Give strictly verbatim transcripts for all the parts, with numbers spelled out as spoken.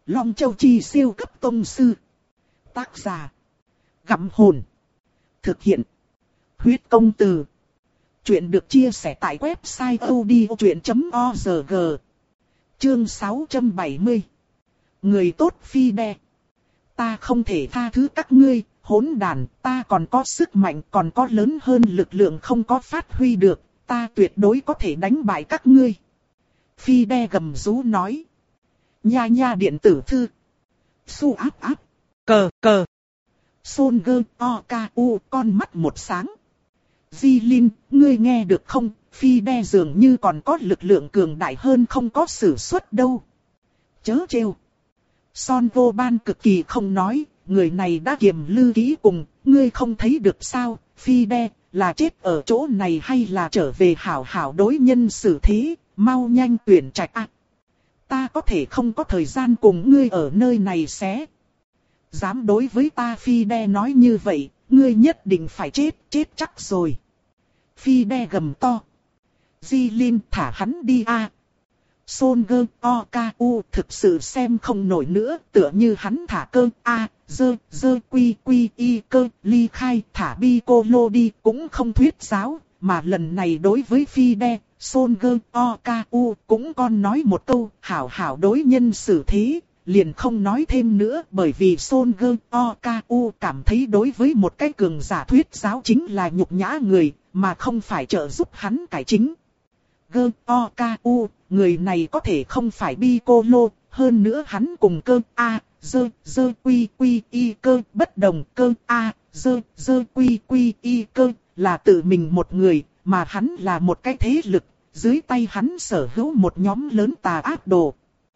Long Châu Chi siêu cấp tông sư. Tác giả. Gặm hồn. Thực hiện. Huyết công từ. Chuyện được chia sẻ tại website audiochuyện chấm org. Chương sáu trăm bảy mươi. Người tốt phi đe. Ta không thể tha thứ các ngươi, hỗn đàn, ta còn có sức mạnh, còn có lớn hơn lực lượng không có phát huy được, ta tuyệt đối có thể đánh bại các ngươi. Phi đe gầm rú nói. Nha nha điện tử thư. Su áp áp. Cờ cờ. Son gơ o ca u con mắt một sáng. Di Linh, ngươi nghe được không? Phi đe dường như còn có lực lượng cường đại hơn không có sử xuất đâu. Chớ trêu. Son vô ban cực kỳ không nói, người này đã kiềm lư kỹ cùng, ngươi không thấy được sao? Phi đe, là chết ở chỗ này hay là trở về hảo hảo đối nhân xử thế, mau nhanh tuyển trạch ạ. À, ta có thể không có thời gian cùng ngươi ở nơi này xé. Dám đối với ta Phi đe nói như vậy, ngươi nhất định phải chết, chết chắc rồi. Phi đe gầm to. Di Linh, thả hắn đi a. À. Son gơ o ca u thực sự xem không nổi nữa, tựa như hắn thả cơ a, dơ, dơ quy quy y cơ, ly khai, thả bi cô lô đi cũng không thuyết giáo, mà lần này đối với Phi đe, Son gơ o ca u cũng còn nói một câu, hảo hảo đối nhân xử thế, liền không nói thêm nữa bởi vì Son gơ o ca u cảm thấy đối với một cái cường giả thuyết giáo chính là nhục nhã người, mà không phải trợ giúp hắn cải chính. Gơ o ca u, người này có thể không phải bi cô lô, hơn nữa hắn cùng cơ a, dơ, dơ quy quy y cơ bất đồng, cơ a, dơ, dơ quy quy y cơ là tự mình một người, mà hắn là một cái thế lực, dưới tay hắn sở hữu một nhóm lớn tà ác đồ.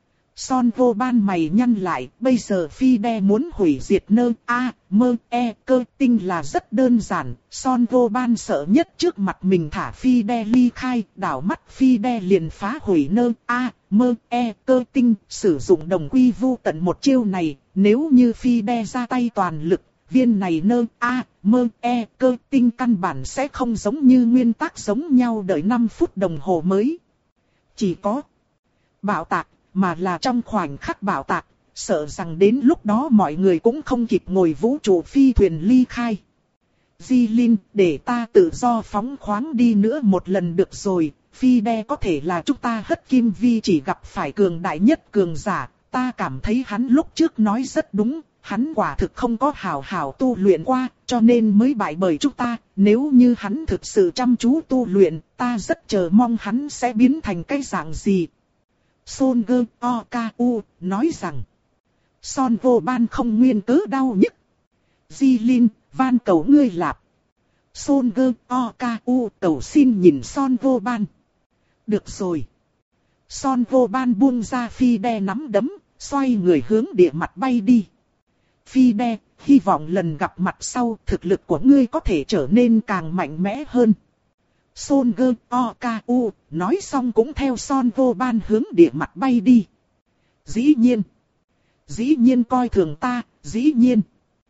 Son vô ban mày nhăn lại, bây giờ Phi đe muốn hủy diệt nơ a, mơ e cơ tinh là rất đơn giản, Son vô ban sợ nhất trước mặt mình thả Phi đe ly khai, đảo mắt Phi đe liền phá hủy nơ a, mơ e cơ tinh, sử dụng đồng quy vu tận một chiêu này, nếu như Phi đe ra tay toàn lực, viên này nơ a, mơ e cơ tinh căn bản sẽ không giống như nguyên tắc giống nhau đợi năm phút đồng hồ mới. Chỉ có bạo tạc. Mà là trong khoảnh khắc bạo tạc, sợ rằng đến lúc đó mọi người cũng không kịp ngồi vũ trụ phi thuyền ly khai. Di Linh, để ta tự do phóng khoáng đi nữa một lần được rồi, Phi đe có thể là chúng ta Hất Kim Vi chỉ gặp phải cường đại nhất cường giả, ta cảm thấy hắn lúc trước nói rất đúng, hắn quả thực không có hảo hảo tu luyện qua, cho nên mới bại bởi chúng ta, nếu như hắn thực sự chăm chú tu luyện, ta rất chờ mong hắn sẽ biến thành cái dạng gì. Son gơ o ca u nói rằng. Son vô ban không nguyên cớ đau nhức. Di Linh, van cầu ngươi lạp. Son gơ o ca u cầu xin nhìn Son vô ban. Được rồi. Son vô ban buông ra Phi đe nắm đấm, xoay người hướng địa mặt bay đi. Phi đe, hy vọng lần gặp mặt sau thực lực của ngươi có thể trở nên càng mạnh mẽ hơn. Son gơ o ca u nói xong cũng theo Son vô ban hướng địa mặt bay đi. Dĩ nhiên. Dĩ nhiên coi thường ta, dĩ nhiên.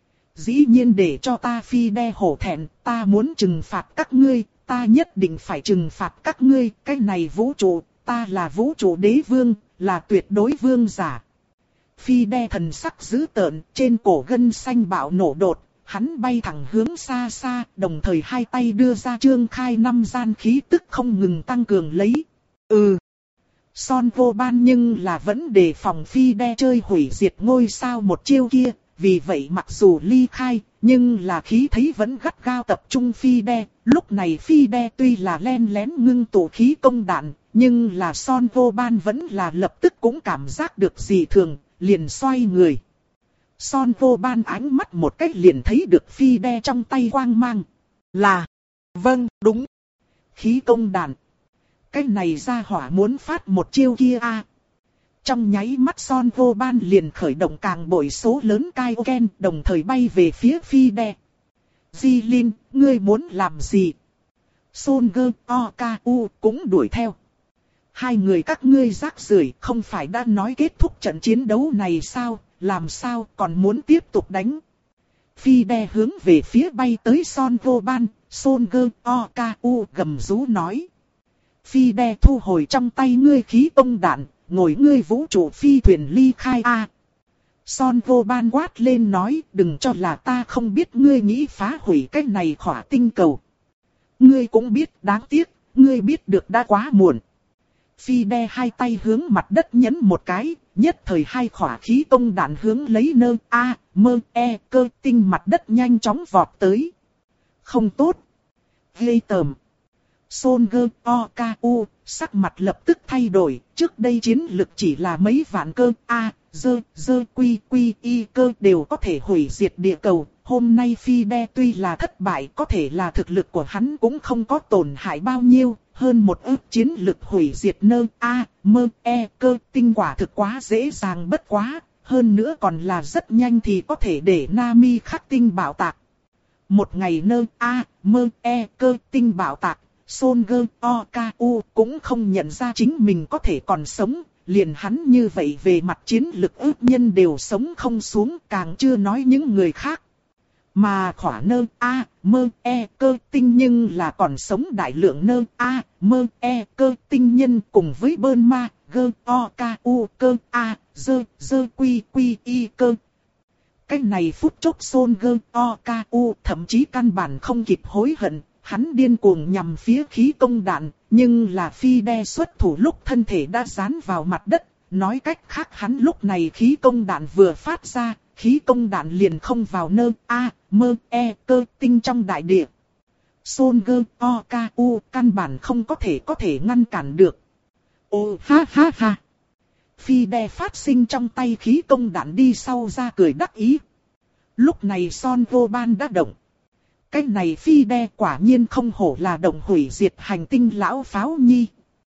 Dĩ nhiên để cho ta Phi đe hổ thẹn, ta muốn trừng phạt các ngươi, ta nhất định phải trừng phạt các ngươi, cái này vũ trụ, ta là vũ trụ đế vương, là tuyệt đối vương giả. Phi đe thần sắc dữ tợn, trên cổ gân xanh bạo nổ đột. Hắn bay thẳng hướng xa xa, đồng thời hai tay đưa ra trương khai năm gian khí tức không ngừng tăng cường lấy. Ừ. Son vô ban nhưng là vẫn đề phòng Phi đe chơi hủy diệt ngôi sao một chiêu kia. Vì vậy mặc dù ly khai, nhưng là khí thấy vẫn gắt gao tập trung Phi đe. Lúc này Phi đe tuy là len lén ngưng tụ khí công đạn, nhưng là Son vô ban vẫn là lập tức cũng cảm giác được dị thường, liền xoay người. Son vô ban ánh mắt một cách liền thấy được Phi đe trong tay quang mang. Là, vâng, đúng. Khí công đạn. Cái này ra hỏa muốn phát một chiêu kia a. À. Trong nháy mắt Son vô ban liền khởi động càng bội số lớn Kaioken, đồng thời bay về phía Phi đe. Di Linh, ngươi muốn làm gì? Son gơ o ca u cũng đuổi theo. Hai người các ngươi rác rưởi, không phải đã nói kết thúc trận chiến đấu này sao? Làm sao còn muốn tiếp tục đánh? Phi đe hướng về phía bay tới Son vô ban, Son gơ o ca u gầm rú nói. Phi đe thu hồi trong tay ngươi khí công đạn, ngồi ngươi vũ trụ phi thuyền ly khai a. Son vô ban quát lên nói, đừng cho là ta không biết ngươi nghĩ phá hủy cái này khỏa tinh cầu. Ngươi cũng biết, đáng tiếc, ngươi biết được đã quá muộn. Phi đe hai tay hướng mặt đất nhấn một cái, nhất thời hai khỏa khí công đạn hướng lấy nơ a, mơ e cơ tinh mặt đất nhanh chóng vọt tới. Không tốt. Ghê tởm. Son gơ o ca u, sắc mặt lập tức thay đổi, trước đây chiến lực chỉ là mấy vạn cơ a, dơ, dơ quy quy y cơ đều có thể hủy diệt địa cầu. Hôm nay Phi đe tuy là thất bại, có thể là thực lực của hắn cũng không có tổn hại bao nhiêu. Hơn một ức chiến lực hủy diệt nơ a, mơ e cơ tinh quả thực quá dễ dàng bất quá. Hơn nữa còn là rất nhanh thì có thể để Nami khắc tinh bảo tạc. Một ngày nơ a, mơ e cơ tinh bảo tạc, Son gơ o ca u cũng không nhận ra chính mình có thể còn sống. Liền hắn như vậy về mặt chiến lực ước nhân đều sống không xuống, càng chưa nói những người khác. Mà khỏa nơ a, mơ e cơ tinh nhưng là còn sống đại lượng nơ a, mơ e cơ tinh nhân cùng với bơn ma, gơ o ca u cơ a, dơ, dơ quy quy y cơ. Cái này phút chốc Son gơ o ca u thậm chí căn bản không kịp hối hận, hắn điên cuồng nhằm phía khí công đạn, nhưng là Phi đe xuất thủ lúc thân thể đã dán vào mặt đất. Nói cách khác hắn lúc này khí công đạn vừa phát ra, khí công đạn liền không vào nơ a, mơ e cơ tinh trong đại địa. Son gơ o ca u căn bản không có thể có thể ngăn cản được. Ô ha ha ha. Phi đe phát sinh trong tay khí công đạn đi sau ra cười đắc ý. Lúc này Son vô ban đã động. Cái này Phi đe quả nhiên không hổ là động hủy diệt hành tinh lão pháo nhi.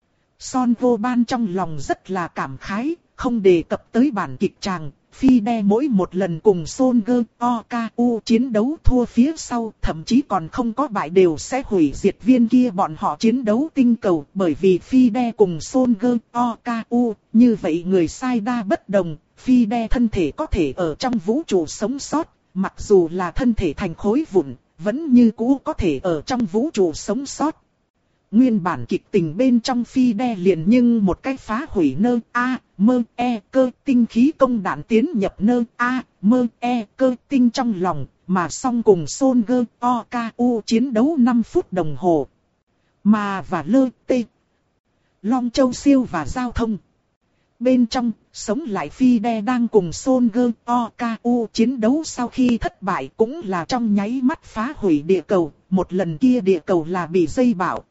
Son vô ban trong lòng rất là cảm khái, không đề cập tới bản kịch tràng. Phi đe mỗi một lần cùng Son gơ o ca u chiến đấu thua phía sau, thậm chí còn không có bại đều sẽ hủy diệt viên kia bọn họ chiến đấu tinh cầu. Bởi vì Phi đe cùng Son gơ o ca u, như vậy người sai đa bất đồng. Phi đe thân thể có thể ở trong vũ trụ sống sót, mặc dù là thân thể thành khối vụn, vẫn như cũ có thể ở trong vũ trụ sống sót. Nguyên bản kịch tình bên trong Phi đe liền nhưng một cái phá hủy nơ a, mơ e cơ tinh khí công đạn tiến nhập nơ a, mơ e cơ tinh trong lòng, mà song cùng Son gơ o ca u chiến đấu năm phút đồng hồ. Mà và lơ tê, Long Châu siêu và giao thông. Bên trong, sống lại Phi đe đang cùng Son gơ o ca u chiến đấu sau khi thất bại cũng là trong nháy mắt phá hủy địa cầu, một lần kia địa cầu là bị dây bảo.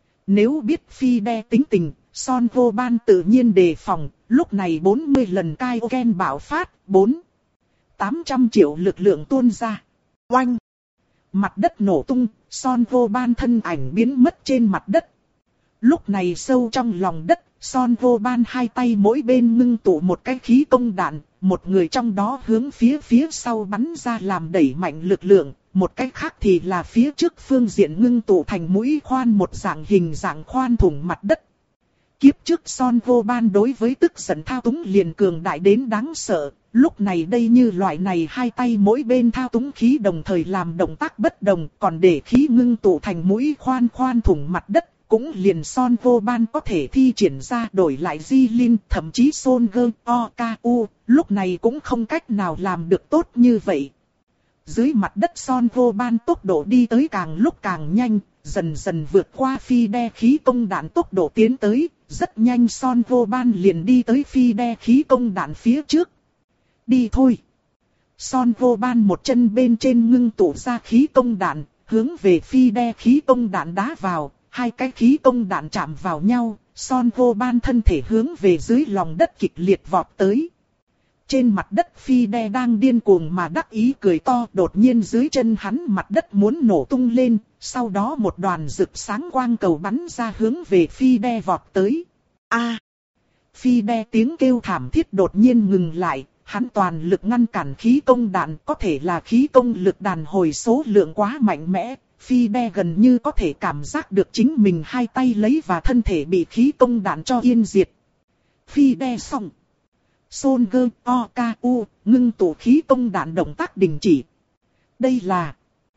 Nếu biết Phi đe tính tình, Son vô ban tự nhiên đề phòng, lúc này bốn mươi lần Kaioken bạo phát, bốn tám trăm triệu lực lượng tuôn ra. Oanh! Mặt đất nổ tung, Son vô ban thân ảnh biến mất trên mặt đất. Lúc này sâu trong lòng đất, Son vô ban hai tay mỗi bên ngưng tụ một cái khí công đạn, một người trong đó hướng phía phía sau bắn ra làm đẩy mạnh lực lượng. Một cách khác thì là phía trước phương diện ngưng tụ thành mũi khoan một dạng hình dạng khoan thủng mặt đất. Kiếp trước Son vô ban đối với tức giận thao túng liền cường đại đến đáng sợ. Lúc này đây như loại này hai tay mỗi bên thao túng khí đồng thời làm động tác bất đồng, còn để khí ngưng tụ thành mũi khoan khoan thủng mặt đất. Cũng liền Son vô ban có thể thi triển ra đổi lại Di Linh, thậm chí Son gơ o ca u, lúc này cũng không cách nào làm được tốt như vậy. Dưới mặt đất Son vô ban tốc độ đi tới càng lúc càng nhanh, dần dần vượt qua Phi đe khí công đạn tốc độ tiến tới, rất nhanh Son vô ban liền đi tới Phi đe khí công đạn phía trước. Đi thôi! Son vô ban một chân bên trên ngưng tụ ra khí công đạn, hướng về Phi đe khí công đạn đá vào, hai cái khí công đạn chạm vào nhau, Son vô ban thân thể hướng về dưới lòng đất kịch liệt vọt tới. Trên mặt đất Phi đe đang điên cuồng mà đắc ý cười to, đột nhiên dưới chân hắn mặt đất muốn nổ tung lên, sau đó một đoàn rực sáng quang cầu bắn ra hướng về Phi đe vọt tới. A! Phi đe tiếng kêu thảm thiết đột nhiên ngừng lại, hắn toàn lực ngăn cản khí công đạn, có thể là khí công lực đàn hồi số lượng quá mạnh mẽ. Phi đe gần như có thể cảm giác được chính mình hai tay lấy và thân thể bị khí công đạn cho yên diệt. Phi đe xong. Son gơ o ca u ngưng tụ khí công đạn động tác đình chỉ. Đây là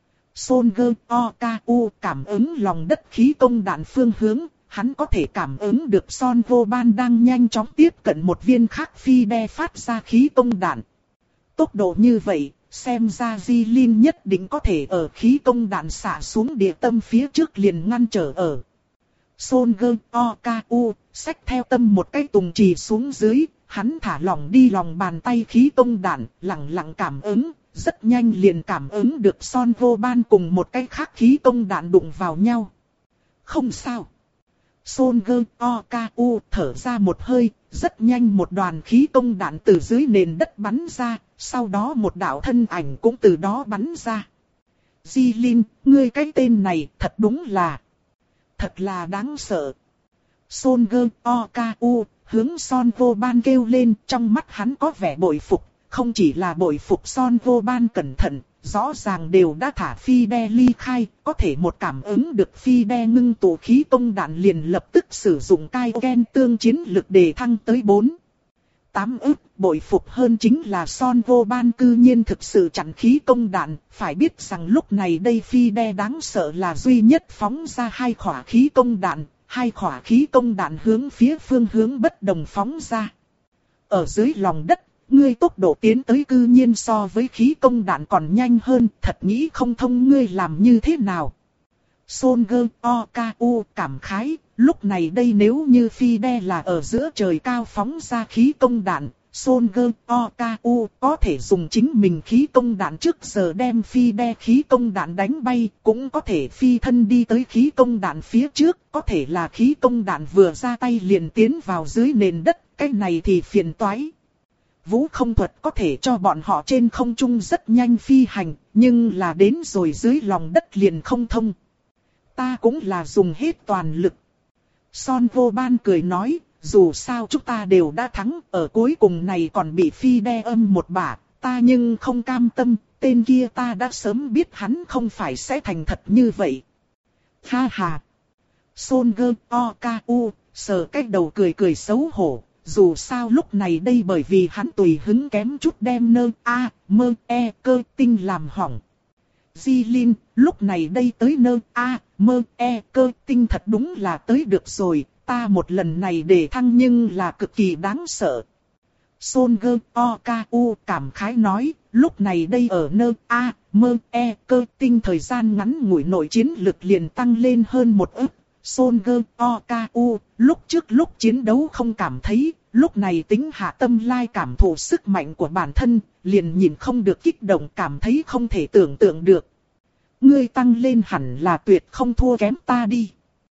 Son gơ o ca u cảm ứng lòng đất khí công đạn phương hướng. Hắn có thể cảm ứng được Son vô ban đang nhanh chóng tiếp cận một viên khác Phi đe phát ra khí công đạn. tốc độ như vậy, xem ra Di Linh nhất định có thể ở khí công đạn xả xuống địa tâm phía trước liền ngăn trở ở. Son Gơ O K U, xách theo tâm một cái tùng trì xuống dưới, hắn thả lỏng đi lòng bàn tay khí công đạn, lặng lặng cảm ứng, rất nhanh liền cảm ứng được Son Vô Ban cùng một cái khác khí công đạn đụng vào nhau. Không sao. Son Gơ O K U thở ra một hơi, rất nhanh một đoàn khí công đạn từ dưới nền đất bắn ra, sau đó một đạo thân ảnh cũng từ đó bắn ra. Di Linh, ngươi cái tên này thật đúng là, thật là đáng sợ. Son Gơ O K U hướng Son Vô Ban kêu lên, trong mắt hắn có vẻ bội phục, không chỉ là bội phục Son Vô Ban cẩn thận, rõ ràng đều đã thả phi đe ly khai, có thể một cảm ứng được phi đe ngưng tụ khí công đạn liền lập tức sử dụng cai gen tương chiến lực để thăng tới bốn. tám ức, bội phục hơn chính là Son Vô Ban cư nhiên thực sự chặn khí công đạn, phải biết rằng lúc này đây phi đe đáng sợ là duy nhất phóng ra hai khỏa khí công đạn, hai khỏa khí công đạn hướng phía phương hướng bất đồng phóng ra. Ở dưới lòng đất, ngươi tốc độ tiến tới cư nhiên so với khí công đạn còn nhanh hơn, thật nghĩ không thông ngươi làm như thế nào. Son Gơ O K U cảm khái, lúc này đây nếu như phi đe là ở giữa trời cao phóng ra khí công đạn, Son Gơ O K U có thể dùng chính mình khí công đạn trước giờ đem phi đe khí công đạn đánh bay, cũng có thể phi thân đi tới khí công đạn phía trước, có thể là khí công đạn vừa ra tay liền tiến vào dưới nền đất, cái này thì phiền toái. Vũ không thuật có thể cho bọn họ trên không trung rất nhanh phi hành, nhưng là đến rồi dưới lòng đất liền không thông. Ta cũng là dùng hết toàn lực. Son Vô Ban cười nói, dù sao chúng ta đều đã thắng, ở cuối cùng này còn bị phi đe âm một bả, ta nhưng không cam tâm, tên kia ta đã sớm biết hắn không phải sẽ thành thật như vậy. Ha ha. Son Gơ O K U sờ cái đầu cười cười xấu hổ. Dù sao lúc này đây bởi vì hắn tùy hứng kém chút đem nơ a mơ e cơ tinh làm hỏng. Di Linh, lúc này đây tới nơ a mơ e cơ tinh thật đúng là tới được rồi, ta một lần này để thăng nhưng là cực kỳ đáng sợ. Son Gơ O K U cảm khái nói, lúc này đây ở nơ a mơ e cơ tinh thời gian ngắn ngủi nội chiến lực liền tăng lên hơn một ức. Son Gơ O K U lúc trước lúc chiến đấu không cảm thấy, lúc này tính hạ tâm lai cảm thụ sức mạnh của bản thân, liền nhìn không được kích động, cảm thấy không thể tưởng tượng được. Ngươi tăng lên hẳn là tuyệt không thua kém ta đi.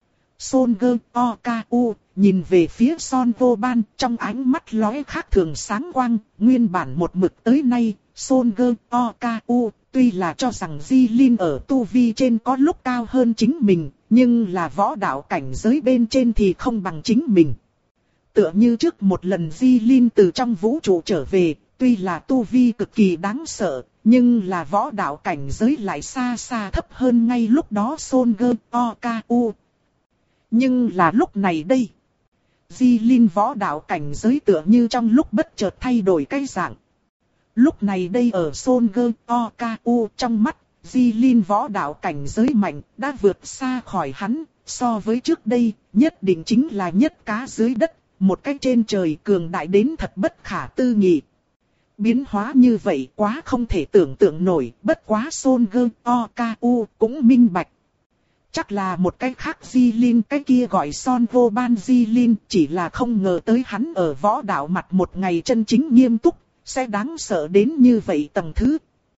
Son Gơ O K U nhìn về phía Son Vô Ban, trong ánh mắt lóe khác thường sáng quang, nguyên bản một mực tới nay, Son Gơ O K U tuy là cho rằng Di Linh ở tu vi trên có lúc cao hơn chính mình, nhưng là võ đạo cảnh giới bên trên thì không bằng chính mình. Tựa như trước một lần Di Linh từ trong vũ trụ trở về, tuy là tu vi cực kỳ đáng sợ, nhưng là võ đạo cảnh giới lại xa xa thấp hơn ngay lúc đó Son Gơ O K U. Nhưng là lúc này đây, Di Linh võ đạo cảnh giới tựa như trong lúc bất chợt thay đổi cái dạng. Lúc này đây ở Son Gơ O K U trong mắt, Di Linh võ đạo cảnh giới mạnh đã vượt xa khỏi hắn, so với trước đây, nhất định chính là nhất cá dưới đất, một cách trên trời cường đại đến thật bất khả tư nghị. Biến hóa như vậy quá không thể tưởng tượng nổi, bất quá Son Gơ O K U cũng minh bạch. Chắc là một cái khác Di Linh, cái kia gọi Son Vô Ban Di Linh, chỉ là không ngờ tới hắn ở võ đạo mặt một ngày chân chính nghiêm túc, sẽ đáng sợ đến như vậy tầng thứ.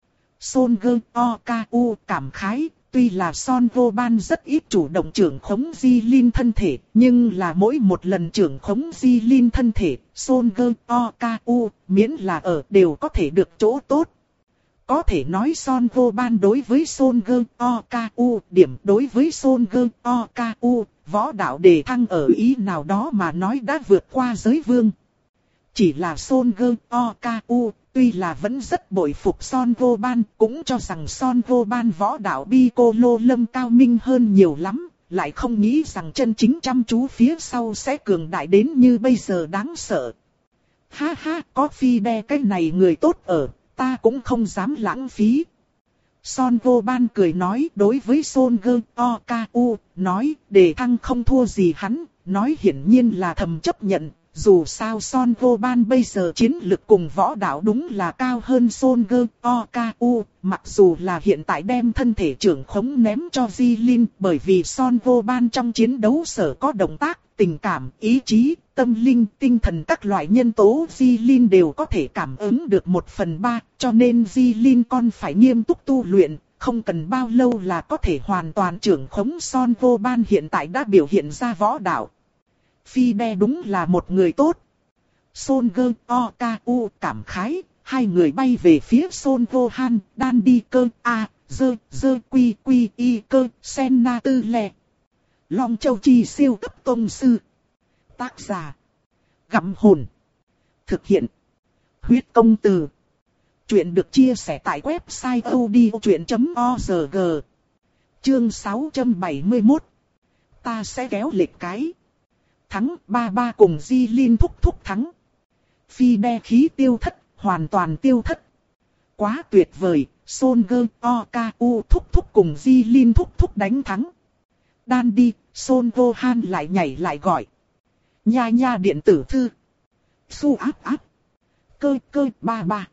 Son Gơ O K U cảm khái, tuy là Son Vô Ban rất ít chủ động trưởng khống Di Linh thân thể, nhưng là mỗi một lần trưởng khống Di Linh thân thể, Son Gơ O K U miễn là ở đều có thể được chỗ tốt. Có thể nói Son Vô Ban đối với Son Gơ O K U điểm đối với Son Gơ O K U, võ đạo đề thăng ở ý nào đó mà nói đã vượt qua giới vương. Chỉ là Son Gơ O K U, tuy là vẫn rất bội phục Son Vô Ban, cũng cho rằng Son Vô Ban võ đạo bi cô lô lâm cao minh hơn nhiều lắm, lại không nghĩ rằng chân chính chăm chú phía sau sẽ cường đại đến như bây giờ đáng sợ. Ha ha, có phi đe cái này người tốt ở, ta cũng không dám lãng phí. Son Vô Ban cười nói đối với Son Gơ O K U, nói đề thăng không thua gì hắn, nói hiển nhiên là thầm chấp nhận. dù sao Son Vô Ban bây giờ chiến lực cùng võ đạo đúng là cao hơn Son Gơ Oku, mặc dù là hiện tại đem thân thể trưởng khống ném cho Jilin, bởi vì Son Vô Ban trong chiến đấu sở có động tác, tình cảm, ý chí, tâm linh, tinh thần các loại nhân tố Jilin đều có thể cảm ứng được một phần ba, cho nên Jilin còn phải nghiêm túc tu luyện. Không cần bao lâu là có thể hoàn toàn trưởng khống Son Vô Ban hiện tại đã biểu hiện ra võ đạo. Fide đúng là một người tốt. Son Gơ Oku cảm khái, hai người bay về phía Son Vô Han, đan đi cơ, a, dơ, dơ quy quy y cơ, sen na tư lè. Long Châu Chi siêu cấp tông sư. Tác giả. Gặm hồn. Thực hiện. Huyết công từ. Chuyện được chia sẻ tại website odchuyện chấm org. Chương sáu trăm bảy mươi mốt. Ta sẽ kéo lệch cái. Thắng ba ba cùng Jilin thúc thúc thắng. Fide khí tiêu thất, hoàn toàn tiêu thất. Quá tuyệt vời, Son Gơ Oku thúc thúc cùng Jilin thúc thúc đánh thắng. Đan đi, Son Vô Han lại nhảy lại gọi. Nha nha điện tử thư. Su áp áp. Cơ cơ ba ba.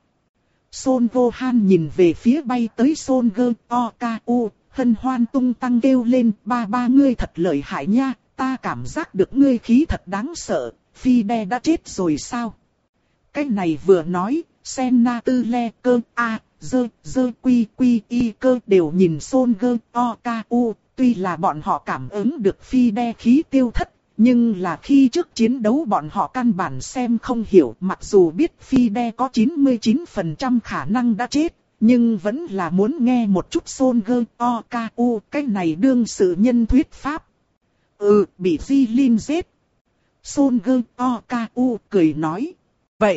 Son Vô Han nhìn về phía bay tới Son Gơ Oku, hân hoan tung tăng kêu lên, ba ba ngươi thật lợi hại nha, ta cảm giác được ngươi khí thật đáng sợ, Fide đã chết rồi sao? Cái này vừa nói, Sen Na Tư Le cơ a, dơ, dơ quy quy y cơ đều nhìn Son Gơ Oku, tuy là bọn họ cảm ứng được Fide khí tiêu thất. Nhưng là khi trước chiến đấu bọn họ căn bản xem không hiểu, mặc dù biết Fide có chín mươi chín phần trăm khả năng đã chết, nhưng vẫn là muốn nghe một chút Son Gơ Oku, cái này đương sự nhân thuyết pháp. Ừ, bị Jilin giết. Son Gơ Oku cười nói. Vậy,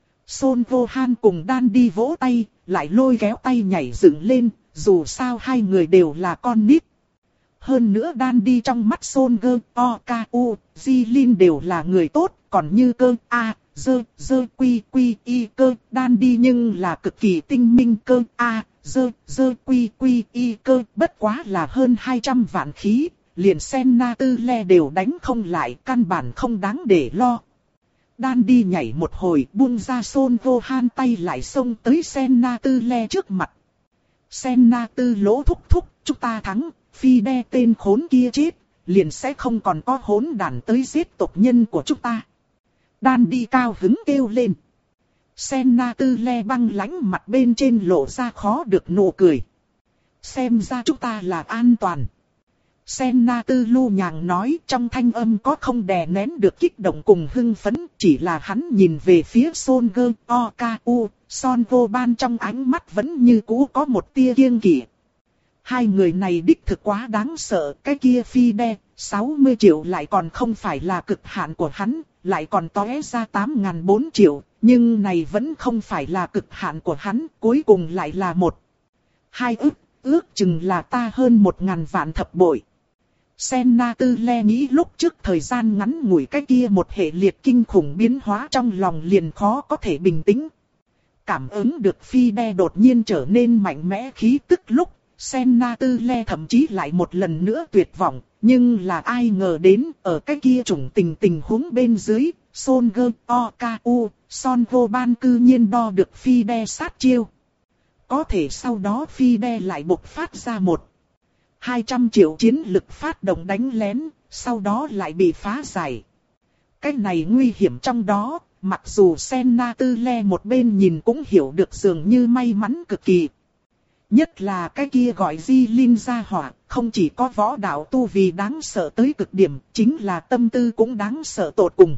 Son Vô Han cùng đan đi vỗ tay, lại lôi kéo tay nhảy dựng lên, dù sao hai người đều là con nít. Hơn nữa đan đi trong mắt Son Gơ Oku, Jilin đều là người tốt, còn như cơ a, dơ, dơ quy quy y cơ, đan đi nhưng là cực kỳ tinh minh cơ a, dơ, dơ quy quy y cơ, bất quá là hơn hai trăm vạn khí, liền Sen Na Tư Le đều đánh không lại, căn bản không đáng để lo. Đan đi nhảy một hồi, buông ra Son Vô Han tay lại xông tới Sen Na Tư Le trước mặt. Sen Na Tư lỗ thúc thúc, chúng ta thắng. Fide tên khốn kia chết, liền sẽ không còn có hỗn đản tới giết tộc nhân của chúng ta. Đan đi cao hứng kêu lên. Sen Na Tư Le băng lãnh mặt bên trên lộ ra khó được nụ cười. Xem ra chúng ta là an toàn. Sen Na Tư lu nhàng nói, trong thanh âm có không đè nén được kích động cùng hưng phấn, chỉ là hắn nhìn về phía Son Gơ Oku, Son Vô Ban trong ánh mắt vẫn như cũ có một tia kiêng kỵ. Hai người này đích thực quá đáng sợ, cái kia Fide, sáu mươi triệu lại còn không phải là cực hạn của hắn, lại còn tóe ra tám nghìn bốn triệu, nhưng này vẫn không phải là cực hạn của hắn, cuối cùng lại là một. Hai ức, ước chừng là ta hơn một ngàn vạn thập bội. Sen Na Tư Le nghĩ lúc trước thời gian ngắn ngủi cái kia một hệ liệt kinh khủng biến hóa trong lòng liền khó có thể bình tĩnh. Cảm ứng được Fide đột nhiên trở nên mạnh mẽ khí tức lúc, Sen Na Tư Le thậm chí lại một lần nữa tuyệt vọng, nhưng là ai ngờ đến ở cái kia chủng tình tình huống bên dưới, Son Gơ Oku, Son Vô Ban cư nhiên đo được Fide sát chiêu. Có thể sau đó Fide lại bộc phát ra một hai trăm triệu chiến lực phát động đánh lén, sau đó lại bị phá giải. Cái này nguy hiểm trong đó, mặc dù Sen Na Tư Le một bên nhìn cũng hiểu được dường như may mắn cực kỳ. Nhất là cái kia gọi Jilin ra hỏa, không chỉ có võ đạo tu vì đáng sợ tới cực điểm, chính là tâm tư cũng đáng sợ tột cùng.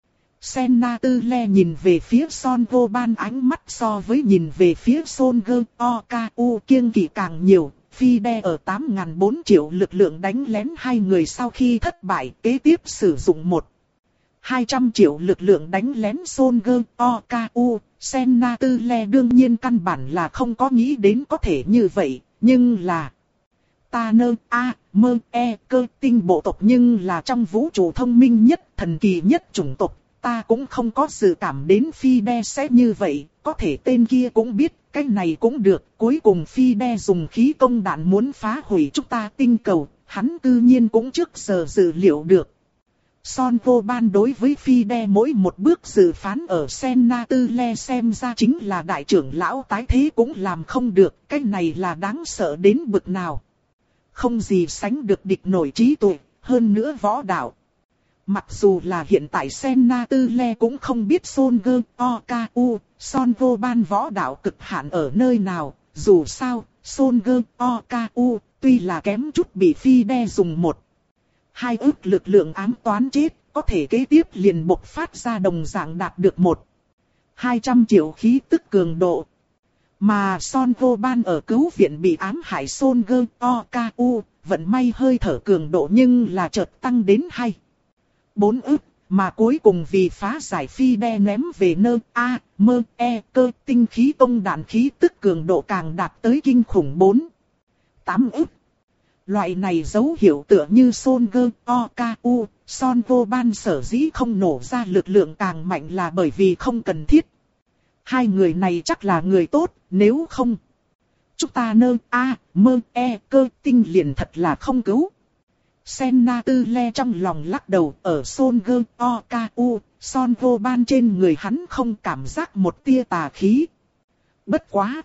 Sen Na Tư Le nhìn về phía Son Vô Ban ánh mắt so với nhìn về phía Son Gơ Oku kiêng kỵ càng nhiều. Fide ở tám nghìn bốn triệu lực lượng đánh lén hai người sau khi thất bại, kế tiếp sử dụng một hai trăm triệu lực lượng đánh lén Son Gơ Oku. Sen Na Tư Le đương nhiên căn bản là không có nghĩ đến có thể như vậy, nhưng là ta nơ a mơ e cơ tinh bộ tộc nhưng là trong vũ trụ thông minh nhất, thần kỳ nhất chủng tộc, ta cũng không có dự cảm đến Fide sẽ như vậy, có thể tên kia cũng biết, cái này cũng được, cuối cùng Fide dùng khí công đạn muốn phá hủy chúng ta tinh cầu, hắn tự nhiên cũng trước giờ dự liệu được. Son vô ban đối với Fide mỗi một bước dự phán ở Senna-Tư-Le xem ra chính là đại trưởng lão tái thế cũng làm không được, cái này là đáng sợ đến bực nào. Không gì sánh được địch nổi trí tuệ, hơn nữa võ đạo. Mặc dù là hiện tại Senna-Tư-Le cũng không biết Son Gơ O K U, Son vô ban võ đạo cực hạn ở nơi nào, dù sao, Son Gơ O K U, tuy là kém chút bị Fide dùng một. Hai ức lực lượng ám toán chết, có thể kế tiếp liền bộc phát ra đồng dạng đạt được một. hai trăm triệu khí tức cường độ. Mà Son vô ban ở cứu viện bị ám hại Son Gơ O K U, vận may hơi thở cường độ nhưng là chợt tăng đến hai. bốn ức, mà cuối cùng vì phá giải Fide ném về nơ A, mơ, E, cơ tinh khí tông đạn khí tức cường độ càng đạt tới kinh khủng bốn. tám ức. Loại này dấu hiệu tựa như Son Gơ O K U, Son vô ban sở dĩ không nổ ra lực lượng càng mạnh là bởi vì không cần thiết. Hai người này chắc là người tốt, nếu không chúng ta nơ A, mơ, E, cơ tinh liền thật là không cứu. Senna-Tư-Le trong lòng lắc đầu, ở Son Gơ O K U, Son vô ban trên người hắn không cảm giác một tia tà khí. Bất quá.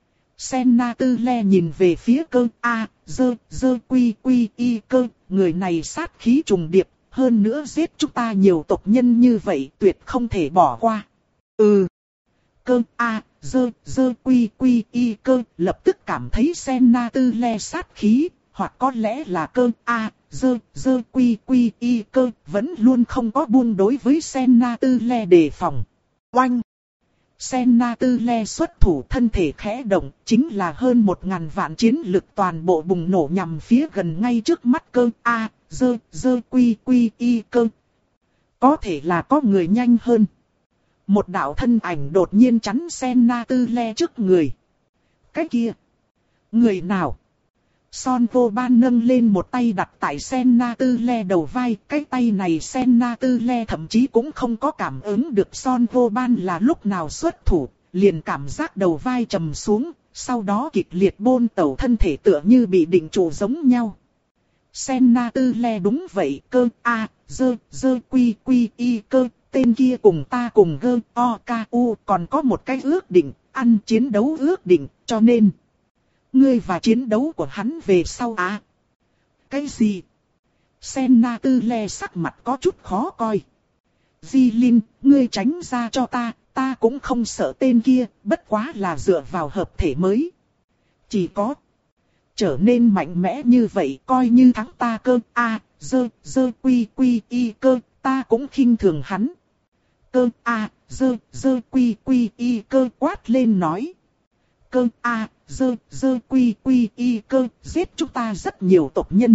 Senna-Tư-Le nhìn về phía cơ A, dơ, dơ quy quy y cơ, người này sát khí trùng điệp, hơn nữa giết chúng ta nhiều tộc nhân như vậy tuyệt không thể bỏ qua. Ừ. Cơ A, dơ, dơ quy quy y cơ, lập tức cảm thấy Senna-Tư-Le sát khí, hoặc có lẽ là cơ A, dơ, dơ quy quy y cơ, vẫn luôn không có buông đối với Senna-Tư-Le đề phòng. Oanh! Senna-Tư-Le xuất thủ thân thể khẽ động, chính là hơn một ngàn vạn chiến lực toàn bộ bùng nổ nhằm phía gần ngay trước mắt cơ A, dơ, dơ quy quy y cơ. Có thể là có người nhanh hơn. Một đạo thân ảnh đột nhiên chắn Senna-Tư-Le trước người. Cái kia! Người nào? Son vô ban nâng lên một tay đặt tại Senna-Tư-Le đầu vai, cái tay này Senna-Tư-Le thậm chí cũng không có cảm ứng được Son vô ban là lúc nào xuất thủ, liền cảm giác đầu vai trầm xuống, sau đó kịch liệt bôn tẩu thân thể tựa như bị định trụ giống nhau. Senna-Tư-Le đúng vậy, cơ A, dơ, dơ quy quy y cơ, tên kia cùng ta cùng Gơ O K U còn có một cái ước định, ăn chiến đấu ước định, cho nên ngươi và chiến đấu của hắn về sau à? Cái gì? Senna-Tư-Le sắc mặt có chút khó coi. Di Linh, ngươi tránh ra cho ta, ta cũng không sợ tên kia, bất quá là dựa vào hợp thể mới. Chỉ có trở nên mạnh mẽ như vậy coi như thắng ta cơ A, dơ, dơ quy quy y cơ, ta cũng khinh thường hắn. Cơ A, dơ, dơ quy quy y cơ quát lên nói. Cơ A, dơ, dơ quy quy y cơ, giết chúng ta rất nhiều tộc nhân.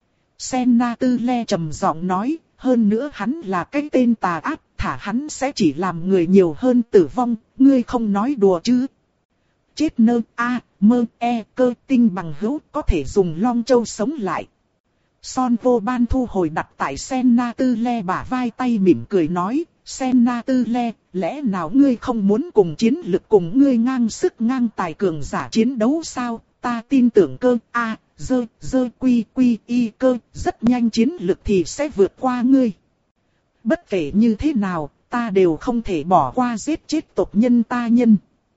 Senna-Tư-Le trầm giọng nói, hơn nữa hắn là cái tên tà ác, thả hắn sẽ chỉ làm người nhiều hơn tử vong, ngươi không nói đùa chứ. Chết nơ A, mơ, E, cơ tinh bằng hữu, có thể dùng long châu sống lại. Son vô ban thu hồi đặt tại Senna-Tư-Le bả vai tay mỉm cười nói, Senna-Tư-Le, lẽ nào ngươi không muốn cùng chiến lực cùng ngươi ngang sức ngang tài cường giả chiến đấu sao? Ta tin tưởng cơ A, dơ, dơ quy quy y cơ, rất nhanh chiến lực thì sẽ vượt qua ngươi. Bất kể như thế nào, ta đều không thể bỏ qua giết chết tộc nhân ta nhân.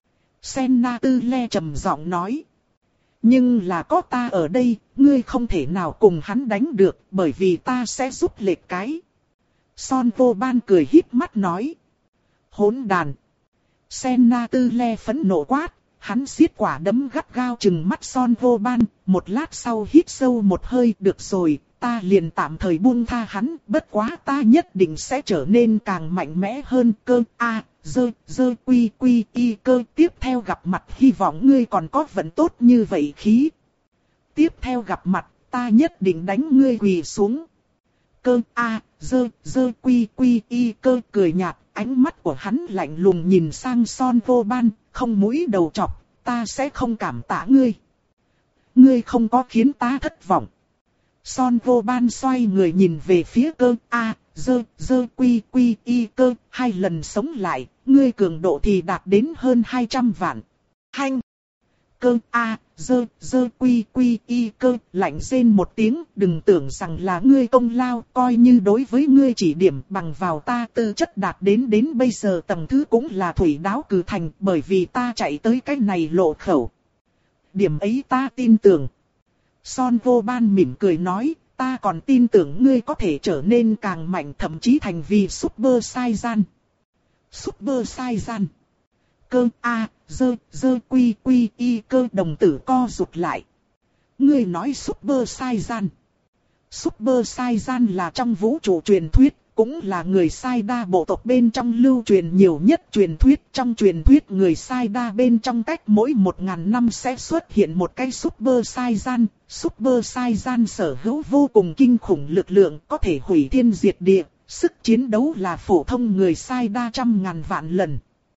Senna-Tư-Le trầm giọng nói. Nhưng là có ta ở đây, ngươi không thể nào cùng hắn đánh được, bởi vì ta sẽ giúp lệch cái. Son vô ban cười híp mắt nói. Hỗn đàn. Senna-Tư-Le phẫn nộ quát, hắn siết quả đấm gắt gao chừng mắt Son vô ban, một lát sau hít sâu một hơi, được rồi, ta liền tạm thời buông tha hắn, bất quá ta nhất định sẽ trở nên càng mạnh mẽ hơn. Cơ A, dơ, dơ quy quy y cơ, tiếp theo gặp mặt hy vọng ngươi còn có vận tốt như vậy khí. Tiếp theo gặp mặt, ta nhất định đánh ngươi quỳ xuống. Cơ A, dơ, dơ quy quy y cơ cười nhạt, ánh mắt của hắn lạnh lùng nhìn sang Son vô ban, không mũi đầu chọc, ta sẽ không cảm tạ ngươi. Ngươi không có khiến ta thất vọng. Son vô ban xoay người nhìn về phía cơ A, dơ, dơ quy quy y cơ, hai lần sống lại, ngươi cường độ thì đạt đến hơn hai trăm vạn. Hanh! cơ a, dơ, dơ quy quy y cơ, lạnh rên một tiếng, đừng tưởng rằng là ngươi công lao, coi như đối với ngươi chỉ điểm bằng vào ta tư chất đạt đến đến bây giờ tầng thứ cũng là thủy đáo cử thành, bởi vì ta chạy tới cái này lộ khẩu. Điểm ấy ta tin tưởng. Son vô ban mỉm cười nói, ta còn tin tưởng ngươi có thể trở nên càng mạnh, thậm chí thành vì Super Saiyan. Super Saiyan. Cơ a, dơ, dơ quy quy y cơ, đồng tử co rụt lại. Ngươi nói Super Saiyan. Super Saiyan là trong vũ trụ truyền thuyết, cũng là người Sai Đa bộ tộc bên trong lưu truyền nhiều nhất truyền thuyết. Trong truyền thuyết người Sai Đa bên trong cách mỗi một ngàn năm sẽ xuất hiện một cái Super Saiyan. Super Saiyan sở hữu vô cùng kinh khủng lực lượng, có thể hủy thiên diệt địa, sức chiến đấu là phổ thông người Sai Đa trăm ngàn vạn lần.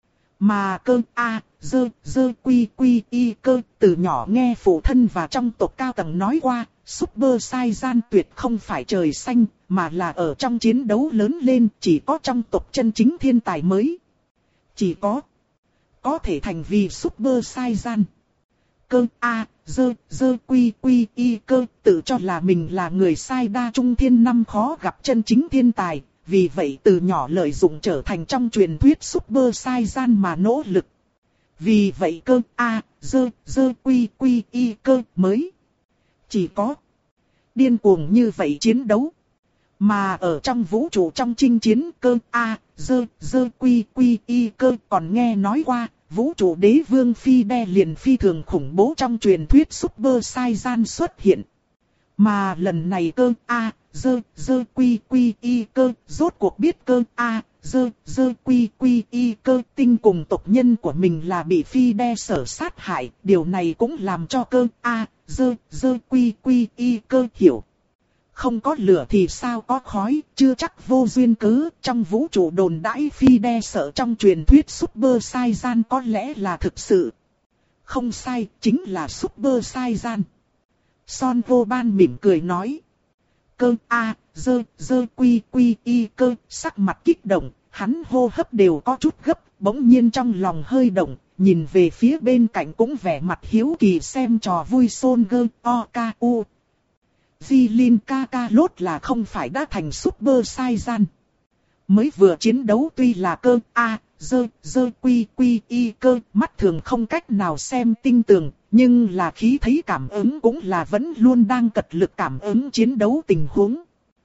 Mà cơ a, dơ, dơ quy quy y cơ, từ nhỏ nghe phụ thân và trong tộc cao tầng nói qua, Super Saiyan tuyệt không phải trời xanh, mà là ở trong chiến đấu lớn lên, chỉ có trong tộc chân chính thiên tài mới. Chỉ có, có thể thành vì Super Saiyan. Cơ a, dơ, dơ quy quy y cơ, tự cho là mình là người Sai Đa trung thiên năm khó gặp chân chính thiên tài. Vì vậy từ nhỏ lợi dụng trở thành trong truyền thuyết Super Saiyan mà nỗ lực. Vì vậy cơ a, dơ, dơ quy quy y cơ mới. Chỉ có điên cuồng như vậy chiến đấu. Mà ở trong vũ trụ trong chinh chiến cơ a, dơ, dơ quy quy y cơ còn nghe nói qua. Vũ trụ đế vương Phi Đe liền phi thường khủng bố trong truyền thuyết Super Saiyan xuất hiện. Mà lần này cơ a, dơ, dơ quy quy y cơ, rốt cuộc biết cơ a, dơ, dơ quy quy y cơ tinh cùng tộc nhân của mình là bị Phi Đe sở sát hại. Điều này cũng làm cho cơ a, dơ, dơ quy quy y cơ hiểu. Không có lửa thì sao có khói, chưa chắc vô duyên cớ. Trong vũ trụ đồn đãi Phi Đe sợ trong truyền thuyết Super Saiyan có lẽ là thực sự. Không sai, chính là Super Saiyan. Son vô ban mỉm cười nói. Cơ a, dơ, dơ quy quy y cơ, sắc mặt kích động, hắn hô hấp đều có chút gấp, bỗng nhiên trong lòng hơi động, nhìn về phía bên cạnh cũng vẻ mặt hiếu kỳ xem trò vui Son Gơ O K U. Jilin Kakarot là không phải đã thành Super Saiyan. Mới vừa chiến đấu tuy là cơ a, dơ, dơ quy quy y cơ, mắt thường không cách nào xem tinh tường. Nhưng là khí thấy cảm ứng cũng là vẫn luôn đang cật lực cảm ứng chiến đấu tình huống.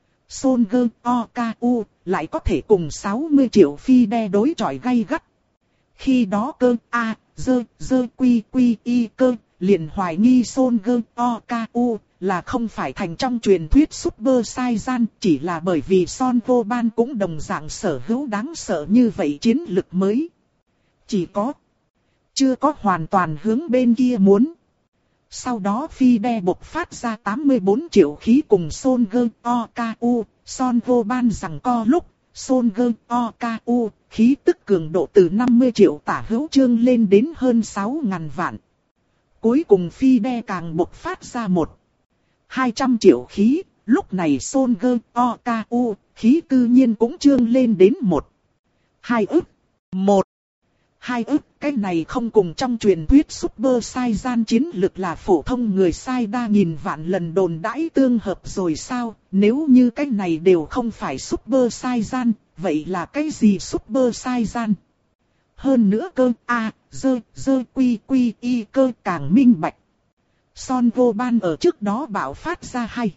Son Gơ O K U lại có thể cùng sáu mươi triệu Phi Đe đối chọi gay gắt. Khi đó cơ a, dơ, dơ quy quy y cơ, liền hoài nghi Son Gơ O K U là không phải thành trong truyền thuyết Super Saiyan, chỉ là bởi vì Son vô ban cũng đồng dạng sở hữu đáng sợ như vậy chiến lực mới. Chỉ có chưa có hoàn toàn hướng bên kia muốn. Sau đó Phi Đe bộc phát ra tám mươi tư triệu khí cùng Son Gơ O K U, Son vô ban rằng co lúc, Son Gơ O K U, khí tức cường độ từ năm mươi triệu tả hữu trương lên đến hơn sáu ngàn vạn. Cuối cùng Phi Đe càng bộc phát ra một hai trăm triệu khí, lúc này Son Gơ O K U, khí tự nhiên cũng trương lên đến một hai ức. Một hai ức, cái này không cùng trong truyền thuyết Super Saiyan chiến lực là phổ thông người Sai Đa nghìn vạn lần đồn đãi tương hợp rồi sao? Nếu như cái này đều không phải Super Saiyan, vậy là cái gì Super Saiyan? Hơn nữa cơ a, dơ, dơ quy quy y cơ càng minh bạch. Son vô ban ở trước đó bạo phát ra hay.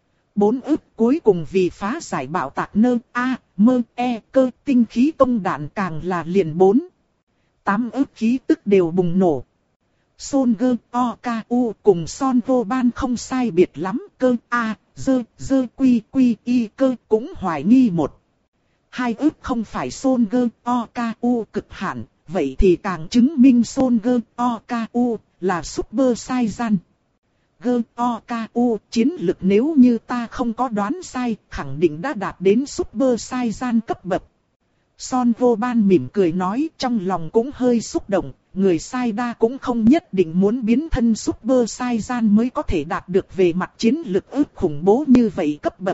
Bốn ức cuối cùng vì phá giải bạo tạc nơ a, mơ e cơ tinh khí công đạn càng là liền bốn. Tám ức khí tức đều bùng nổ. Son Gơ O K U cùng Son vô ban không sai biệt lắm. Cơ a, dơ, dơ quy quy y cơ cũng hoài nghi một hai ức không phải Son Gơ O K U cực hạn. Vậy thì càng chứng minh Son Gơ O K U là Super Saiyan. Gơ O K U chiến lực nếu như ta không có đoán sai, khẳng định đã đạt đến Super Saiyan cấp bậc. Son vô ban mỉm cười nói, trong lòng cũng hơi xúc động, người Sai Đa cũng không nhất định muốn biến thân Super Saiyan mới có thể đạt được về mặt chiến lực ức khủng bố như vậy cấp bậc.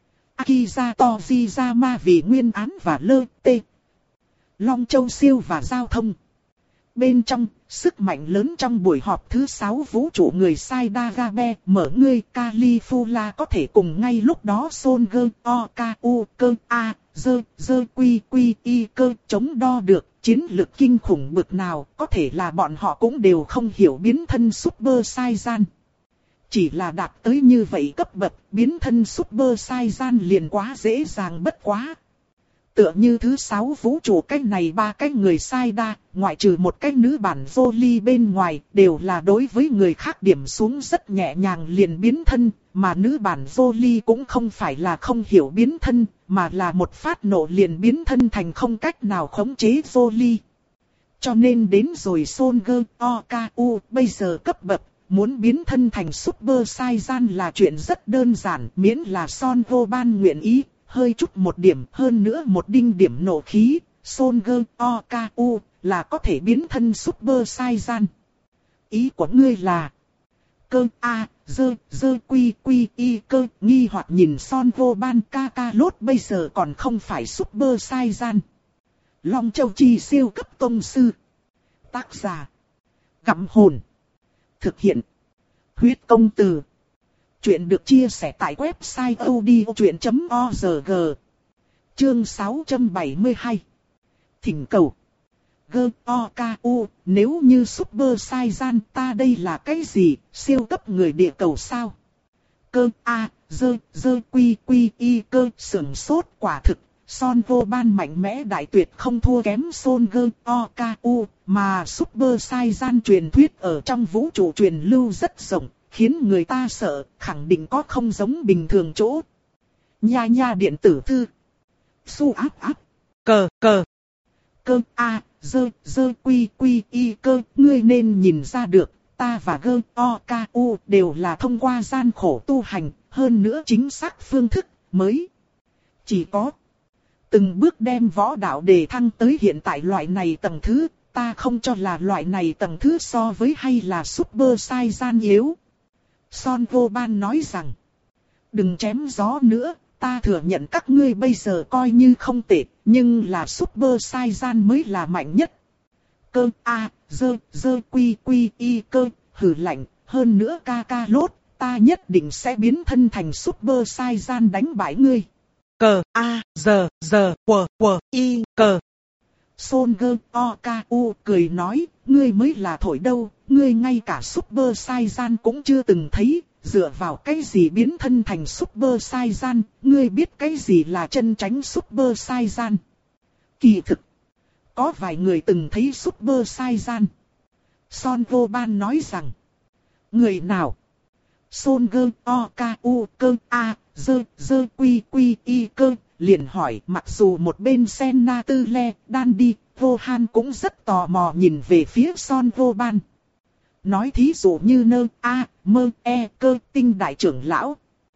Akiza Tojiyama vì nguyên án và lơ tê. Long Châu siêu và giao thông. Bên trong, sức mạnh lớn trong buổi họp thứ sáu vũ trụ người sai Dagabe mở ngươi Califula có thể cùng ngay lúc đó Son Gơ O K U Cơ A Dơ Dơ Quy Quy Y Cơ chống đo được. Chiến lực kinh khủng bực nào có thể là bọn họ cũng đều không hiểu biến thân Super Saiyan. Chỉ là đạt tới như vậy cấp bậc biến thân Super Saiyan liền quá dễ dàng bất quá. Tựa như thứ sáu vũ trụ cái này ba cái người sai đa, ngoại trừ một cái nữ bản Jolie bên ngoài, đều là đối với người khác điểm xuống rất nhẹ nhàng liền biến thân, mà nữ bản Jolie cũng không phải là không hiểu biến thân, mà là một phát nổ liền biến thân thành không cách nào khống chế Jolie. Cho nên đến rồi Son Gơ O K U bây giờ cấp bậc, muốn biến thân thành Super Saiyan là chuyện rất đơn giản, miễn là Son Goban nguyện ý. Hơi chút một điểm hơn nữa một đinh điểm nổ khí, Son Gơ O K U là có thể biến thân Super Saiyan. Ý của ngươi là Cơ A Dơ Dơ Quy Quy Y Cơ nghi hoặc nhìn Son Goban Kakarot bây giờ còn không phải Super Saiyan. Long Châu Chi siêu cấp tông sư. Tác giả Gặm Hồn. Thực hiện Huyết Công Từ. Chuyện được chia sẻ tại website odchuyện chấm org. Chương sáu trăm bảy mươi hai. Thỉnh cầu. Gơ O K U, nếu như Super Saiyan ta đây là cái gì, siêu cấp người địa cầu sao? Cơ A, Dơ, Dơ Quy Quy Y Cơ sưởng sốt quả thực. Son Goban mạnh mẽ đại tuyệt không thua kém Son Gơ O K U, mà Super Saiyan truyền thuyết ở trong vũ trụ truyền lưu rất rộng. Khiến người ta sợ, khẳng định có không giống bình thường chỗ. Nha nha điện tử thư. Su áp áp. Cờ cờ. Cơ A, Dơ, Dơ Quy Quy Y Cơ. Ngươi nên nhìn ra được, ta và Gơ O K U đều là thông qua gian khổ tu hành, hơn nữa chính xác phương thức, mới. Chỉ có từng bước đem võ đạo đề thăng tới hiện tại loại này tầng thứ, ta không cho là loại này tầng thứ so với hay là Super Saiyan yếu. Son Goban nói rằng, đừng chém gió nữa, ta thừa nhận các ngươi bây giờ coi như không tệ, nhưng là Super Saiyan mới là mạnh nhất. Cơ A, Dơ, Dơ Quy Quy Y Cơ, hừ lạnh, hơn nữa Kakarot, ta nhất định sẽ biến thân thành Super Saiyan đánh bại ngươi. Cờ A, Dơ, Dơ, Quờ, Quờ, Y, Cơ. Son Gơ O K U cười nói, ngươi mới là thổi đâu, ngươi ngay cả Super Saiyan cũng chưa từng thấy, dựa vào cái gì biến thân thành Super Saiyan, ngươi biết cái gì là chân tránh Super Saiyan. Kỳ thực, có vài người từng thấy Super Saiyan. Son Goban nói rằng, người nào? Son Gơ O K U Cơ A, Dơ, Dơ Quy Quy Y Cơ. Liền hỏi, mặc dù một bên Senna Tư Le, Đan đi, Gohan cũng rất tò mò nhìn về phía Son Goban. Nói thí dụ như nơ, a, mơ, e, cơ, tinh đại trưởng lão.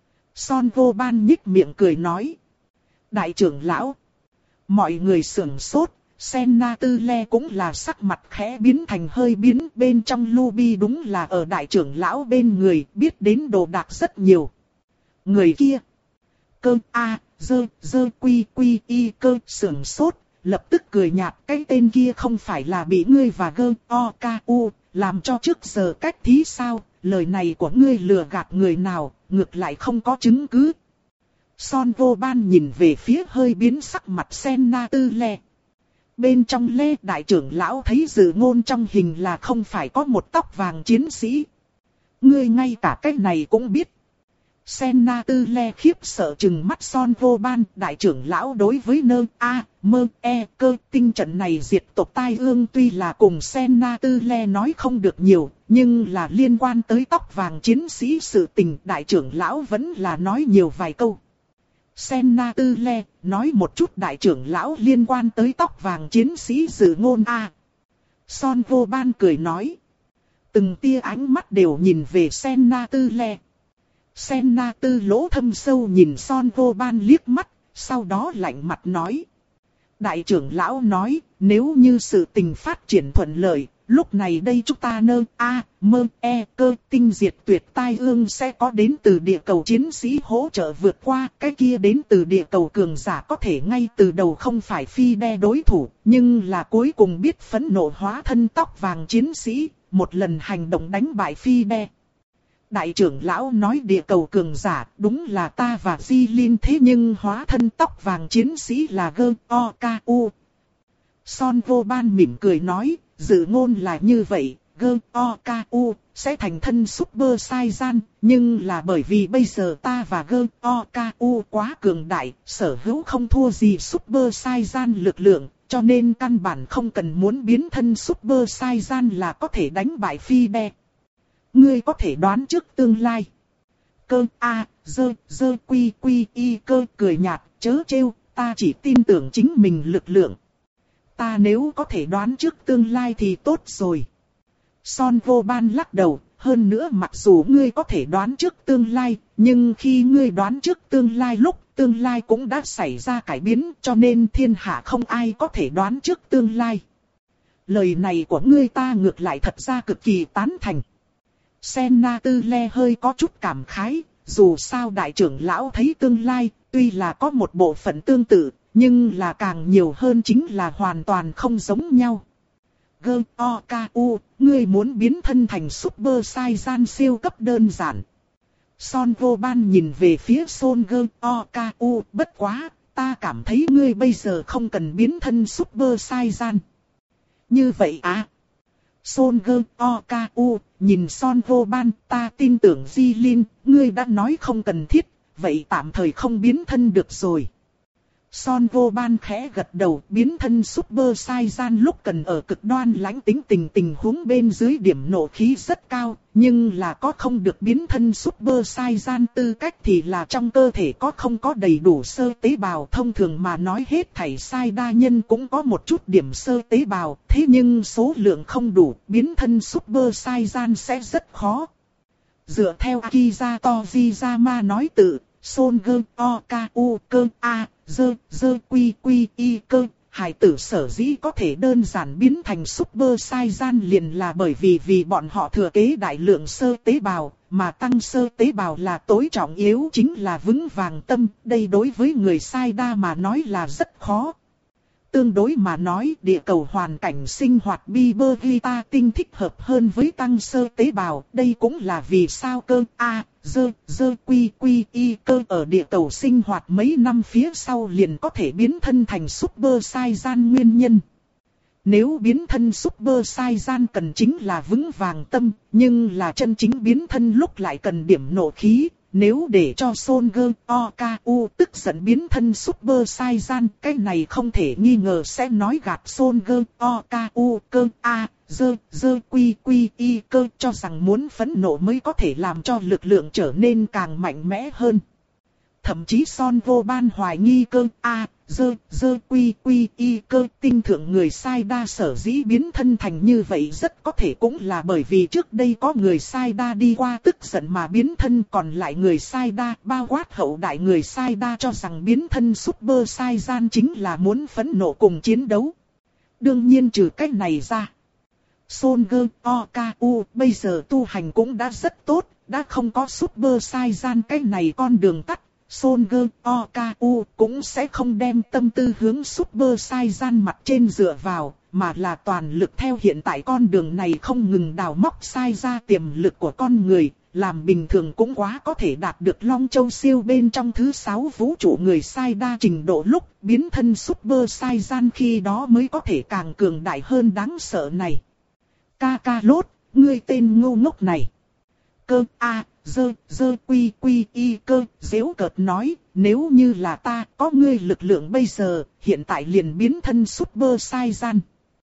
Son Goban nhích miệng cười nói. Đại trưởng lão. Mọi người sửng sốt, Senna Tư Le cũng là sắc mặt khẽ biến thành hơi biến, bên trong Luby đúng là ở đại trưởng lão bên người, biết đến đồ đạc rất nhiều. Người kia. Cơ A, Dơ, Dơ Quy Quy Y Cơ sửng sốt, lập tức cười nhạt, cái tên kia không phải là bị ngươi và Gơ O K U làm cho trước giờ cách thí sao, lời này của ngươi lừa gạt người nào, ngược lại không có chứng cứ. Son Goban nhìn về phía hơi biến sắc mặt Senna Tư Le. Bên trong Lê đại trưởng lão thấy dự ngôn trong hình là không phải có một tóc vàng chiến sĩ. Ngươi ngay cả cái này cũng biết. Senna Tư Le khiếp sợ chừng mắt Son Goban, đại trưởng lão đối với nơ a, mơ, e, cơ tinh trận này diệt tộc tai ương tuy là cùng Senna Tư Le nói không được nhiều, nhưng là liên quan tới tóc vàng chiến sĩ sự tình đại trưởng lão vẫn là nói nhiều vài câu. Senna Tư Le nói một chút đại trưởng lão liên quan tới tóc vàng chiến sĩ dự ngôn a. Son Goban cười nói. Từng tia ánh mắt đều nhìn về Senna Tư Le. Senna Tư lỗ thâm sâu nhìn Son Goban liếc mắt, sau đó lạnh mặt nói. Đại trưởng lão nói, nếu như sự tình phát triển thuận lợi, lúc này đây chúng ta nơ a mơ e cơ tinh diệt tuyệt tai ương sẽ có đến từ địa cầu chiến sĩ hỗ trợ vượt qua, cái kia đến từ địa cầu cường giả có thể ngay từ đầu không phải phi đe đối thủ, nhưng là cuối cùng biết phẫn nộ hóa thân tóc vàng chiến sĩ, một lần hành động đánh bại phi đe. Đại trưởng lão nói địa cầu cường giả đúng là ta và Di Linh, thế nhưng hóa thân tóc vàng chiến sĩ là Gơ O K U. Son Vô Ban mỉm cười nói, dự ngôn là như vậy, Gơ O K U sẽ thành thân Super Saiyan, nhưng là bởi vì bây giờ ta và Gơ O K U quá cường đại, sở hữu không thua gì Super Saiyan lực lượng, cho nên căn bản không cần muốn biến thân Super Saiyan là có thể đánh bại phi đe. Ngươi có thể đoán trước tương lai. Cơ A, dơ, dơ quy quy y cơ cười nhạt, chớ trêu, ta chỉ tin tưởng chính mình lực lượng. Ta nếu có thể đoán trước tương lai thì tốt rồi. Son Vô Ban lắc đầu, hơn nữa mặc dù ngươi có thể đoán trước tương lai, nhưng khi ngươi đoán trước tương lai lúc, tương lai cũng đã xảy ra cải biến, cho nên thiên hạ không ai có thể đoán trước tương lai. Lời này của ngươi ta ngược lại thật ra cực kỳ tán thành. Senna Tư Le hơi có chút cảm khái, dù sao đại trưởng lão thấy tương lai, tuy là có một bộ phận tương tự, nhưng là càng nhiều hơn chính là hoàn toàn không giống nhau. Gơ O K U, ngươi muốn biến thân thành Super Saiyan siêu cấp đơn giản. Son Vô Ban nhìn về phía Son Gơ O K U, bất quá, ta cảm thấy ngươi bây giờ không cần biến thân Super Saiyan. Như vậy à? Son Gơ O K U, nhìn Son Vô Ban, ta tin tưởng Di Linh, ngươi đã nói không cần thiết, vậy tạm thời không biến thân được rồi. Son Vô Ban khẽ gật đầu, biến thân Super Saiyan lúc cần ở cực đoan lãnh tính tình tình huống bên dưới điểm nộ khí rất cao, nhưng là có không được biến thân Super Saiyan tư cách thì là trong cơ thể có không có đầy đủ sơ tế bào. Thông thường mà nói hết thảy sai đa nhân cũng có một chút điểm sơ tế bào, thế nhưng số lượng không đủ, biến thân Super Saiyan sẽ rất khó. Dựa theo Akiza Tojiyama nói tự, Son Gơ O K U cơ A, dơ, dơ quy quy y cơ, hải tử sở dĩ có thể đơn giản biến thành Super Saiyan liền là bởi vì vì bọn họ thừa kế đại lượng sơ tế bào, mà tăng sơ tế bào là tối trọng yếu chính là vững vàng tâm, đây đối với người sai đa mà nói là rất khó. Tương đối mà nói, địa cầu hoàn cảnh sinh hoạt Bibergita tinh thích hợp hơn với tăng sơ tế bào, đây cũng là vì sao cơ A, dơ, dơ quy quy y cơ ở địa cầu sinh hoạt mấy năm phía sau liền có thể biến thân thành Super Saiyan nguyên nhân. Nếu biến thân Super Saiyan cần chính là vững vàng tâm, nhưng là chân chính biến thân lúc lại cần điểm nộ khí. Nếu để cho Son Gơ O K U tức giận biến thân Super Saiyan, cái này không thể nghi ngờ sẽ nói gạt Son Gơ O K U cơ A, dơ, dơ quy quy y cơ cho rằng muốn phẫn nộ mới có thể làm cho lực lượng trở nên càng mạnh mẽ hơn. Thậm chí Son Vô Ban hoài nghi cơ A, dơ, dơ quy quy y cơ tinh thượng người sai đa sở dĩ biến thân thành như vậy rất có thể cũng là bởi vì trước đây có người sai đa đi qua tức giận mà biến thân, còn lại người sai đa bao quát hậu đại người sai đa cho rằng biến thân Super Saiyan chính là muốn phẫn nộ cùng chiến đấu. Đương nhiên trừ cách này ra, Son Gơ O K U bây giờ tu hành cũng đã rất tốt, đã không có Super Saiyan cái này con đường tắt. Son Gơ O K U cũng sẽ không đem tâm tư hướng Super Saiyan mặt trên dựa vào, mà là toàn lực theo hiện tại con đường này không ngừng đào móc sai ra tiềm lực của con người, làm bình thường cũng quá có thể đạt được Long Châu siêu bên trong thứ sáu vũ trụ người sai đa trình độ lúc biến thân Super Saiyan khi đó mới có thể càng cường đại hơn đáng sợ này. Ca ca lốt, ngươi tên ngu ngốc này. Cơ A, dơ, dơ quy quy y cơ, giễu cợt nói, nếu như là ta có ngươi lực lượng bây giờ, hiện tại liền biến thân Super Saiyan.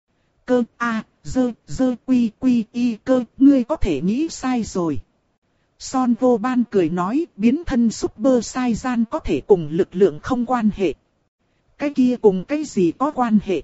Cơ A, dơ, dơ quy quy y cơ, ngươi có thể nghĩ sai rồi. Son Vô Ban cười nói, biến thân Super Saiyan có thể cùng lực lượng không quan hệ. Cái kia cùng cái gì có quan hệ?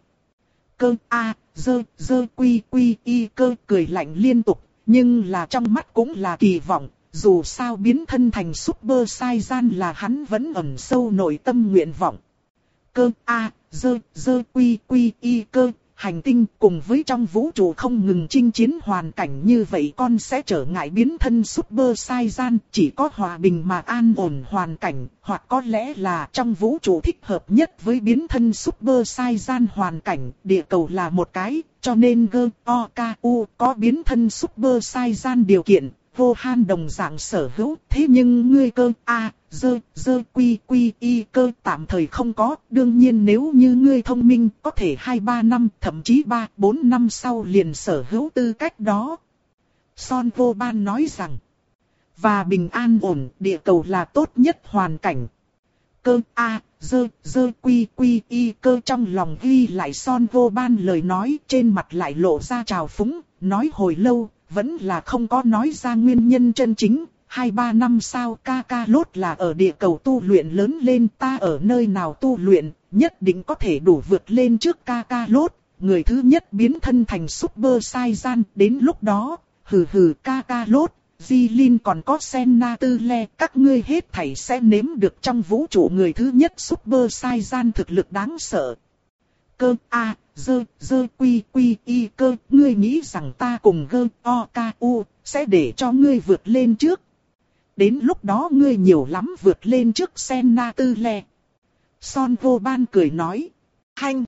Cơ A, dơ, dơ quy quy y cơ cười lạnh liên tục, nhưng là trong mắt cũng là kỳ vọng. Dù sao biến thân thành Super Saiyan là hắn vẫn ẩn sâu nội tâm nguyện vọng. Cơ A, dơ, dơ quy quy y cơ, hành tinh cùng với trong vũ trụ không ngừng chinh chiến hoàn cảnh như vậy con sẽ trở ngại biến thân Super Saiyan, chỉ có hòa bình mà an ổn hoàn cảnh, hoặc có lẽ là trong vũ trụ thích hợp nhất với biến thân Super Saiyan hoàn cảnh, địa cầu là một cái, cho nên Goku có biến thân Super Saiyan điều kiện. Vô Han đồng dạng sở hữu, thế nhưng ngươi cơ a dơ dơ quy quy y cơ tạm thời không có. Đương nhiên nếu như ngươi thông minh, có thể hai ba năm, thậm chí ba bốn năm sau liền sở hữu tư cách đó. Son Vô Ban nói rằng, và bình an ổn, địa cầu là tốt nhất hoàn cảnh. Cơ a dơ dơ quy quy y cơ trong lòng ghi lại Son Vô Ban lời nói, trên mặt lại lộ ra trào phúng, nói hồi lâu. Vẫn là không có nói ra nguyên nhân chân chính, hai ba năm sau ca ca lốt là ở địa cầu tu luyện lớn lên, ta ở nơi nào tu luyện, nhất định có thể đủ vượt lên trước ca ca lốt, người thứ nhất biến thân thành Super Saiyan, đến lúc đó, hừ hừ ca ca lốt, Jilin còn có Senna Tư Le, các ngươi hết thảy sẽ nếm được trong vũ trụ người thứ nhất Super Saiyan thực lực đáng sợ. Cơ a dơ dơ quy quy y cơ, ngươi nghĩ rằng ta cùng Goku sẽ để cho ngươi vượt lên trước. Đến lúc đó ngươi nhiều lắm vượt lên trước Senna Tư Le. Son Vô Ban cười nói. Hanh.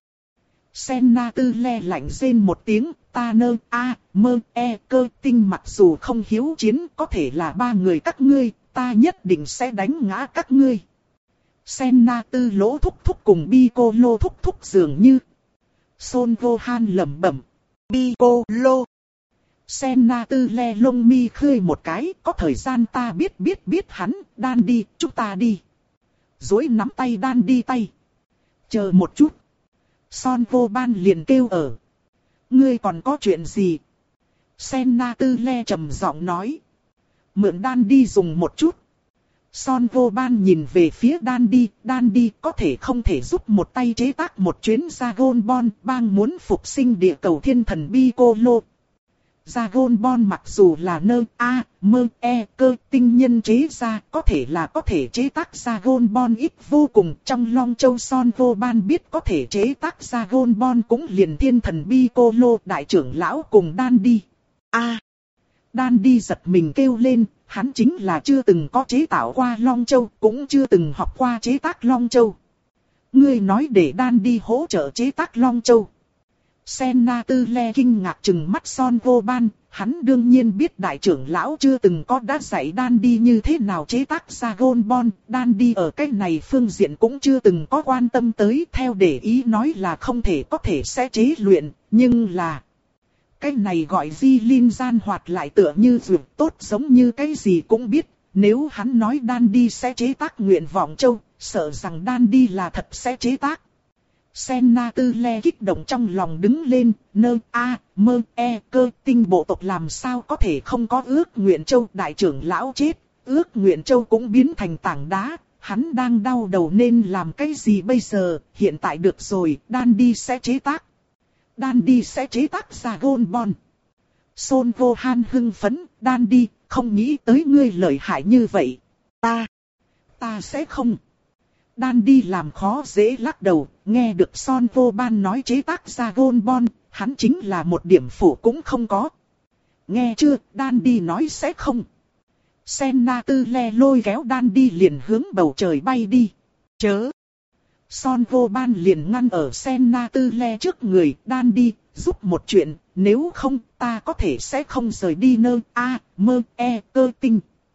Senna Tư Le lạnh rên một tiếng, ta nơ a mơ e cơ tinh mặc dù không hiếu chiến, có thể là ba người các ngươi, ta nhất định sẽ đánh ngã các ngươi. Senna Tư Lỗ thúc thúc cùng Piccolo thúc thúc dường như. Son Vô Han lẩm bẩm. Piccolo. Senna Tư Le lông mi khơi một cái, có thời gian ta biết biết biết hắn, đan đi, chúng ta đi. Dối nắm tay đan đi tay. Chờ một chút. Son Vô Ban liền kêu ở. Ngươi còn có chuyện gì? Senna Tư Le trầm giọng nói. Mượn đan đi dùng một chút. Son Vô Ban nhìn về phía đan đi, đan đi có thể không thể giúp một tay chế tác một chuyến Dragon Ball, bang muốn phục sinh địa cầu thiên thần Piccolo. Dragon Ball mặc dù là nơ a mơ e cơ tinh nhân chế ra, có thể là có thể chế tác Dragon Ball ít vô cùng. Trong Long Châu Son Vô Ban biết có thể chế tác Dragon Ball cũng liền thiên thần Piccolo đại trưởng lão cùng đan đi. A đan đi giật mình kêu lên, hắn chính là chưa từng có chế tạo qua Long Châu, cũng chưa từng học qua chế tác Long Châu. Ngươi nói để đan đi hỗ trợ chế tác Long Châu. Senna Tư Le kinh ngạc trừng mắt Son Vô Ban, hắn đương nhiên biết đại trưởng lão chưa từng có đã dạy đan đi như thế nào chế tác Dragon Ball, đan đi ở cái này phương diện cũng chưa từng có quan tâm tới, theo để ý nói là không thể có thể sẽ chế luyện, nhưng là... Cái này gọi Jilin gian hoạt lại tựa như dược tốt giống như cái gì cũng biết, nếu hắn nói đan đi sẽ chế tác nguyện vọng châu, sợ rằng đan đi là thật sẽ chế tác. Senna Tư Le kích động trong lòng đứng lên, nơ a mơ e cơ tinh bộ tộc làm sao có thể không có ước nguyện châu, đại trưởng lão chết, ước nguyện châu cũng biến thành tảng đá, hắn đang đau đầu nên làm cái gì bây giờ, hiện tại được rồi, đan đi sẽ chế tác. Đan đi sẽ chế tác Dragon Ball. Son Vô Han hưng phấn, đan đi, không nghĩ tới ngươi lợi hại như vậy. Ta, ta sẽ không. Đan đi làm khó dễ lắc đầu, nghe được Son Vô Ban nói chế tác Dragon Ball, hắn chính là một điểm phủ cũng không có. Nghe chưa, đan đi nói sẽ không. Senna Tư Le lôi kéo đan đi liền hướng bầu trời bay đi. Chớ. Son Vô Ban liền ngăn ở Senna Tư Le trước người, đan đi, giúp một chuyện, nếu không ta có thể sẽ không rời đi nơ a mơ e cơ tinh.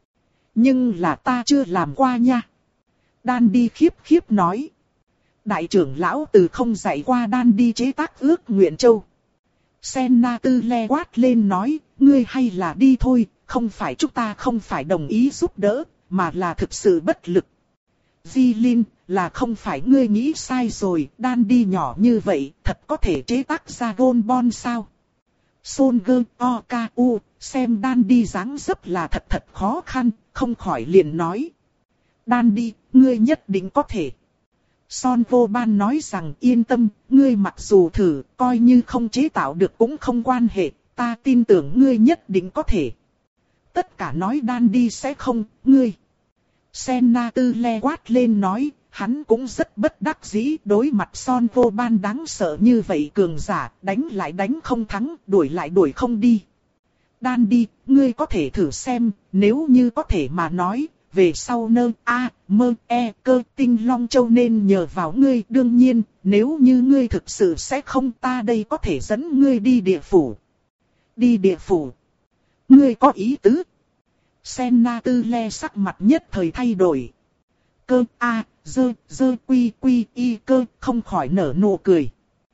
Nhưng là ta chưa làm qua nha. Đan đi khiếp khiếp nói. Đại trưởng lão từ không dạy qua đan đi chế tác ước nguyện châu. Senna Tư Le quát lên nói, ngươi hay là đi thôi, không phải chúng ta không phải đồng ý giúp đỡ, mà là thực sự bất lực. Jilin, là không phải ngươi nghĩ sai rồi, đan đi nhỏ như vậy, thật có thể chế tác Dragon Ball sao? Son Goku, xem đan đi dáng dấp là thật thật khó khăn, không khỏi liền nói. Đan đi, ngươi nhất định có thể. Son Vô Ban nói rằng yên tâm, ngươi mặc dù thử, coi như không chế tạo được cũng không quan hệ, ta tin tưởng ngươi nhất định có thể. Tất cả nói đan đi sẽ không, ngươi. Senna Tư Le quát lên nói, hắn cũng rất bất đắc dĩ, đối mặt Son Vô Ban đáng sợ như vậy cường giả, đánh lại đánh không thắng, đuổi lại đuổi không đi. Đan đi, ngươi có thể thử xem, nếu như có thể mà nói, về sau nơ a mơ e cơ tinh Long Châu nên nhờ vào ngươi. Đương nhiên, nếu như ngươi thực sự sẽ không, ta đây có thể dẫn ngươi đi địa phủ. Đi địa phủ? Ngươi có ý tứ? Senna Tư Le sắc mặt nhất thời thay đổi. Cơ a dơ dơ quy quy y cơ không khỏi nở nụ cười.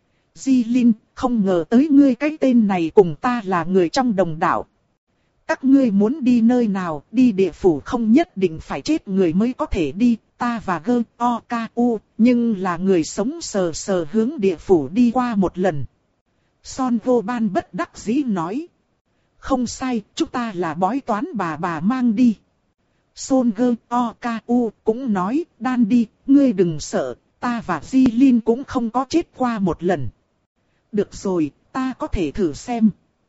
Di Linh, không ngờ tới ngươi cái tên này cùng ta là người trong đồng đạo. Các ngươi muốn đi nơi nào, đi địa phủ không nhất định phải chết người mới có thể đi, ta và gơ o ca u, nhưng là người sống sờ sờ hướng địa phủ đi qua một lần. Son Vô Ban bất đắc dĩ nói. Không sai, chúng ta là bói toán bà bà mang đi. Son gơ o ca u cũng nói, Đan đi, ngươi đừng sợ, ta và Di Linh cũng không có chết qua một lần. Được rồi, ta có thể thử xem.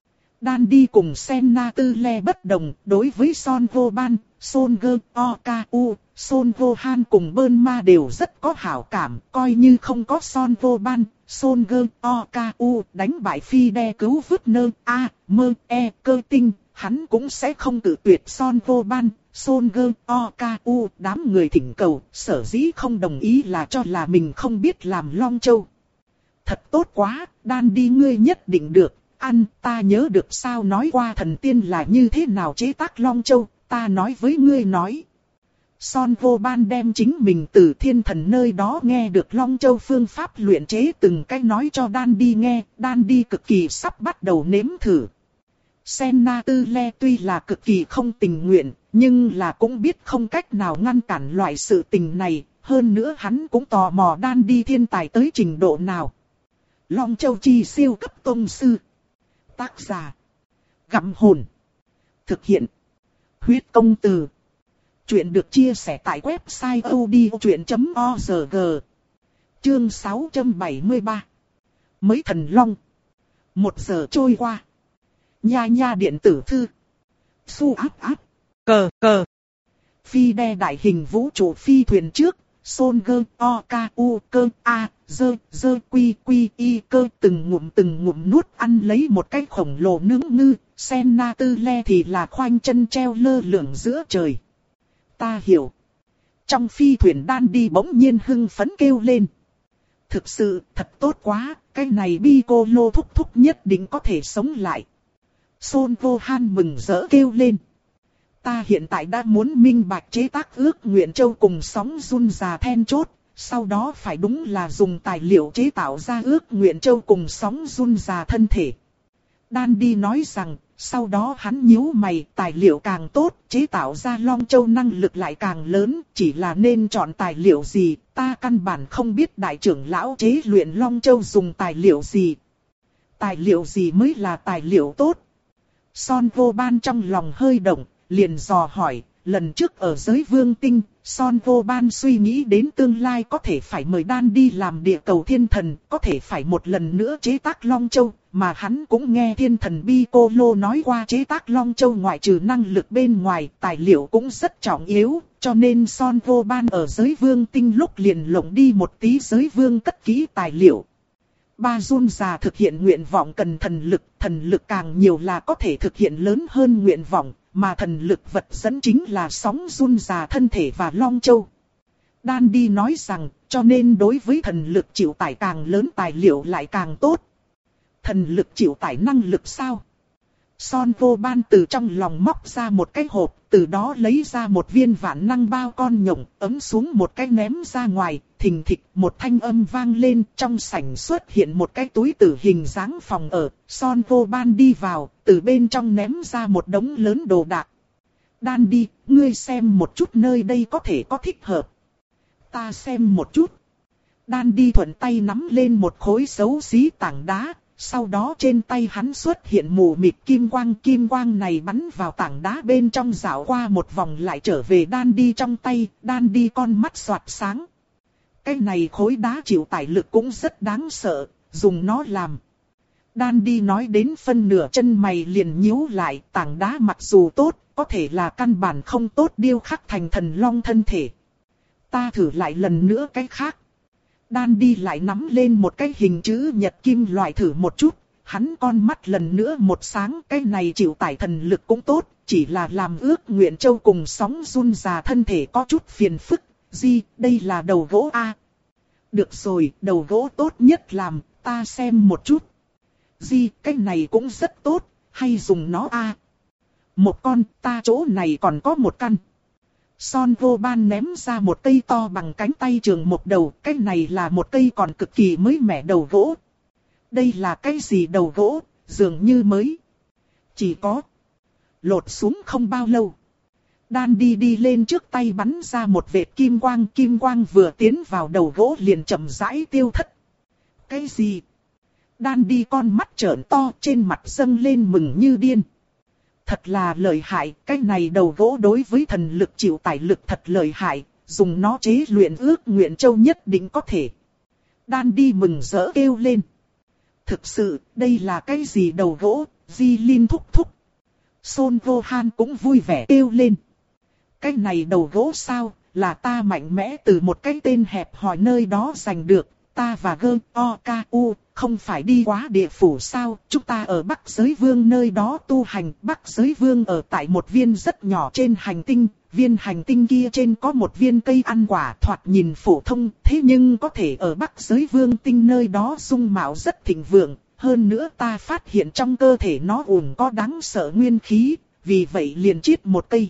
Đan đi cùng Senna Tư Le bất đồng, đối với Son Vô Ban, Son gơ o ca u, Son Vô Han cùng Bơn Ma đều rất có hảo cảm, coi như không có Son Vô Ban, Son gơ o ca u đánh bại Phi Đe cứu vớt nơ a mơ e cơ tinh, hắn cũng sẽ không tự tuyệt Son Vô Ban, Son gơ o ca u. Đám người thỉnh cầu, sở dĩ không đồng ý là cho là mình không biết làm Long Châu. Thật tốt quá, Đan đi ngươi nhất định được. Ăn, ta nhớ được sao nói qua thần tiên là như thế nào chế tác Long Châu, ta nói với ngươi nói. Son Vô Ban đem chính mình từ thiên thần nơi đó nghe được Long Châu phương pháp luyện chế từng cách nói cho Đan đi nghe, Đan đi cực kỳ sắp bắt đầu nếm thử. Senna Tư Le tuy là cực kỳ không tình nguyện, nhưng là cũng biết không cách nào ngăn cản loại sự tình này, hơn nữa hắn cũng tò mò Đan đi thiên tài tới trình độ nào. Long Châu chi siêu cấp tông sư. Tác giả. Gặm hồn. Thực hiện. Huyết công từ. Chuyện được chia sẻ tại website odchuyện chấm org. Chương sáu trăm bảy mươi ba. Mới thần long. Một giờ trôi qua. Nha nha điện tử thư. Su áp áp. Cờ cờ. Phi Đe đại hình vũ trụ phi thuyền trước. Son gơ o ca u cơ a dơ dơ quy quy y cơ từng ngụm từng ngụm nuốt ăn lấy một cái khổng lồ nướng ngư. Senna Tư Le thì là khoanh chân treo lơ lửng giữa trời. Ta hiểu. Trong phi thuyền Đan đi bỗng nhiên hưng phấn kêu lên. Thực sự thật tốt quá, cái này Piccolo thúc thúc nhất định có thể sống lại. Son Vô Han mừng rỡ kêu lên. Ta hiện tại đã muốn minh bạch chế tác ước nguyện châu cùng sóng run già then chốt, sau đó phải đúng là dùng tài liệu chế tạo ra ước nguyện châu cùng sóng run già thân thể. Đan đi nói rằng, sau đó hắn nhíu mày, tài liệu càng tốt, chế tạo ra Long Châu năng lực lại càng lớn, chỉ là nên chọn tài liệu gì, ta căn bản không biết đại trưởng lão chế luyện Long Châu dùng tài liệu gì. Tài liệu gì mới là tài liệu tốt? Son Vô Ban trong lòng hơi động, liền dò hỏi, lần trước ở giới vương tinh, Son Vô Ban suy nghĩ đến tương lai có thể phải mời Đan đi làm địa cầu thiên thần, có thể phải một lần nữa chế tác Long Châu, mà hắn cũng nghe thiên thần Piccolo nói qua chế tác Long Châu ngoại trừ năng lực bên ngoài, tài liệu cũng rất trọng yếu, cho nên Son Vô Ban ở giới vương tinh lúc liền lộng đi một tí giới vương cất kỹ tài liệu. Ba run già thực hiện nguyện vọng cần thần lực, thần lực càng nhiều là có thể thực hiện lớn hơn nguyện vọng, mà thần lực vật dẫn chính là sóng run già thân thể và Long Châu. Đan đi nói rằng, cho nên đối với thần lực chịu tải càng lớn tài liệu lại càng tốt. Thần lực chịu tải năng lực sao? Son Vô Ban từ trong lòng móc ra một cái hộp, từ đó lấy ra một viên vạn năng bao con nhộng, ấm xuống một cái ném ra ngoài, thình thịch một thanh âm vang lên, trong sảnh xuất hiện một cái túi tử hình dáng phòng ở, Son Vô Ban đi vào, từ bên trong ném ra một đống lớn đồ đạc. Đan đi, ngươi xem một chút nơi đây có thể có thích hợp. Ta xem một chút. Đan đi thuận tay nắm lên một khối xấu xí tảng đá. Sau đó trên tay hắn xuất hiện mù mịt kim quang, kim quang này bắn vào tảng đá bên trong dạo qua một vòng lại trở về Đan đi trong tay, Đan đi con mắt xoạt sáng. Cái này khối đá chịu tải lực cũng rất đáng sợ, dùng nó làm. Đan đi nói đến phân nửa chân mày liền nhíu lại, tảng đá mặc dù tốt, có thể là căn bản không tốt điêu khắc thành thần long thân thể. Ta thử lại lần nữa cái khác. Đan đi lại nắm lên một cái hình chữ nhật kim loại thử một chút. Hắn con mắt lần nữa một sáng, cái này chịu tải thần lực cũng tốt, chỉ là làm ước nguyện châu cùng sóng run già thân thể có chút phiền phức. Di, đây là đầu gỗ A. Được rồi, đầu gỗ tốt nhất làm, ta xem một chút. Di, cái này cũng rất tốt, hay dùng nó A. Một con, ta chỗ này còn có một căn. Son vô ban ném ra một cây to bằng cánh tay trường một đầu, cái này là một cây còn cực kỳ mới mẻ đầu gỗ. Đây là cái gì đầu gỗ, dường như mới. Chỉ có lột xuống không bao lâu. Đan đi đi lên trước tay bắn ra một vệt kim quang, kim quang vừa tiến vào đầu gỗ liền chậm rãi tiêu thất. Cái gì? Đan đi con mắt trợn to, trên mặt dâng lên mừng như điên. Thật là lợi hại, cái này đầu gỗ đối với thần lực chịu tải lực thật lợi hại, dùng nó chế luyện ước nguyện châu nhất định có thể. Đan đi mừng rỡ kêu lên. Thực sự, đây là cái gì đầu gỗ, Di Linh thúc thúc. Son vô han cũng vui vẻ kêu lên. Cái này đầu gỗ sao, là ta mạnh mẽ từ một cái tên hẹp hòi nơi đó giành được. Ta và Gơ O K U không phải đi quá địa phủ sao, chúng ta ở Bắc Giới Vương nơi đó tu hành. Bắc Giới Vương ở tại một viên rất nhỏ trên hành tinh, viên hành tinh kia trên có một viên cây ăn quả thoạt nhìn phổ thông, thế nhưng có thể ở Bắc Giới Vương tinh nơi đó dung mạo rất thịnh vượng. Hơn nữa ta phát hiện trong cơ thể nó ủng có đáng sợ nguyên khí, vì vậy liền chiết một cây.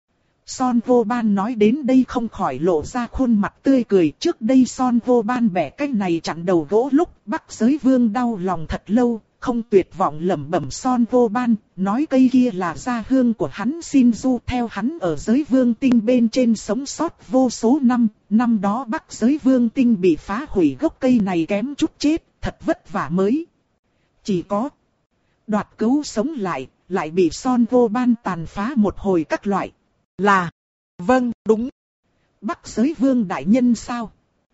Son vô ban nói đến đây không khỏi lộ ra khuôn mặt tươi cười. Trước đây Son vô ban bẻ cái này chặn đầu gỗ lúc Bắc Giới Vương đau lòng thật lâu, không tuyệt vọng lẩm bẩm Son vô ban, nói cây kia là gia hương của hắn Shinju, theo hắn ở Giới Vương tinh bên trên sống sót vô số năm. Năm đó Bắc Giới Vương tinh bị phá hủy, gốc cây này kém chút chết, thật vất vả mới chỉ có đoạt cứu sống lại, lại bị Son vô ban tàn phá một hồi các loại. Là, vâng, đúng. Bắc Giới Vương đại nhân sao?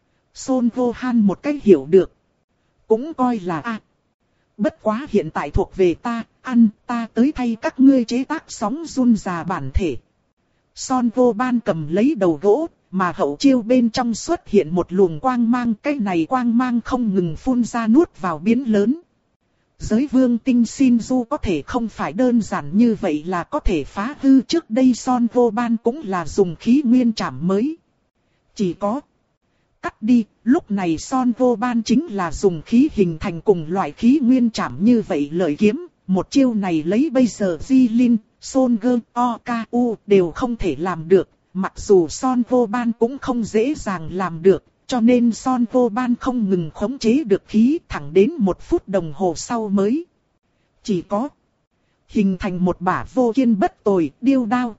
Son vô han một cách hiểu được. Cũng coi là a. À. Bất quá hiện tại thuộc về ta, ăn, ta tới thay các ngươi chế tác sóng run già bản thể. Son vô ban cầm lấy đầu gỗ, mà hậu chiêu bên trong xuất hiện một luồng quang mang. Cái này quang mang không ngừng phun ra nuốt vào biến lớn. Giới Vương tinh Shinju có thể không phải đơn giản như vậy là có thể phá hư. Trước đây Son vô ban cũng là dùng khí nguyên trảm mới. Chỉ có cắt đi, lúc này Son vô ban chính là dùng khí hình thành cùng loại khí nguyên trảm như vậy lợi kiếm. Một chiêu này lấy bây giờ Di Linh, Son Gơ, O K U đều không thể làm được. Mặc dù Son vô ban cũng không dễ dàng làm được. Cho nên Son vô ban không ngừng khống chế được khí thẳng đến một phút đồng hồ sau mới chỉ có hình thành một bả vô kiên bất tồi điêu đao.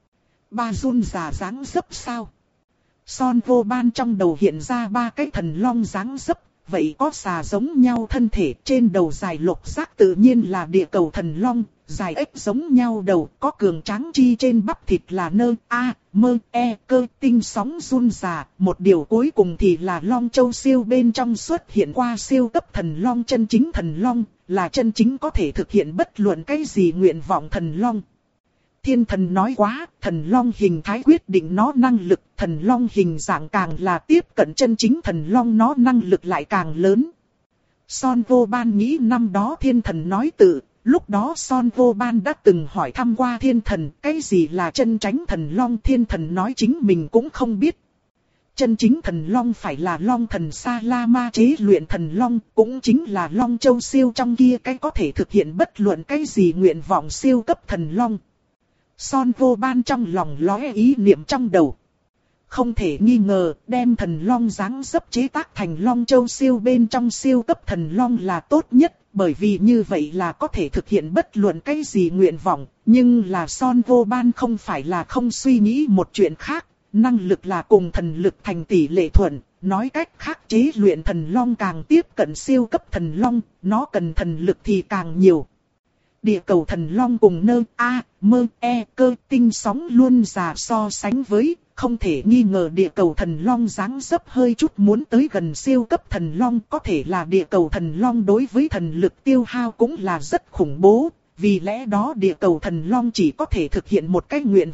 Ba run già dáng dấp sao? Son vô ban trong đầu hiện ra ba cái thần long dáng dấp, vậy có xà giống nhau thân thể, trên đầu dài lục giác tự nhiên là địa cầu thần long, dài ếch giống nhau đầu, có cường tráng chi trên bắp thịt là nơ, a, mơ, e, cơ, tinh sóng run già. Một điều cuối cùng thì là Long Châu siêu bên trong xuất hiện qua siêu cấp thần long, chân chính thần long, là chân chính có thể thực hiện bất luận cái gì nguyện vọng thần long. Thiên thần nói quá, thần long hình thái quyết định nó năng lực, thần long hình dạng càng là tiếp cận chân chính thần long nó năng lực lại càng lớn. Son vô ban nghĩ năm đó thiên thần nói tự, lúc đó Son vô ban đã từng hỏi thăm qua thiên thần, cái gì là chân chính thần long, thiên thần nói chính mình cũng không biết. Chân chính thần long phải là long thần Sa La Ma chế luyện thần long, cũng chính là Long Châu siêu trong kia cái có thể thực hiện bất luận cái gì nguyện vọng siêu cấp thần long. Son vô ban trong lòng lóe ý niệm trong đầu. Không thể nghi ngờ, đem thần long dáng dấp chế tác thành Long Châu siêu bên trong siêu cấp thần long là tốt nhất, bởi vì như vậy là có thể thực hiện bất luận cái gì nguyện vọng. Nhưng là Son vô ban không phải là không suy nghĩ một chuyện khác, năng lực là cùng thần lực thành tỷ lệ thuận, nói cách khác chế luyện thần long càng tiếp cận siêu cấp thần long, nó cần thần lực thì càng nhiều. Địa cầu thần long cùng nơ, a, mơ, e, cơ, tinh sóng luôn già so sánh với, không thể nghi ngờ địa cầu thần long dáng dấp hơi chút muốn tới gần siêu cấp thần long, có thể là địa cầu thần long đối với thần lực tiêu hao cũng là rất khủng bố, vì lẽ đó địa cầu thần long chỉ có thể thực hiện một cái nguyện vọng,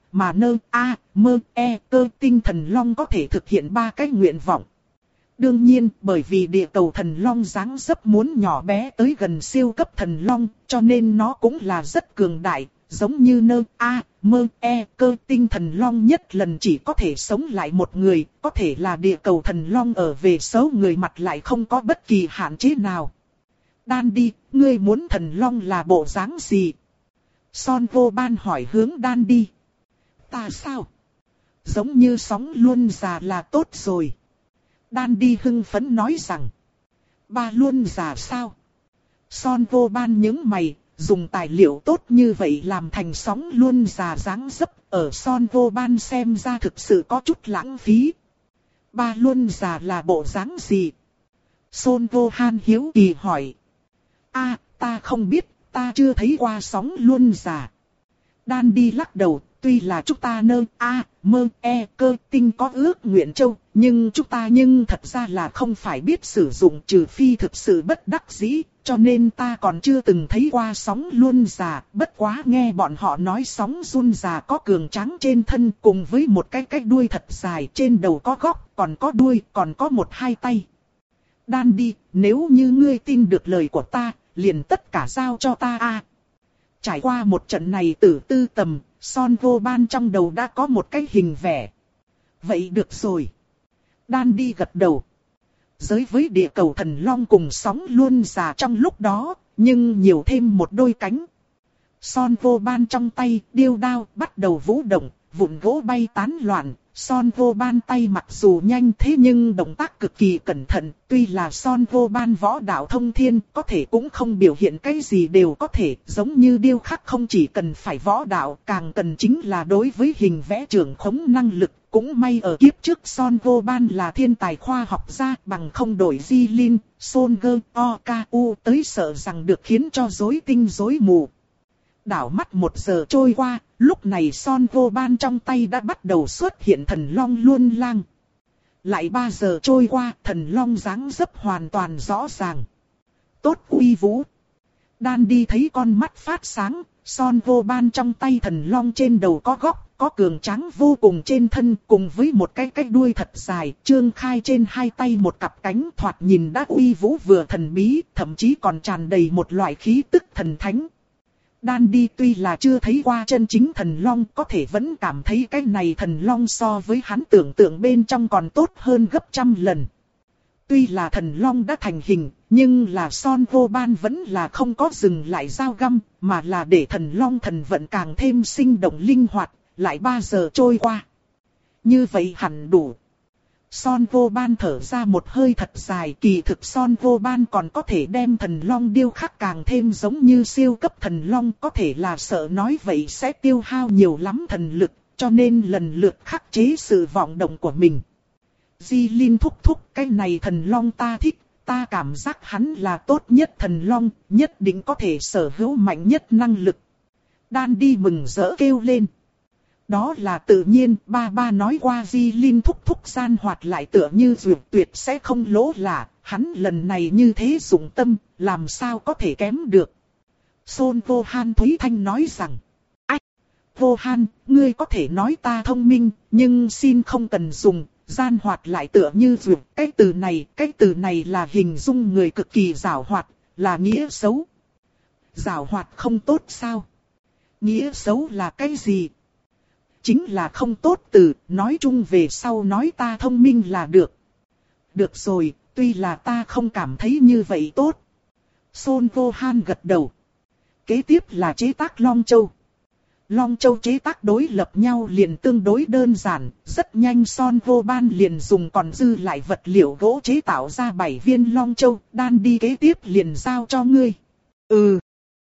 mà nơ a mơ e cơ tinh thần long có thể thực hiện ba cái nguyện vọng. Đương nhiên, bởi vì địa cầu thần long dáng dấp muốn nhỏ bé tới gần siêu cấp thần long, cho nên nó cũng là rất cường đại, giống như nơ a mơ e cơ tinh thần long nhất lần chỉ có thể sống lại một người, có thể là địa cầu thần long ở về số người mặt lại không có bất kỳ hạn chế nào. Đan đi, ngươi muốn thần long là bộ dáng gì? Son vô ban hỏi hướng đan đi. Ta sao? Giống như sóng luôn già là tốt rồi. Đan đi hưng phấn nói rằng. Ba luôn già sao? Son vô ban nhướng mày, dùng tài liệu tốt như vậy làm thành sóng luôn già dáng dấp, ở Son vô ban xem ra thực sự có chút lãng phí. Ba luôn già là bộ dáng gì? Son vô han hiếu kỳ hỏi. A, ta không biết, ta chưa thấy qua sóng luôn già. Đan đi lắc đầu, tuy là chúng ta nơ a mơ e cơ tinh có ước nguyện châu, nhưng chúng ta nhưng thật ra là không phải biết sử dụng, trừ phi thực sự bất đắc dĩ, cho nên ta còn chưa từng thấy qua sóng luôn già. Bất quá nghe bọn họ nói sóng luôn già có cường tráng trên thân, cùng với một cái cái đuôi thật dài, trên đầu có góc, còn có đuôi, còn có một hai tay. Đan đi, nếu như ngươi tin được lời của ta, liền tất cả giao cho ta a. Trải qua một trận này tử tư tầm, Son vô ban trong đầu đã có một cái hình vẽ. Vậy được rồi. Đan đi gật đầu. Giới với địa cầu thần long cùng sóng luôn già trong lúc đó, nhưng nhiều thêm một đôi cánh. Son vô ban trong tay, điêu đao, bắt đầu vũ động, vụn gỗ bay tán loạn. Son vô ban tay mặc dù nhanh thế nhưng động tác cực kỳ cẩn thận, tuy là Son vô ban võ đạo thông thiên, có thể cũng không biểu hiện cái gì đều có thể, giống như điêu khắc không chỉ cần phải võ đạo, càng cần chính là đối với hình vẽ trưởng khống năng lực. Cũng may ở kiếp trước Son vô ban là thiên tài khoa học gia, bằng không đổi Di Lin, Son Gơ, O K U tới sợ rằng được khiến cho rối tinh rối mù. Đảo mắt một giờ trôi qua, lúc này Son vô ban trong tay đã bắt đầu xuất hiện thần long luân lang. Lại ba giờ trôi qua, thần long dáng dấp hoàn toàn rõ ràng. Tốt uy vũ. Đan đi thấy con mắt phát sáng, Son vô ban trong tay thần long trên đầu có góc, có cường tráng vô cùng trên thân, cùng với một cái cái đuôi thật dài, trương khai trên hai tay một cặp cánh, thoạt nhìn đã uy vũ vừa thần bí, thậm chí còn tràn đầy một loại khí tức thần thánh. Đan đi tuy là chưa thấy qua chân chính thần long, có thể vẫn cảm thấy cái này thần long so với hắn tưởng tượng bên trong còn tốt hơn gấp trăm lần. Tuy là thần long đã thành hình, nhưng là Son vô ban vẫn là không có dừng lại dao găm, mà là để thần long thần vận càng thêm sinh động linh hoạt, lại ba giờ trôi qua. Như vậy hẳn đủ. Son vô ban thở ra một hơi thật dài, kỳ thực Son vô ban còn có thể đem thần long điêu khắc càng thêm giống như siêu cấp thần long, có thể là sợ nói vậy sẽ tiêu hao nhiều lắm thần lực, cho nên lần lượt khắc chế sự vọng động của mình. Di Linh thúc thúc, cái này thần long ta thích, ta cảm giác hắn là tốt nhất thần long, nhất định có thể sở hữu mạnh nhất năng lực. Đan đi mừng rỡ kêu lên. Đó là tự nhiên, ba ba nói qua Di Linh thúc thúc gian hoạt lại tựa như dược tuyệt sẽ không lỗ là, hắn lần này như thế dụng tâm, làm sao có thể kém được. Son vô han Thúy Thanh nói rằng, ách, vô han, ngươi có thể nói ta thông minh, nhưng xin không cần dùng, gian hoạt lại tựa như dược, cái từ này, cái từ này là hình dung người cực kỳ giảo hoạt, là nghĩa xấu. Giảo hoạt không tốt sao? Nghĩa xấu là cái gì? Chính là không tốt từ, nói chung về sau nói ta thông minh là được. Được rồi, tuy là ta không cảm thấy như vậy tốt. Son vô han gật đầu. Kế tiếp là chế tác Long Châu. Long Châu chế tác đối lập nhau liền tương đối đơn giản, rất nhanh Son vô ban liền dùng còn dư lại vật liệu gỗ chế tạo ra bảy viên Long Châu, Đan đi kế tiếp liền giao cho ngươi. Ừ.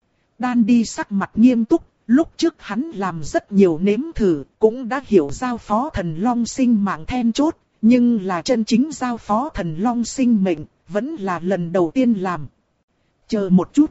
Đan đi sắc mặt nghiêm túc. Lúc trước hắn làm rất nhiều nếm thử, cũng đã hiểu giao phó thần long sinh mạng then chốt, nhưng là chân chính giao phó thần long sinh mệnh, vẫn là lần đầu tiên làm. Chờ một chút.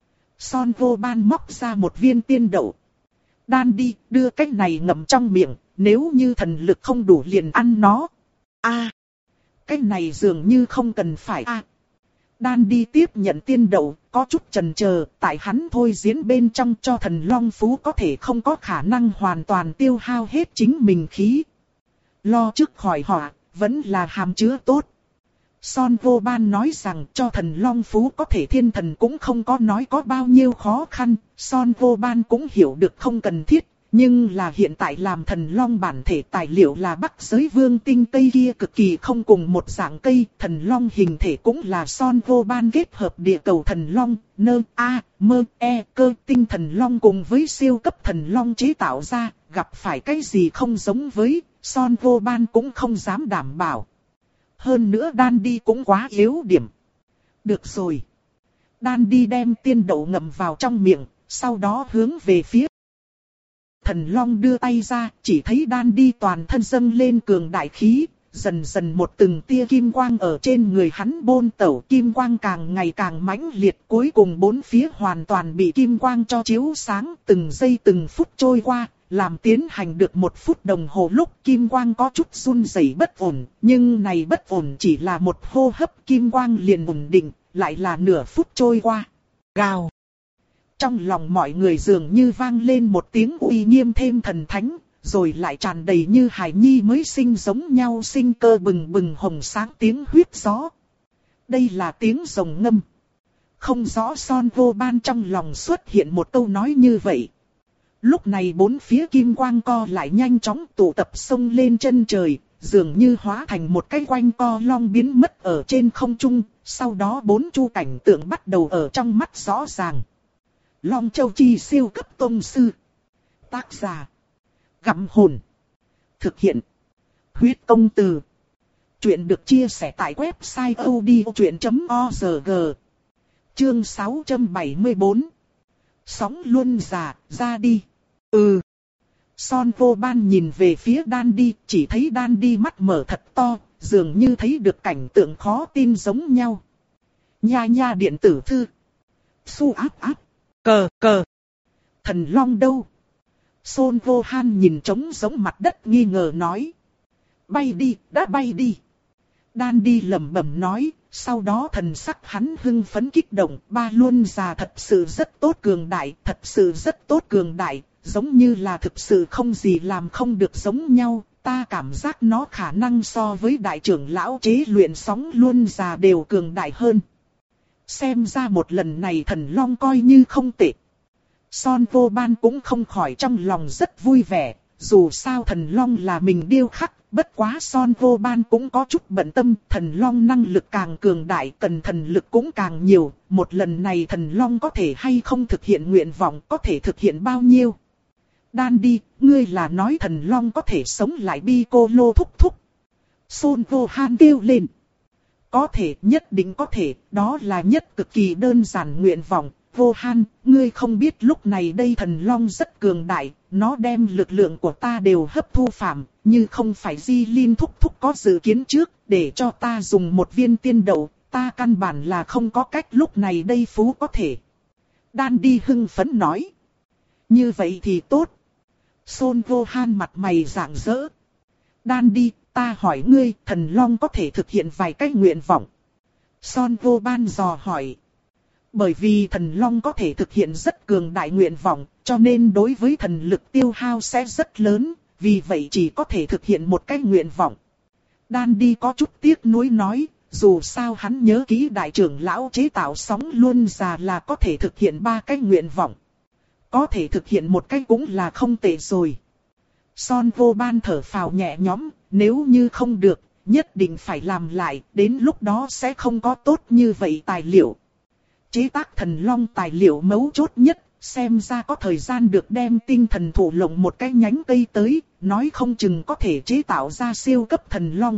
Son vô ban móc ra một viên tiên đậu. Đan đi, đưa cái này ngậm trong miệng, nếu như thần lực không đủ liền ăn nó. A, cái này dường như không cần phải a. Đan đi tiếp nhận tiên đậu, có chút chần chờ, tại hắn thôi diễn bên trong cho thần long phú có thể không có khả năng hoàn toàn tiêu hao hết chính mình khí. Lo trước khỏi họa, vẫn là hàm chứa tốt. Son Vô Ban nói rằng cho thần long phú có thể thiên thần cũng không có nói có bao nhiêu khó khăn, Son Vô Ban cũng hiểu được không cần thiết. Nhưng là hiện tại làm thần long bản thể tài liệu là bắc giới vương tinh cây kia cực kỳ không cùng một dạng cây. Thần long hình thể cũng là Son Vô Ban kết hợp địa cầu thần long, nơ, a, mơ, e, cơ tinh thần long cùng với siêu cấp thần long chế tạo ra. Gặp phải cái gì không giống với, Son Vô Ban cũng không dám đảm bảo. Hơn nữa đan đi cũng quá yếu điểm. Được rồi. Đan đi đem tiên đậu ngậm vào trong miệng, sau đó hướng về phía thần long đưa tay ra, chỉ thấy đan đi toàn thân dâng lên cường đại khí, dần dần một từng tia kim quang ở trên người hắn bôn tẩu, kim quang càng ngày càng mãnh liệt, cuối cùng bốn phía hoàn toàn bị kim quang cho chiếu sáng, từng giây từng phút trôi qua, làm tiến hành được một phút đồng hồ lúc kim quang có chút run rẩy bất ổn, nhưng này bất ổn chỉ là một hô hấp, kim quang liền ổn định, lại là nửa phút trôi qua. Gào! Trong lòng mọi người dường như vang lên một tiếng uy nghiêm thêm thần thánh, rồi lại tràn đầy như hải nhi mới sinh giống nhau sinh cơ bừng bừng hồng sáng tiếng huyết gió. Đây là tiếng rồng ngâm. Không rõ Son Vô Ban trong lòng xuất hiện một câu nói như vậy. Lúc này bốn phía kim quang co lại nhanh chóng tụ tập xông lên chân trời, dường như hóa thành một cái quanh co long biến mất ở trên không trung, sau đó bốn chu cảnh tượng bắt đầu ở trong mắt rõ ràng. Long Châu Chi siêu cấp tông sư. Tác giả. Gặm hồn. Thực hiện. Huyết công từ. Chuyện được chia sẻ tại website odchuyện chấm org. Chương sáu trăm bảy mươi tư. Sóng luân già, ra đi. Ừ. Son Vô Ban nhìn về phía đan đi, chỉ thấy đan đi mắt mở thật to, dường như thấy được cảnh tượng khó tin giống nhau. Nha nha điện tử thư. Su áp áp. Cờ cờ. Thần long đâu? Son Vô Han nhìn trống giống mặt đất nghi ngờ nói. Bay đi, đã bay đi. Đan đi lẩm bẩm nói, sau đó thần sắc hắn hưng phấn kích động. Ba luân già thật sự rất tốt cường đại, thật sự rất tốt cường đại, giống như là thực sự không gì làm không được giống nhau. Ta cảm giác nó khả năng so với đại trưởng lão chế luyện sóng luân già đều cường đại hơn. Xem ra một lần này thần long coi như không tệ. Son Vô Ban cũng không khỏi trong lòng rất vui vẻ, dù sao thần long là mình điêu khắc, bất quá Son Vô Ban cũng có chút bận tâm, thần long năng lực càng cường đại cần thần lực cũng càng nhiều, một lần này thần long có thể hay không thực hiện nguyện vọng, có thể thực hiện bao nhiêu. Đan đi, ngươi là nói thần long có thể sống lại bi cô lô thúc thúc. Son Vô Han kêu lên. Có thể, nhất định có thể, đó là nhất cực kỳ đơn giản nguyện vọng. Vô Han, ngươi không biết lúc này đây thần long rất cường đại, nó đem lực lượng của ta đều hấp thu phạm, như không phải Di Linh thúc thúc có dự kiến trước, để cho ta dùng một viên tiên đậu, ta căn bản là không có cách lúc này đây phú có thể. Đan đi hưng phấn nói. Như vậy thì tốt. Son Vô Han mặt mày rạng rỡ. Đan đi, ta hỏi ngươi, thần long có thể thực hiện vài cái nguyện vọng. Son Vô Ban dò hỏi. Bởi vì thần long có thể thực hiện rất cường đại nguyện vọng, cho nên đối với thần lực tiêu hao sẽ rất lớn, vì vậy chỉ có thể thực hiện một cái nguyện vọng. Đan đi có chút tiếc nuối nói, dù sao hắn nhớ kỹ đại trưởng lão chế tạo sóng luân già là có thể thực hiện ba cái nguyện vọng. Có thể thực hiện một cái cũng là không tệ rồi. Son Vô Ban thở phào nhẹ nhõm, nếu như không được, nhất định phải làm lại, đến lúc đó sẽ không có tốt như vậy tài liệu. Chế tác thần long tài liệu mấu chốt nhất, xem ra có thời gian được đem tinh thần thụ lộng một cái nhánh cây tới, nói không chừng có thể chế tạo ra siêu cấp thần long.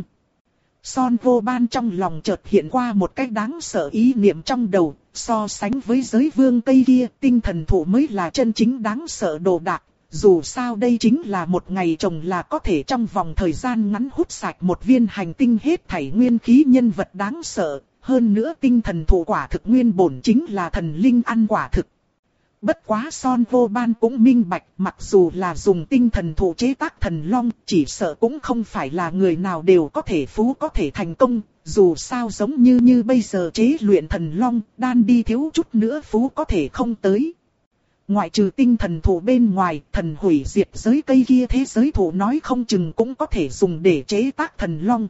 Son Vô Ban trong lòng chợt hiện qua một cái đáng sợ ý niệm trong đầu, so sánh với giới vương cây kia, tinh thần thụ mới là chân chính đáng sợ đồ đạc. Dù sao đây chính là một ngày trồng là có thể trong vòng thời gian ngắn hút sạch một viên hành tinh hết thảy nguyên khí nhân vật đáng sợ. Hơn nữa tinh thần thụ quả thực nguyên bổn chính là thần linh ăn quả thực. Bất quá Son Vô Ban cũng minh bạch, mặc dù là dùng tinh thần thụ chế tác thần long, chỉ sợ cũng không phải là người nào đều có thể phú có thể thành công. dù sao giống như như bây giờ chế luyện thần long, đan đi thiếu chút nữa phú có thể không tới. Ngoại trừ tinh thần thụ bên ngoài, thần hủy diệt giới cây kia thế giới thụ nói không chừng cũng có thể dùng để chế tác thần long.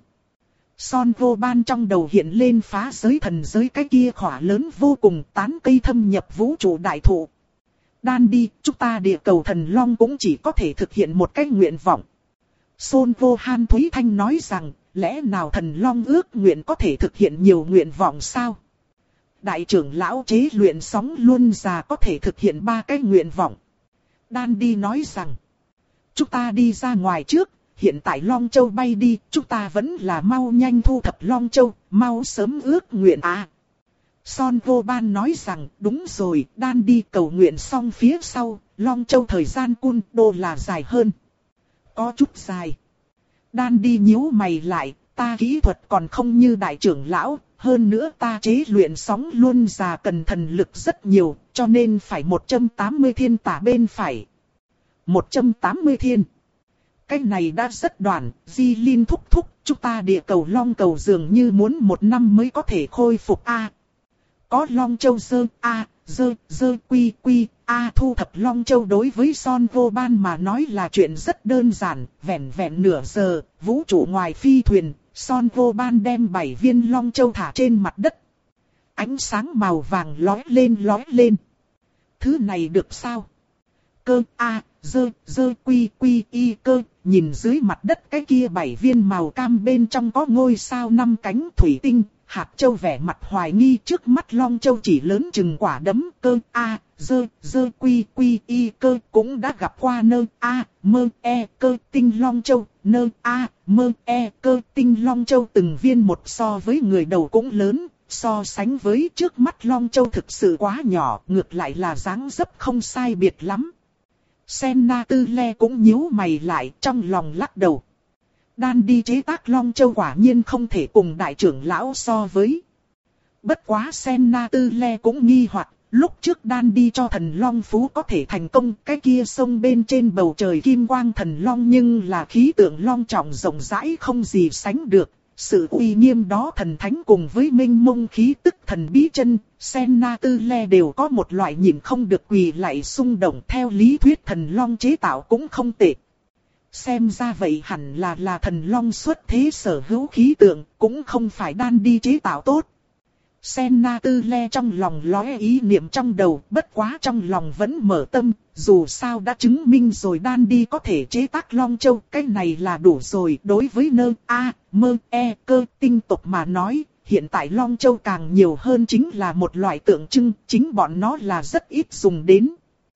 Son vô ban trong đầu hiện lên phá giới thần giới cái kia khỏa lớn vô cùng tán cây thâm nhập vũ trụ đại thụ. Đan đi, chúng ta địa cầu thần long cũng chỉ có thể thực hiện một cái nguyện vọng. Son vô han Thúy Thanh nói rằng, lẽ nào thần long ước nguyện có thể thực hiện nhiều nguyện vọng sao? Đại trưởng lão chế luyện sóng luôn già có thể thực hiện ba cái nguyện vọng. Đan đi nói rằng, chúng ta đi ra ngoài trước, hiện tại Long Châu bay đi, chúng ta vẫn là mau nhanh thu thập Long Châu, mau sớm ước nguyện à. Son vô ban nói rằng, đúng rồi, Đan đi cầu nguyện xong phía sau, Long Châu thời gian cun đô là dài hơn. Có chút dài. Đan đi nhíu mày lại, ta kỹ thuật còn không như đại trưởng lão, hơn nữa ta chế luyện sóng luôn già cần thần lực rất nhiều, cho nên phải một trăm tám mươi thiên tả bên phải. một trăm tám mươi thiên. Cái này đã rất đoạn, Di Linh thúc thúc, chúng ta địa cầu Long cầu dường như muốn một năm mới có thể khôi phục a. Có Long Châu dơ a, dơ, dơ quy quy, a thu thập Long Châu đối với Son vô ban mà nói là chuyện rất đơn giản, vẹn vẹn nửa giờ, vũ trụ ngoài phi thuyền, Son vô ban đem bảy viên Long Châu thả trên mặt đất. Ánh sáng màu vàng lóe lên lóe lên. Thứ này được sao? Cơ a, dơ, dơ quy quy y cơ, nhìn dưới mặt đất cái kia bảy viên màu cam bên trong có ngôi sao năm cánh thủy tinh. Hạt châu vẻ mặt hoài nghi trước mắt Long Châu chỉ lớn chừng quả đấm. Cơ a, dơ, dơ quy quy y cơ cũng đã gặp qua nơ a, mơ e cơ tinh Long Châu. Nơ a, mơ e cơ tinh Long Châu từng viên một so với người đầu cũng lớn. So sánh với trước mắt Long Châu thực sự quá nhỏ, ngược lại là dáng dấp không sai biệt lắm. Senna Tư Le cũng nhíu mày lại trong lòng lắc đầu. Đan đi chế tác Long Châu quả nhiên không thể cùng đại trưởng lão so với. Bất quá Senna Tư Le cũng nghi hoặc, lúc trước Đan đi cho thần Long Phú có thể thành công, cái kia sông bên trên bầu trời kim quang thần Long nhưng là khí tượng long trọng rộng rãi không gì sánh được. Sự uy nghiêm đó thần thánh cùng với minh mông khí tức thần bí chân, Senna Tư Le đều có một loại nhìn không được quỳ lại xung động theo lý thuyết thần Long chế tạo cũng không tệ. Xem ra vậy hẳn là là thần Long xuất thế sở hữu khí tượng, cũng không phải Đan đi chế tạo tốt. Senna Tư Le trong lòng lóe ý niệm trong đầu, bất quá trong lòng vẫn mở tâm, dù sao đã chứng minh rồi Đan đi có thể chế tác Long Châu, cái này là đủ rồi. Đối với nơ a, mơ e cơ tinh tộc mà nói, hiện tại Long Châu càng nhiều hơn chính là một loại tượng trưng, chính bọn nó là rất ít dùng đến.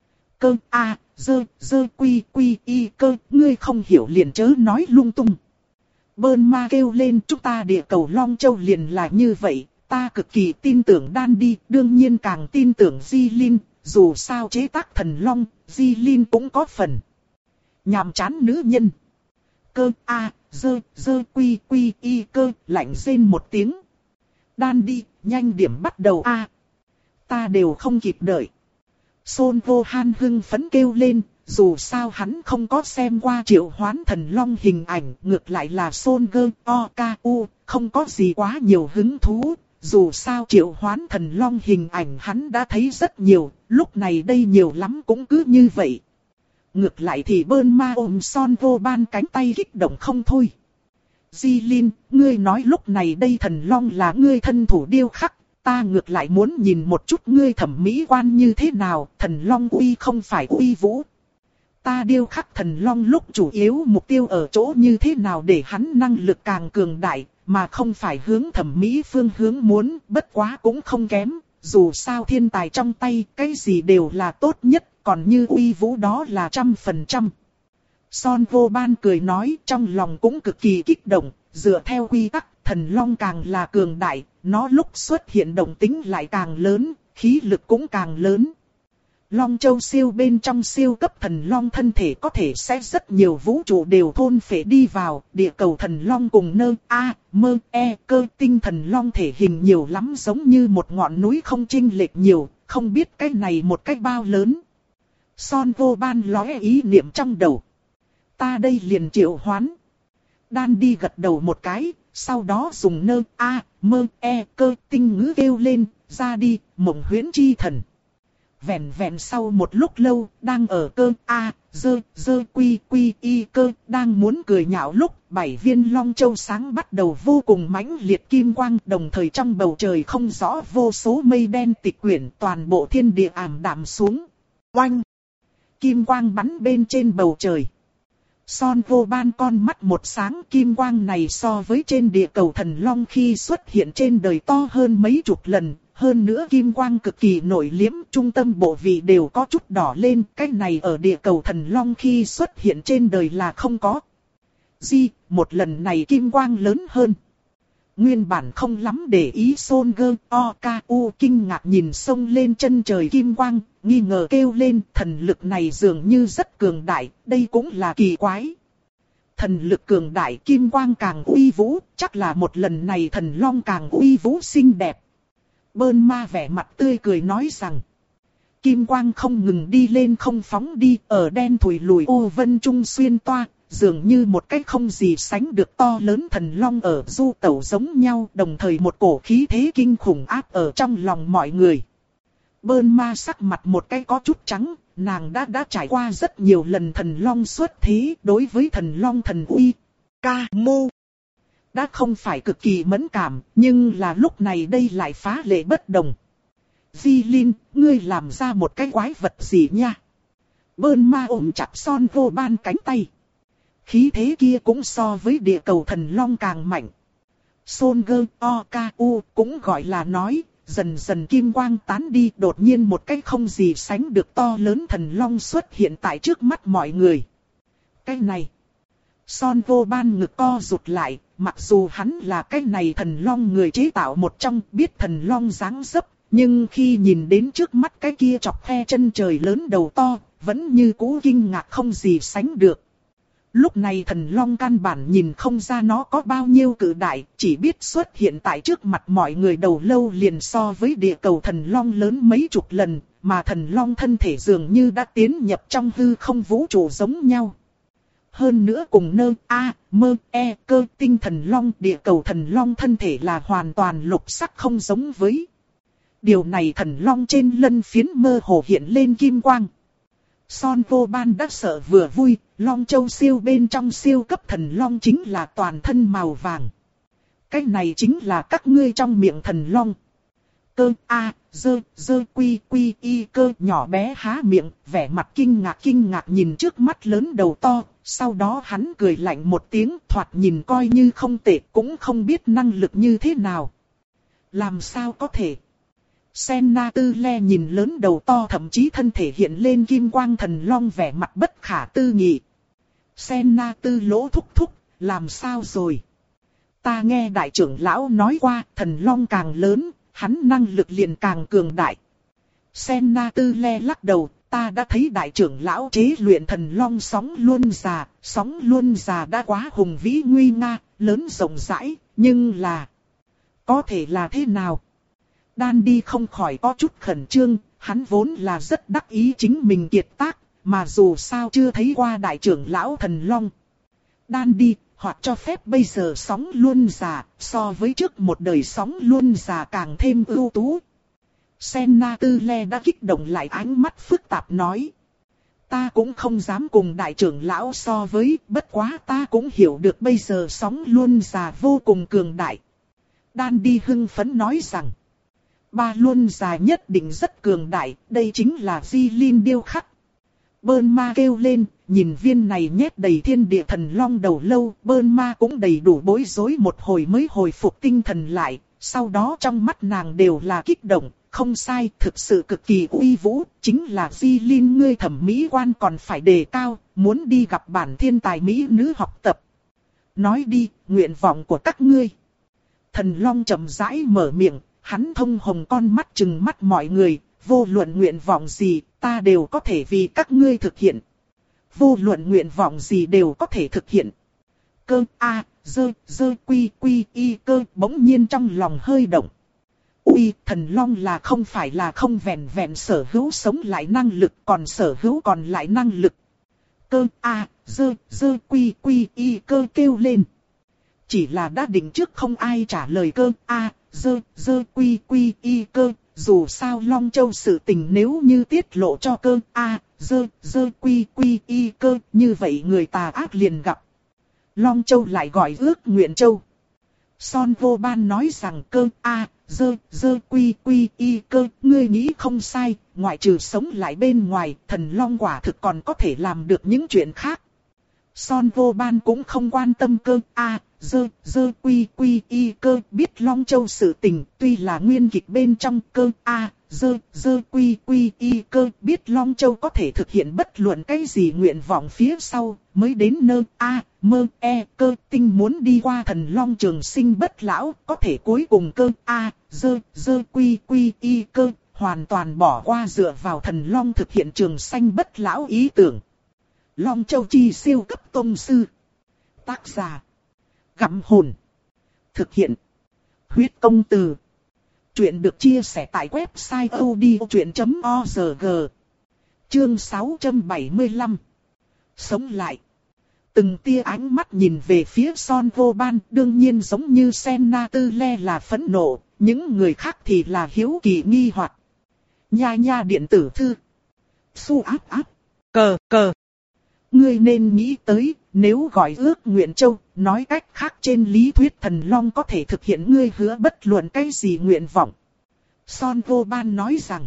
Cơ a, dơ, dơ quy quy y cơ, ngươi không hiểu liền chớ nói lung tung. Bơn ma kêu lên, chúng ta địa cầu Long Châu liền là như vậy. Ta cực kỳ tin tưởng Đan đi, đương nhiên càng tin tưởng Di Linh, dù sao chế tác thần Long, Di Linh cũng có phần. Nhàm chán nữ nhân. Cơ a, dơ, dơ quy quy y cơ, lạnh rên một tiếng. Đan đi, nhanh điểm bắt đầu a. Ta đều không kịp đợi. Son vô han hưng phấn kêu lên, dù sao hắn không có xem qua triệu hoán thần Long hình ảnh, ngược lại là Son gơ o ca u, không có gì quá nhiều hứng thú. Dù sao triệu hoán thần Long hình ảnh hắn đã thấy rất nhiều, lúc này đây nhiều lắm cũng cứ như vậy. Ngược lại thì Bơn ma ôm Son vô ban cánh tay kích động không thôi. Di Linh, ngươi nói lúc này đây thần Long là ngươi thân thủ điêu khắc, ta ngược lại muốn nhìn một chút ngươi thẩm mỹ quan như thế nào, thần Long uy không phải uy vũ. Ta điêu khắc thần Long lúc chủ yếu mục tiêu ở chỗ như thế nào để hắn năng lực càng cường đại. Mà không phải hướng thẩm mỹ phương hướng muốn, bất quá cũng không kém, dù sao thiên tài trong tay, cái gì đều là tốt nhất, còn như uy vũ đó là trăm phần trăm. Son vô ban cười nói, trong lòng cũng cực kỳ kích động, dựa theo quy tắc, thần Long càng là cường đại, nó lúc xuất hiện động tính lại càng lớn, khí lực cũng càng lớn. Long Châu siêu bên trong siêu cấp thần Long thân thể có thể sẽ rất nhiều vũ trụ đều thôn phệ đi vào, địa cầu thần Long cùng nơ a, mơ e cơ tinh thần Long thể hình nhiều lắm giống như một ngọn núi không chênh lệch nhiều, không biết cái này một cách bao lớn. Son vô ban lóe ý niệm trong đầu. Ta đây liền triệu hoán. Đan đi gật đầu một cái, sau đó dùng nơ a, mơ e cơ tinh ngữ kêu lên, ra đi, mộng huyễn chi thần. Vẹn vẹn sau một lúc lâu, đang ở cơ a, dơ, dơ quy quy y cơ, đang muốn cười nhạo lúc, bảy viên long châu sáng bắt đầu vô cùng mãnh liệt kim quang, đồng thời trong bầu trời không rõ vô số mây đen tịch quyển, toàn bộ thiên địa ảm đạm xuống. Oanh! Kim quang bắn bên trên bầu trời. Son vô ban con mắt một sáng, kim quang này so với trên địa cầu thần long khi xuất hiện trên đời to hơn mấy chục lần. Hơn nữa kim quang cực kỳ nổi liếm, trung tâm bộ vị đều có chút đỏ lên, cái này ở địa cầu thần long khi xuất hiện trên đời là không có. Di, một lần này kim quang lớn hơn. Nguyên bản không lắm để ý Son Gơ O K U kinh ngạc nhìn sông lên chân trời kim quang, nghi ngờ kêu lên, thần lực này dường như rất cường đại, đây cũng là kỳ quái. Thần lực cường đại, kim quang càng uy vũ, chắc là một lần này thần long càng uy vũ xinh đẹp. Bơn ma vẻ mặt tươi cười nói rằng, kim quang không ngừng đi lên không phóng đi, ở đen thùi lùi ô vân trung xuyên toa, dường như một cái không gì sánh được to lớn thần long ở du tẩu giống nhau, đồng thời một cổ khí thế kinh khủng áp ở trong lòng mọi người. Bơn ma sắc mặt một cái có chút trắng, nàng đã đã trải qua rất nhiều lần thần long xuất thế, đối với thần long thần uy, ca mô. Đã không phải cực kỳ mẫn cảm, nhưng là lúc này đây lại phá lệ bất đồng. Di Linh, ngươi làm ra một cái quái vật gì nha? Bơn ma ôm chặt Son vô ban cánh tay. Khí thế kia cũng so với địa cầu thần long càng mạnh. Son Gơ O K U cũng gọi là nói, dần dần kim quang tán đi, đột nhiên một cái không gì sánh được to lớn thần long xuất hiện tại trước mắt mọi người. Cái này, Son vô ban ngực co rụt lại, mặc dù hắn là cái này thần long người chế tạo một trong, biết thần long dáng dấp, nhưng khi nhìn đến trước mắt cái kia chọc khe chân trời lớn đầu to, vẫn như cũ kinh ngạc không gì sánh được. Lúc này thần long căn bản nhìn không ra nó có bao nhiêu cự đại, chỉ biết xuất hiện tại trước mặt mọi người đầu lâu liền so với địa cầu thần long lớn mấy chục lần, mà thần long thân thể dường như đã tiến nhập trong hư không vũ trụ giống nhau. Hơn nữa cùng nơ a, mơ e cơ tinh thần long, địa cầu thần long thân thể là hoàn toàn lục sắc không giống với. Điều này thần long trên lân phiến mơ hồ hiện lên kim quang. Son vô ban đã sợ vừa vui, long châu siêu bên trong siêu cấp thần long chính là toàn thân màu vàng. Cái này chính là các ngươi trong miệng thần long. Cơ a, dơ, dơ quy quy y cơ nhỏ bé há miệng, vẻ mặt kinh ngạc kinh ngạc nhìn trước mắt lớn đầu to. Sau đó hắn cười lạnh một tiếng, thoạt nhìn coi như không tệ, cũng không biết năng lực như thế nào. Làm sao có thể? Senna Tư Le nhìn lớn đầu to, thậm chí thân thể hiện lên kim quang thần long, vẻ mặt bất khả tư nghị. Senna Tư lỗ thúc thúc, làm sao rồi? Ta nghe đại trưởng lão nói qua, thần long càng lớn, hắn năng lực liền càng cường đại. Senna Tư Le lắc đầu, ta đã thấy đại trưởng lão chế luyện thần long sóng luân già, sóng luân già đã quá hùng vĩ nguy nga, lớn rộng rãi, nhưng là... Có thể là thế nào? Đan đi không khỏi có chút khẩn trương, hắn vốn là rất đắc ý chính mình kiệt tác, mà dù sao chưa thấy qua đại trưởng lão thần long. Đan đi, hoặc cho phép bây giờ sóng luân già, so với trước một đời sóng luân già càng thêm ưu tú. Senna Tư Le đã kích động lại, ánh mắt phức tạp nói. Ta cũng không dám cùng đại trưởng lão so với, bất quá ta cũng hiểu được bây giờ sóng luân già vô cùng cường đại. Đan đi hưng phấn nói rằng, ba luân già nhất định rất cường đại, đây chính là Di Linh điêu khắc. Bơn ma kêu lên, nhìn viên này nhét đầy thiên địa thần long đầu lâu, bơn ma cũng đầy đủ bối rối một hồi mới hồi phục tinh thần lại, sau đó trong mắt nàng đều là kích động. Không sai, thực sự cực kỳ uy vũ, chính là Di Linh ngươi thẩm mỹ quan còn phải đề cao, muốn đi gặp bản thiên tài mỹ nữ học tập. Nói đi, nguyện vọng của các ngươi. Thần Long chậm rãi mở miệng, hắn thông hồng con mắt trừng mắt mọi người, vô luận nguyện vọng gì, ta đều có thể vì các ngươi thực hiện. Vô luận nguyện vọng gì đều có thể thực hiện. Cơ a, dơ, dơ quy quy y cơ bỗng nhiên trong lòng hơi động. Uy, thần long là không phải là không vẹn vẹn sở hữu sống lại năng lực, còn sở hữu còn lại năng lực. Cơ a, dơ, dơ quy quy y cơ kêu lên. Chỉ là đã định trước không ai trả lời cơ a dơ dơ quy quy y cơ. Dù sao Long Châu sự tình nếu như tiết lộ cho cơ a dơ dơ quy quy y cơ. Như vậy người tà ác liền gặp. Long Châu lại gọi ước nguyện châu. Son Vô Ban nói rằng cơ a dơ dơ quy quy y cơ. Ngươi nghĩ không sai, ngoại trừ sống lại bên ngoài, thần Long quả thực còn có thể làm được những chuyện khác. Son Vô Ban cũng không quan tâm cơ a dơ dơ quy quy y cơ. Biết Long Châu sự tình, tuy là nguyên kịch bên trong cơ a dơ dơ quy quy y cơ. Biết Long Châu có thể thực hiện bất luận cái gì nguyện vọng phía sau, mới đến nơ a mơ e cơ tinh muốn đi qua thần Long trường sinh bất lão. Có thể cuối cùng cơ a dơ dơ quy quy y cơ hoàn toàn bỏ qua dựa vào thần Long thực hiện trường sanh bất lão ý tưởng. Long Châu chi siêu cấp tông sư. Tác giả Gặm Hồn. Thực hiện Huyết Công Từ. Chuyện được chia sẻ tại website odchuyện chấm org. Chương sáu trăm bảy mươi lăm. Sống lại. Từng tia ánh mắt nhìn về phía Son Vô Ban, đương nhiên giống như Senna Tư Le là phẫn nộ, những người khác thì là hiếu kỳ nghi hoặc. Nha nha điện tử thư. Su áp áp. Cờ cờ. Ngươi nên nghĩ tới, nếu gọi ước nguyện châu, nói cách khác trên lý thuyết thần Long có thể thực hiện ngươi hứa bất luận cái gì nguyện vọng. Son Vô Ban nói rằng,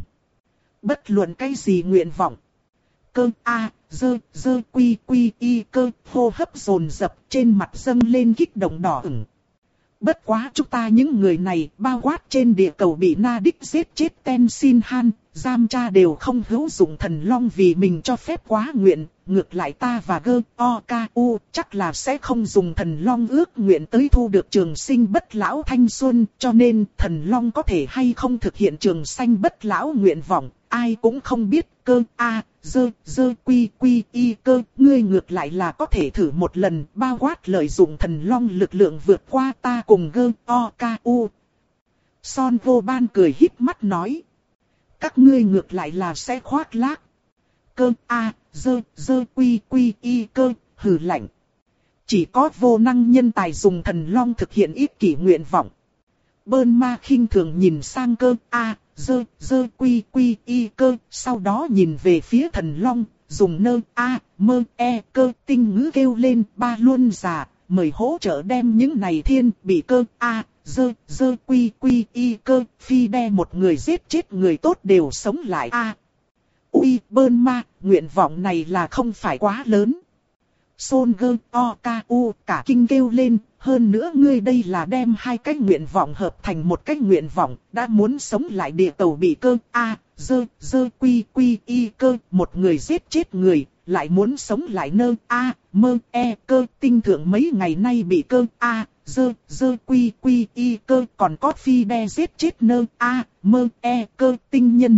bất luận cái gì nguyện vọng. Cơ a dơ dơ quy quy y cơ hô hấp dồn dập trên mặt dâng lên kích động đỏ ửng. Bất quá chúng ta những người này bao quát trên địa cầu bị Na Đích giết chết Tenzin Han, giam tra đều không hữu dụng thần Long vì mình cho phép quá nguyện. Ngược lại ta và Gơ O K U chắc là sẽ không dùng thần Long ước nguyện tới thu được trường sinh bất lão thanh xuân. Cho nên thần Long có thể hay không thực hiện trường sanh bất lão nguyện vọng, ai cũng không biết. Cơ a dơ dơ quy quy y cơ. Ngươi ngược lại là có thể thử một lần, bao quát lợi dụng thần Long lực lượng vượt qua ta cùng Gơ O K U. Son Vô Ban cười híp mắt nói. Các ngươi ngược lại là sẽ khoác lác. Cơ a dơ dơ quy quy y cơ hừ lạnh. Chỉ có vô năng nhân tài dùng thần Long thực hiện ích kỷ nguyện vọng. Bơn Ma khinh thường nhìn sang cơ a dơ dơ quy quy y cơ, sau đó nhìn về phía thần Long, dùng nơ a mơ e cơ tinh ngữ kêu lên. Ba luôn già, mời hỗ trợ đem những này thiên bị cơ a dơ dơ quy quy y cơ phi đe một người giết chết người tốt đều sống lại a à, Ui Bơn Ma, nguyện vọng này là không phải quá lớn. Son Gơ O K U cả kinh kêu lên. Hơn nữa ngươi đây là đem hai cái nguyện vọng hợp thành một cái nguyện vọng, đã muốn sống lại địa cầu bị cơ a dơ dơ quy quy y cơ một người giết chết người, lại muốn sống lại nơ a mơ e cơ tinh thượng mấy ngày nay bị cơ a dơ dơ quy quy y cơ còn có phi đe giết chết nơ a mơ e cơ tinh nhân.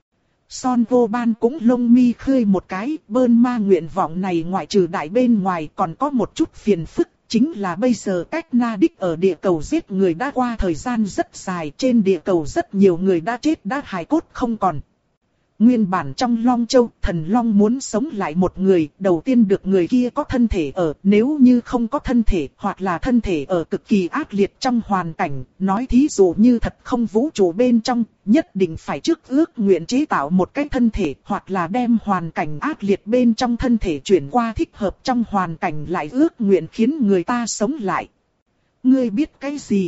Son Vô Ban cũng lông mi khơi một cái. Bơn Ma nguyện vọng này ngoại trừ đại bên ngoài còn có một chút phiền phức. Chính là bây giờ cách Na Đích ở địa cầu giết người đã qua thời gian rất dài. Trên địa cầu rất nhiều người đã chết đã hài cốt không còn. Nguyên bản trong Long Châu, thần Long muốn sống lại một người, đầu tiên được người kia có thân thể ở, nếu như không có thân thể, hoặc là thân thể ở cực kỳ ác liệt trong hoàn cảnh, nói thí dụ như thật không vũ trụ bên trong, nhất định phải trước ước nguyện chế tạo một cái thân thể, hoặc là đem hoàn cảnh ác liệt bên trong thân thể chuyển qua thích hợp trong hoàn cảnh lại ước nguyện khiến người ta sống lại. Ngươi biết cái gì?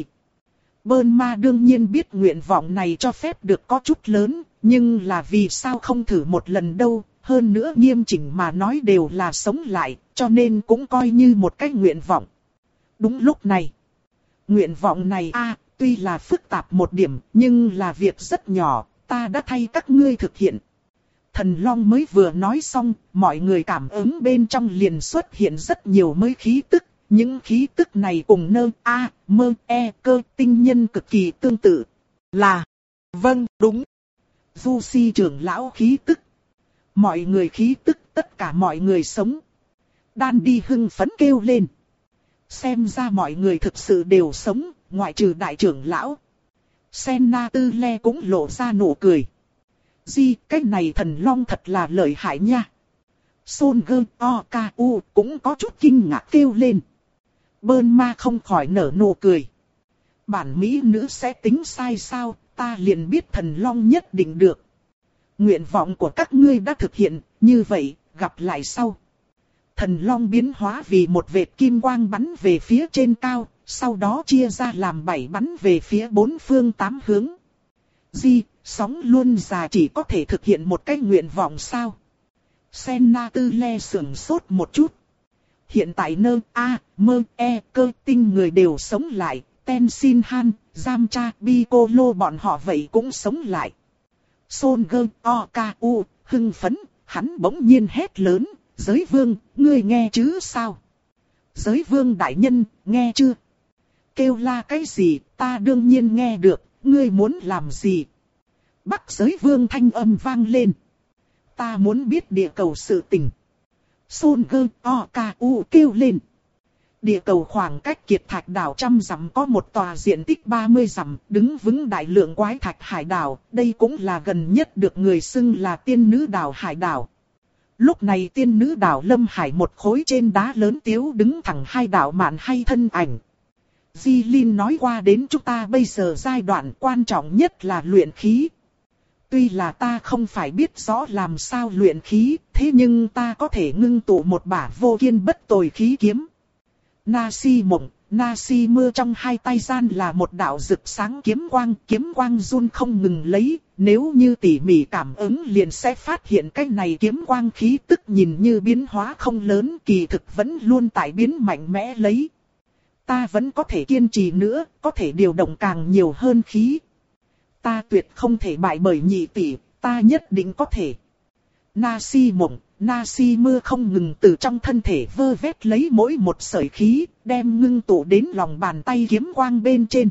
Bơn Ma đương nhiên biết nguyện vọng này cho phép được có chút lớn, nhưng là vì sao không thử một lần đâu, hơn nữa nghiêm chỉnh mà nói đều là sống lại, cho nên cũng coi như một cái nguyện vọng. Đúng lúc này, nguyện vọng này a tuy là phức tạp một điểm, nhưng là việc rất nhỏ, ta đã thay các ngươi thực hiện. Thần Long mới vừa nói xong, mọi người cảm ứng bên trong liền xuất hiện rất nhiều mới khí tức. Những khí tức này cùng nơ a mơ e cơ tinh nhân cực kỳ tương tự. Là, vâng, đúng. Du Si trưởng lão khí tức. Mọi người khí tức, tất cả mọi người sống. Đan Đi hưng phấn kêu lên. Xem ra mọi người thực sự đều sống, ngoại trừ đại trưởng lão. Senna Tư Le cũng lộ ra nụ cười. Di, cái này thần Long thật là lợi hại nha. Son Gơ O K U cũng có chút kinh ngạc kêu lên. Bơn ma không khỏi nở nụ cười. Bản mỹ nữ sẽ tính sai sao, ta liền biết thần long nhất định được. Nguyện vọng của các ngươi đã thực hiện, như vậy, gặp lại sau. Thần long biến hóa vì một vệt kim quang bắn về phía trên cao, sau đó chia ra làm bảy bắn về phía bốn phương tám hướng. Di, sóng luôn già chỉ có thể thực hiện một cái nguyện vọng sao? Senna Tư Le sưởng sốt một chút. Hiện tại nơ, a, mơ, e, cơ tinh người đều sống lại, Tenzin Han, Yamcha, Piccolo bọn họ vậy cũng sống lại. Son Gơ, O, K, U, hưng phấn, hắn bỗng nhiên hét lớn, giới vương, ngươi nghe chứ sao? Giới vương đại nhân, nghe chưa? Kêu la cái gì, ta đương nhiên nghe được, ngươi muốn làm gì? Bắc giới vương thanh âm vang lên. Ta muốn biết địa cầu sự tình. Son Gơ, O, K, U kêu lên. Địa cầu khoảng cách kiệt thạch đảo trăm dặm có một tòa diện tích ba mươi dặm, đứng vững đại lượng quái thạch hải đảo, đây cũng là gần nhất được người xưng là tiên nữ đảo hải đảo. Lúc này tiên nữ đảo Lâm Hải một khối trên đá lớn tiếu đứng thẳng hai đảo mạn hay thân ảnh. Di Linh nói qua đến chúng ta bây giờ giai đoạn quan trọng nhất là luyện khí. Tuy là ta không phải biết rõ làm sao luyện khí, thế nhưng ta có thể ngưng tụ một bả vô kiên bất tồi khí kiếm. Nasi mộng, Nasi mưa trong hai tay gian là một đạo rực sáng kiếm quang, kiếm quang run không ngừng lấy, nếu như tỉ mỉ cảm ứng liền sẽ phát hiện cái này kiếm quang khí tức nhìn như biến hóa không lớn, kỳ thực vẫn luôn tại biến mạnh mẽ lấy. Ta vẫn có thể kiên trì nữa, có thể điều động càng nhiều hơn khí. Ta tuyệt không thể bại bởi nhị tỷ, ta nhất định có thể. Nasi mộng, Nasi mưa không ngừng từ trong thân thể vơ vét lấy mỗi một sợi khí, đem ngưng tụ đến lòng bàn tay kiếm quang bên trên.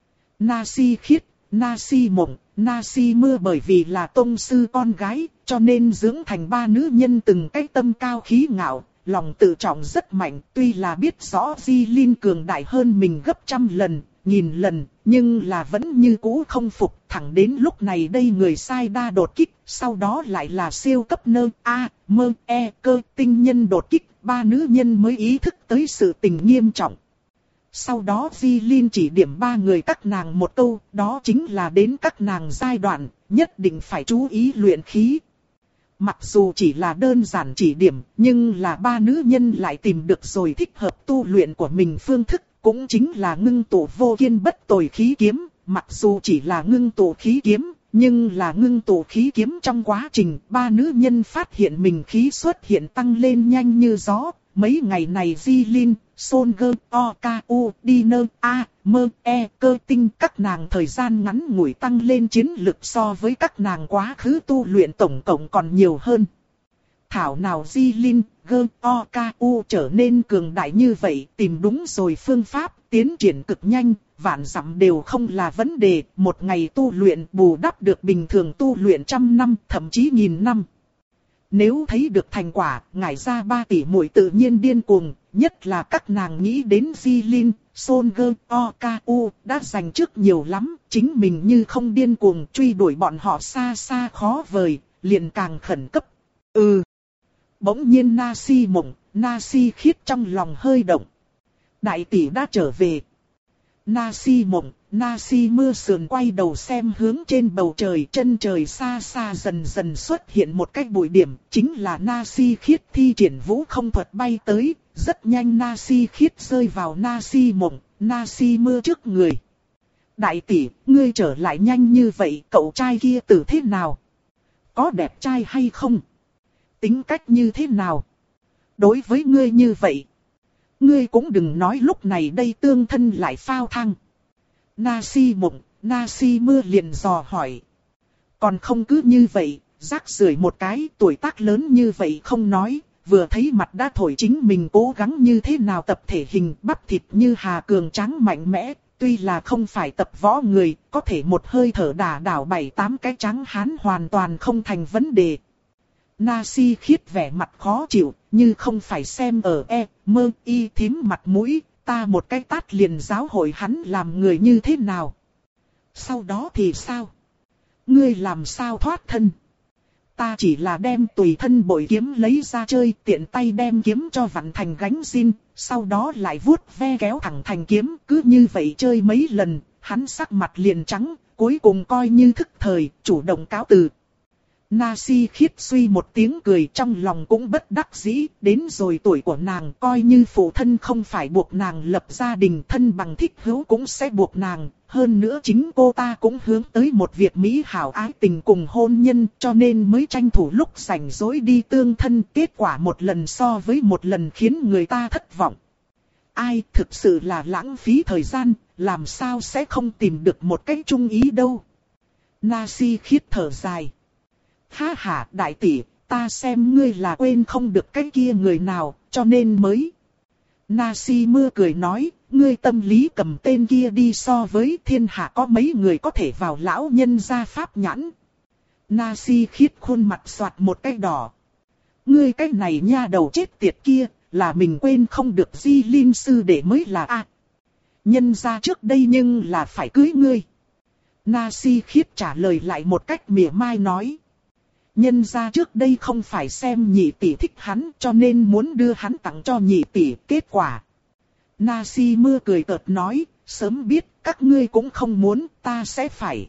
Nasi khiết, Nasi mộng, Nasi mưa bởi vì là tông sư con gái, cho nên dưỡng thành ba nữ nhân từng cái tâm cao khí ngạo, lòng tự trọng rất mạnh. Tuy là biết rõ Di Linh cường đại hơn mình gấp trăm lần, nghìn lần, nhưng là vẫn như cũ không phục. Thẳng đến lúc này đây người sai đa đột kích, sau đó lại là siêu cấp nơ, a, mơ, e, cơ tinh nhân đột kích, ba nữ nhân mới ý thức tới sự tình nghiêm trọng. Sau đó Di Linh chỉ điểm ba người các nàng một câu, đó chính là đến các nàng giai đoạn, nhất định phải chú ý luyện khí. Mặc dù chỉ là đơn giản chỉ điểm, nhưng là ba nữ nhân lại tìm được rồi thích hợp tu luyện của mình phương thức, cũng chính là ngưng tụ vô kiên bất tồi khí kiếm. Mặc dù chỉ là ngưng tụ khí kiếm, nhưng là ngưng tụ khí kiếm trong quá trình, ba nữ nhân phát hiện mình khí xuất hiện tăng lên nhanh như gió. Mấy ngày này Di Linh, Son Gơ, O, K, U, đi nơ, A, mơ, e, cơ tinh các nàng thời gian ngắn ngủi tăng lên chiến lực so với các nàng quá khứ tu luyện tổng cộng còn nhiều hơn. Thảo nào Di Linh, Gơ, O, K, U trở nên cường đại như vậy, tìm đúng rồi phương pháp, tiến triển cực nhanh, vạn dặm đều không là vấn đề, một ngày tu luyện bù đắp được bình thường tu luyện trăm năm, thậm chí nghìn năm. Nếu thấy được thành quả, ngải ra ba tỷ muội tự nhiên điên cuồng, nhất là các nàng nghĩ đến Di Linh, Son Gơ, O, K, U đã giành trước nhiều lắm, chính mình như không điên cuồng truy đuổi bọn họ xa xa khó vời, liền càng khẩn cấp. Ừ. Bỗng nhiên Nasi mộng, Nasi khiết trong lòng hơi động. Đại tỷ đã trở về. Nasi mộng, Nasi mưa sườn quay đầu xem hướng trên bầu trời, chân trời xa xa dần dần xuất hiện một cái bụi điểm, chính là Nasi khiết thi triển vũ không thuật bay tới, rất nhanh Nasi khiết rơi vào Nasi mộng, Nasi mưa trước người. Đại tỷ, ngươi trở lại nhanh như vậy, cậu trai kia tử thế nào? Có đẹp trai hay không? Tính cách như thế nào? Đối với ngươi như vậy, ngươi cũng đừng nói lúc này đây tương thân lại phao thang. Nasi mộng, Nasi mưa liền dò hỏi. Còn không cứ như vậy, rác rưởi một cái, tuổi tác lớn như vậy không nói, vừa thấy mặt đã thổi chính mình cố gắng như thế nào tập thể hình bắp thịt như Hà Cường trắng mạnh mẽ, tuy là không phải tập võ người, có thể một hơi thở đả đảo bảy tám cái trắng hán hoàn toàn không thành vấn đề. Nasi khiết vẻ mặt khó chịu, như không phải xem ở e, mơ, y thím mặt mũi, ta một cái tát liền giáo hội hắn làm người như thế nào. Sau đó thì sao? Ngươi làm sao thoát thân? ta chỉ là đem tùy thân bội kiếm lấy ra chơi, tiện tay đem kiếm cho vặn thành gánh zin, sau đó lại vuốt ve kéo thẳng thành kiếm, cứ như vậy chơi mấy lần, hắn sắc mặt liền trắng, cuối cùng coi như thức thời, chủ động cáo từ. Na-si khiết suy một tiếng cười, trong lòng cũng bất đắc dĩ, đến rồi tuổi của nàng coi như phụ thân không phải buộc nàng lập gia đình, thân bằng thích hữu cũng sẽ buộc nàng, hơn nữa chính cô ta cũng hướng tới một việc mỹ hảo ái tình cùng hôn nhân, cho nên mới tranh thủ lúc rảnh rỗi đi tương thân, kết quả một lần so với một lần khiến người ta thất vọng. Ai thực sự là lãng phí thời gian, làm sao sẽ không tìm được một cách chung ý đâu. Na-si khiết thở dài. Ha ha đại tỷ, ta xem ngươi là quên không được cái kia người nào, cho nên mới. Na-si mưa cười nói, ngươi tâm lý cầm tên kia đi, so với thiên hạ có mấy người có thể vào lão nhân gia pháp nhãn. Na-si khiết khuôn mặt xoạt một cái đỏ. Ngươi cái này nha đầu chết tiệt kia, là mình quên không được Di Linh sư đệ mới là a. À, nhân gia trước đây nhưng là phải cưới ngươi. Na-si khiết trả lời lại một cách mỉa mai nói. Nhân gia trước đây không phải xem nhị tỷ thích hắn cho nên muốn đưa hắn tặng cho nhị tỷ, kết quả. Na-si mưa cười cợt nói, sớm biết các ngươi cũng không muốn, ta sẽ phải.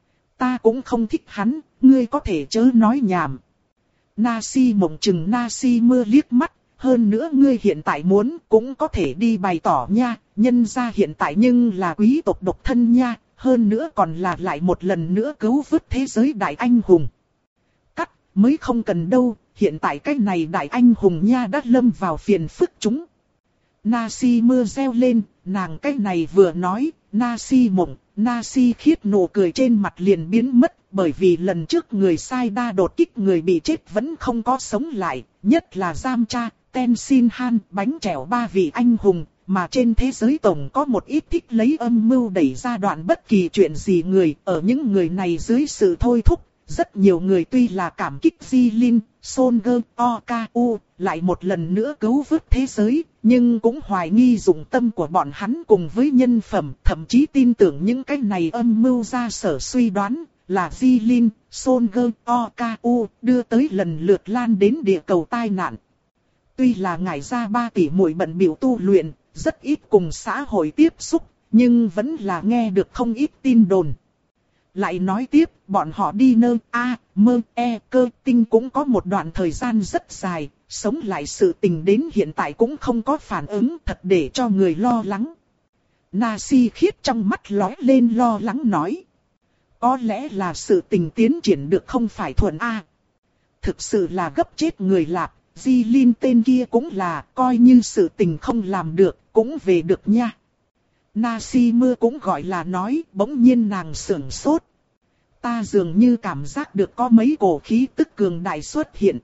Ta cũng không thích hắn, ngươi có thể chớ nói nhảm. Na-si mộng chừng Na-si mưa liếc mắt, hơn nữa ngươi hiện tại muốn cũng có thể đi bày tỏ nha, nhân gia hiện tại nhưng là quý tộc độc thân nha, hơn nữa còn là lại một lần nữa cứu vớt thế giới đại anh hùng. Cắt, mới không cần đâu, hiện tại cái này đại anh hùng nha đã lâm vào phiền phức chúng. Na-si mưa reo lên, nàng cái này vừa nói, Na-si mộng, Na-si khiết nụ cười trên mặt liền biến mất, bởi vì lần trước người sai đa đột kích người bị chết vẫn không có sống lại, nhất là Giam Cha, Tenzin Han, bánh trẻo ba vị anh hùng, mà trên thế giới tổng có một ít thích lấy âm mưu đẩy ra đoạn bất kỳ chuyện gì người, ở những người này dưới sự thôi thúc, rất nhiều người tuy là cảm kích Di Linh, Soldier, Okaku, lại một lần nữa cứu vớt thế giới, nhưng cũng hoài nghi dụng tâm của bọn hắn cùng với nhân phẩm, thậm chí tin tưởng những cái này âm mưu ra sở suy đoán, là Di Linh, Soldier, Okaku, đưa tới lần lượt lan đến địa cầu tai nạn. Tuy là ngải ra ba tỷ muội bận biểu tu luyện, rất ít cùng xã hội tiếp xúc, nhưng vẫn là nghe được không ít tin đồn. Lại nói tiếp, bọn họ đi nơi A, mơ, E, cơ tinh cũng có một đoạn thời gian rất dài, sống lại sự tình đến hiện tại cũng không có phản ứng, thật để cho người lo lắng. Na-si khiết trong mắt lóe lên lo lắng nói. Có lẽ là sự tình tiến triển được không phải thuận A. Thực sự là gấp chết người lạp, Di Linh tên kia cũng là, coi như sự tình không làm được, cũng về được nha. Na-si mưa cũng gọi là nói, bỗng nhiên nàng sửng sốt. Ta dường như cảm giác được có mấy cổ khí tức cường đại xuất hiện.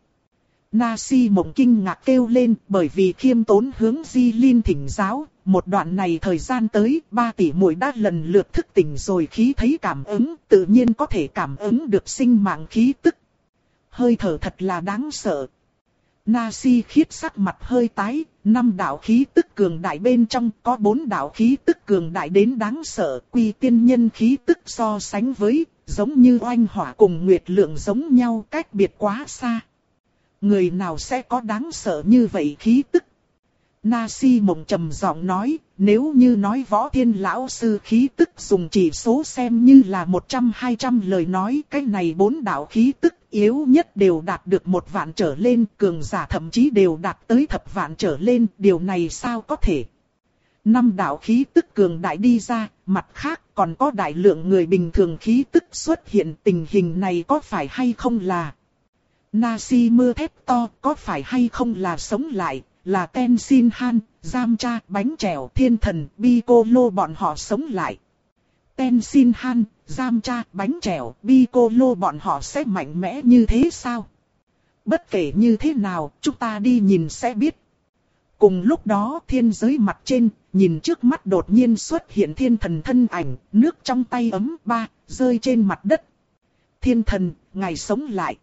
Na-si mộng kinh ngạc kêu lên, bởi vì khiêm tốn hướng Di Linh thỉnh giáo, một đoạn này thời gian tới, ba tỷ muội đã lần lượt thức tỉnh rồi khí thấy cảm ứng, tự nhiên có thể cảm ứng được sinh mạng khí tức. Hơi thở thật là đáng sợ. Na-si khiết sắc mặt hơi tái, năm đạo khí tức cường đại bên trong có bốn đạo khí tức cường đại đến đáng sợ, quy tiên nhân khí tức so sánh với, giống như oanh hỏa cùng nguyệt lượng giống nhau, cách biệt quá xa. Người nào sẽ có đáng sợ như vậy khí tức? Na-si mộng trầm giọng nói, nếu như nói Võ Thiên lão sư khí tức dùng chỉ số xem như là một trăm hai trăm lời nói, cái này bốn đạo khí tức yếu nhất đều đạt được một vạn trở lên, cường giả thậm chí đều đạt tới thập vạn trở lên, điều này sao có thể? Năm đạo khí tức cường đại đi ra, mặt khác còn có đại lượng người bình thường khí tức xuất hiện, tình hình này có phải hay không là? Na-si mưa thét to, có phải hay không là sống lại, là Tenzin Han, Giam Cha, bánh trẻo, thiên thần, Piccolo bọn họ sống lại. Tenzin Han, Giam Cha, bánh trẻo, Piccolo bọn họ sẽ mạnh mẽ như thế sao? Bất kể như thế nào, chúng ta đi nhìn sẽ biết. Cùng lúc đó thiên giới mặt trên, nhìn trước mắt đột nhiên xuất hiện thiên thần thân ảnh, nước trong tay ấm ba, rơi trên mặt đất. Thiên thần, ngài sống lại.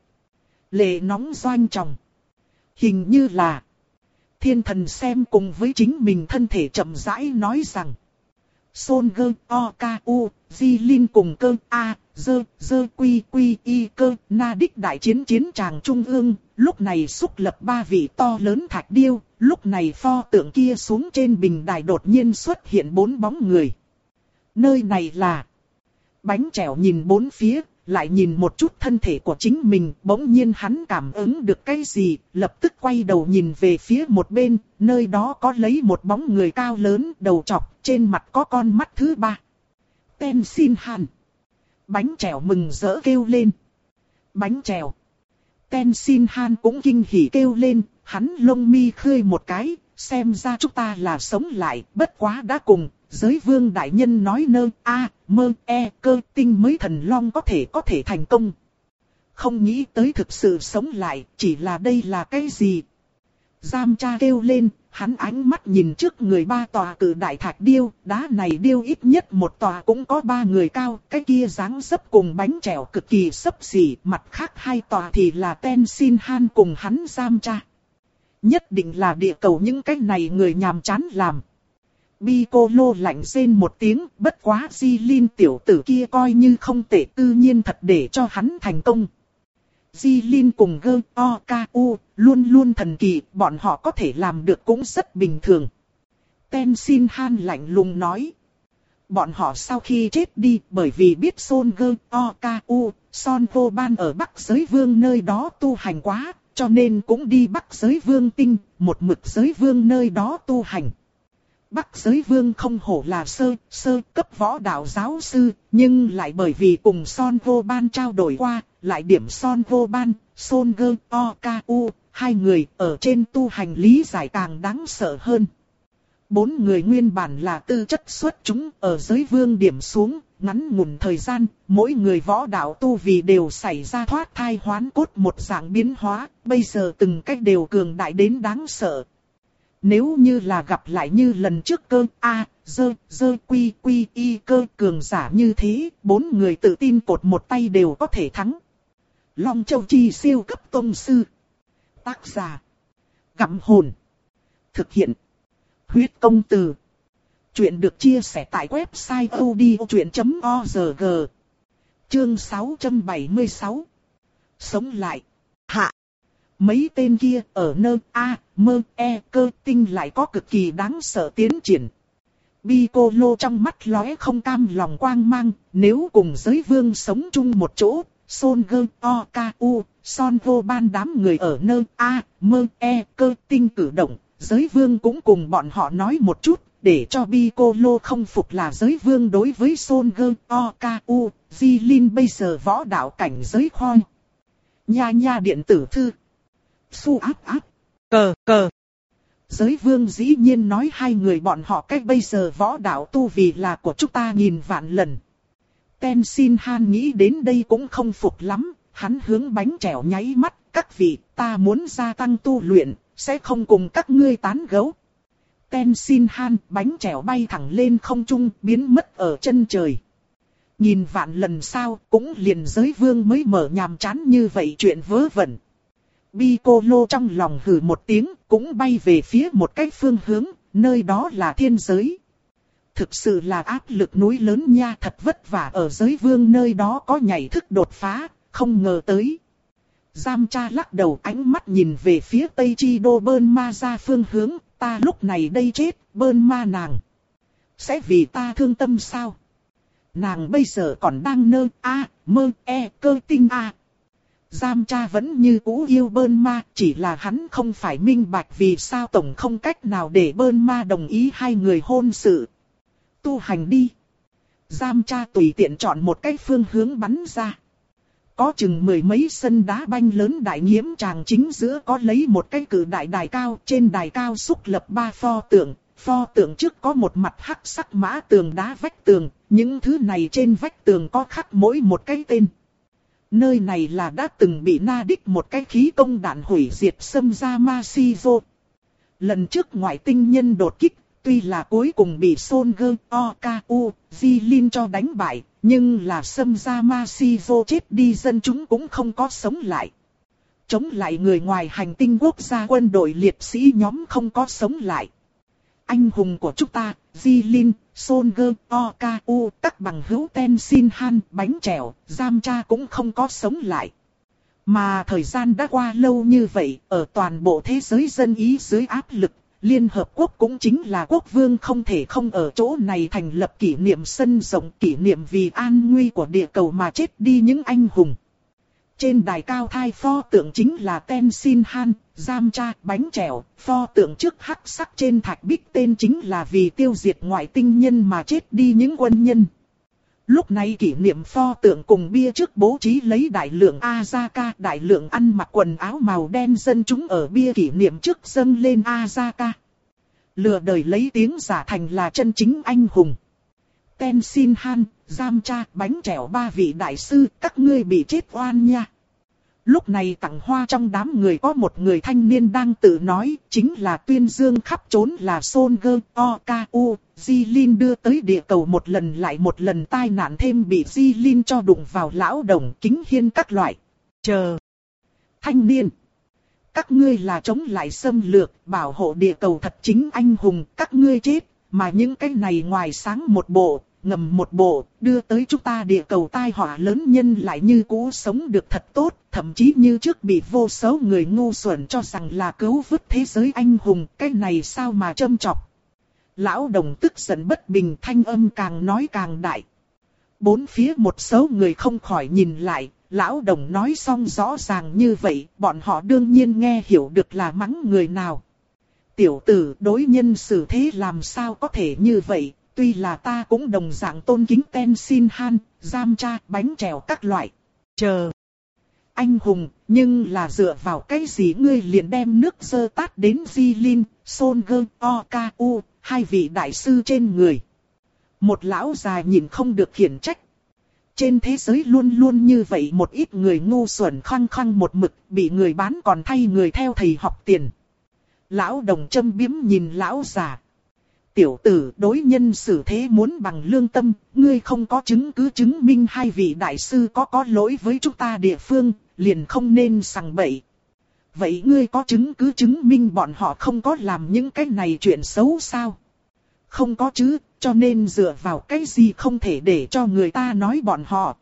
Lệ nóng doanh tròng. Hình như là... Thiên thần xem cùng với chính mình thân thể chậm rãi nói rằng. Soldier, Okaku, Di Linh cùng cơ A, dơ, dơ quy quy y cơ, Na Đích đại chiến chiến tràng trung ương, lúc này xúc lập ba vị to lớn thạch điêu, lúc này pho tượng kia xuống trên bình đài đột nhiên xuất hiện bốn bóng người. Nơi này là... Bánh chèo nhìn bốn phía, lại nhìn một chút thân thể của chính mình, bỗng nhiên hắn cảm ứng được cái gì, lập tức quay đầu nhìn về phía một bên, nơi đó có lấy một bóng người cao lớn, đầu trọc, trên mặt có con mắt thứ ba. Ten Xin Han. Bánh chèo mừng rỡ kêu lên. Bánh chèo. Ten Xin Han cũng kinh hỉ kêu lên, hắn lông mi khơi một cái, xem ra chúng ta là sống lại, bất quá đã cùng. Giới vương đại nhân nói nơ a mơ e cơ tinh mới thần long có thể có thể thành công. Không nghĩ tới thực sự sống lại, chỉ là đây là cái gì? Giam cha kêu lên, hắn ánh mắt nhìn trước người ba tòa cử đại thạch điêu, đá này điêu ít nhất một tòa cũng có ba người cao, cái kia dáng dấp cùng bánh chèo cực kỳ xấp xỉ, mặt khác hai tòa thì là Ten Xin Han cùng hắn giam cha. Nhất định là địa cầu những cái này người nhàm chán làm. Piccolo lạnh rên một tiếng, bất quá Jilin tiểu tử kia coi như không tệ, tự nhiên thật để cho hắn thành công. Jilin cùng Gơ O K U luôn luôn thần kỳ, bọn họ có thể làm được cũng rất bình thường. Ten Xin Han lạnh lùng nói. Bọn họ sau khi chết đi, bởi vì biết Son Gơ O K U, Son Vô Ban ở Bắc Giới Vương nơi đó tu hành quá, cho nên cũng đi Bắc Giới Vương tinh, một mực Giới Vương nơi đó tu hành. Bắc Giới Vương không hổ là sơ, sơ cấp võ đạo giáo sư, nhưng lại bởi vì cùng Son Vô Ban trao đổi qua, lại điểm Son Vô Ban, Son Gơ O K U, hai người ở trên tu hành lý giải càng đáng sợ hơn. Bốn người nguyên bản là tư chất xuất chúng, ở Giới Vương điểm xuống, ngắn ngủn thời gian, mỗi người võ đạo tu vì đều xảy ra thoát thai hoán cốt một dạng biến hóa, bây giờ từng cách đều cường đại đến đáng sợ. Nếu như là gặp lại như lần trước cơ A, dơ, dơ quy quy y cơ cường giả như thế, bốn người tự tin cột một tay đều có thể thắng. Long Châu Chi siêu cấp tông sư. Tác giả. Gặm hồn. Thực hiện. Huyết công từ. Chuyện được chia sẻ tại website odchuyện chấm org. Chương sáu trăm bảy mươi sáu. Sống lại. Hạ. Mấy tên kia ở nơ a mơ e cơ tinh lại có cực kỳ đáng sợ tiến triển. Piccolo trong mắt lóe không cam lòng quang mang, nếu cùng giới vương sống chung một chỗ, Son Gơ O K U, Son Vô Ban đám người ở nơ a mơ e cơ tinh cử động, giới vương cũng cùng bọn họ nói một chút, để cho Piccolo không phục là giới vương đối với Son Gơ O K U, Jilin bây giờ võ đạo cảnh giới khoi. Nha nha điện tử thư. Su áp áp. Cờ cờ. Giới vương dĩ nhiên nói hai người bọn họ cách bây giờ võ đạo tu vì là của chúng ta nghìn vạn lần. Ten Xin Han nghĩ đến đây cũng không phục lắm, hắn hướng bánh chèo nháy mắt, các vị, ta muốn gia tăng tu luyện, sẽ không cùng các ngươi tán gẫu. Ten Xin Han, bánh chèo bay thẳng lên không trung, biến mất ở chân trời. Nhìn vạn lần sao, cũng liền giới vương mới mở nhàm chán như vậy chuyện vớ vẩn. Piccolo trong lòng hừ một tiếng, cũng bay về phía một cái phương hướng, nơi đó là thiên giới. Thực sự là áp lực núi lớn nha, thật vất vả ở giới vương nơi đó có nhảy thức đột phá, không ngờ tới. Giam cha lắc đầu, ánh mắt nhìn về phía Tây Chi Đô Bơn Ma ra phương hướng, ta lúc này đây chết, Bơn Ma nàng. Sẽ vì ta thương tâm sao? Nàng bây giờ còn đang nơ a mơ e cơ tinh a. Giam cha vẫn như cũ yêu Bơn Ma, chỉ là hắn không phải minh bạch vì sao tổng không cách nào để Bơn Ma đồng ý hai người hôn sự. Tu hành đi. Giam cha tùy tiện chọn một cái phương hướng bắn ra. Có chừng mười mấy sân đá banh lớn đại nghiễm tràng chính giữa có lấy một cái cử đại đài cao, trên đài cao xúc lập ba pho tượng. Pho tượng trước có một mặt hắc sắc mã tường đá vách tường, những thứ này trên vách tường có khắc mỗi một cái tên. Nơi này là đã từng bị Na Đích một cái khí công đạn hủy diệt xâm ra Masizo. Lần trước ngoại tinh nhân đột kích, tuy là cuối cùng bị Son Gơ O K U, Jilin cho đánh bại, nhưng là xâm ra Masizo chết đi dân chúng cũng không có sống lại. Chống lại người ngoài hành tinh quốc gia quân đội liệt sĩ nhóm không có sống lại. Anh hùng của chúng ta, Jilin, Soldier, Oku, các bằng hữu Tenshinhan, bánh trèo, Yamcha cũng không có sống lại. Mà thời gian đã qua lâu như vậy, ở toàn bộ thế giới dân ý dưới áp lực, Liên Hợp Quốc cũng chính là quốc vương không thể không ở chỗ này thành lập kỷ niệm sân rộng, kỷ niệm vì an nguy của địa cầu mà chết đi những anh hùng. Trên đài cao thai pho tượng chính là Tenshinhan, Yamcha, bánh trèo, pho tượng trước hắc sắc trên thạch bích tên chính là vì tiêu diệt ngoại tinh nhân mà chết đi những quân nhân. Lúc này kỷ niệm pho tượng cùng bia trước bố trí lấy đại lượng Azaka, đại lượng ăn mặc quần áo màu đen dân chúng ở bia kỷ niệm trước dâng lên Azaka. Lừa đời lấy tiếng giả thành là chân chính anh hùng. Tenshinhan, Yamcha, bánh trèo ba vị đại sư, các ngươi bị chết oan nha. Lúc này tặng hoa trong đám người có một người thanh niên đang tự nói, chính là tuyên dương khắp trốn là Soldier, Oku, Jilin đưa tới địa cầu một lần lại một lần tai nạn thêm bị Jilin cho đụng vào lão đồng kính hiên các loại. Chờ! Thanh niên! Các ngươi là chống lại xâm lược, bảo hộ địa cầu thật chính anh hùng, các ngươi chết, mà những cái này ngoài sáng một bộ, ngầm một bộ, đưa tới chúng ta địa cầu tai họa lớn nhân lại như cũ sống được thật tốt, thậm chí như trước bị vô số người ngu xuẩn cho rằng là cứu vớt thế giới anh hùng, cái này sao mà châm chọc. Lão đồng tức giận bất bình, thanh âm càng nói càng đại. Bốn phía một số người không khỏi nhìn lại, lão đồng nói xong rõ ràng như vậy, bọn họ đương nhiên nghe hiểu được là mắng người nào. Tiểu tử đối nhân xử thế làm sao có thể như vậy, tuy là ta cũng đồng dạng tôn kính Tenshinhan, Yamcha, bánh trèo các loại. Chờ! Anh hùng, nhưng là dựa vào cái gì ngươi liền đem nước dơ tát đến Jilin, Soldier, Oku, hai vị đại sư trên người. Một lão già nhìn không được khiển trách. Trên thế giới luôn luôn như vậy một ít người ngu xuẩn khăng khăng một mực, bị người bán còn thay người theo thầy học tiền. Lão đồng châm biếm nhìn lão già. Tiểu tử đối nhân xử thế muốn bằng lương tâm, ngươi không có chứng cứ chứng minh hai vị đại sư có có lỗi với chúng ta địa phương, liền không nên sằng bậy. Vậy ngươi có chứng cứ chứng minh bọn họ không có làm những cái này chuyện xấu sao? Không có chứ, cho nên dựa vào cái gì không thể để cho người ta nói bọn họ.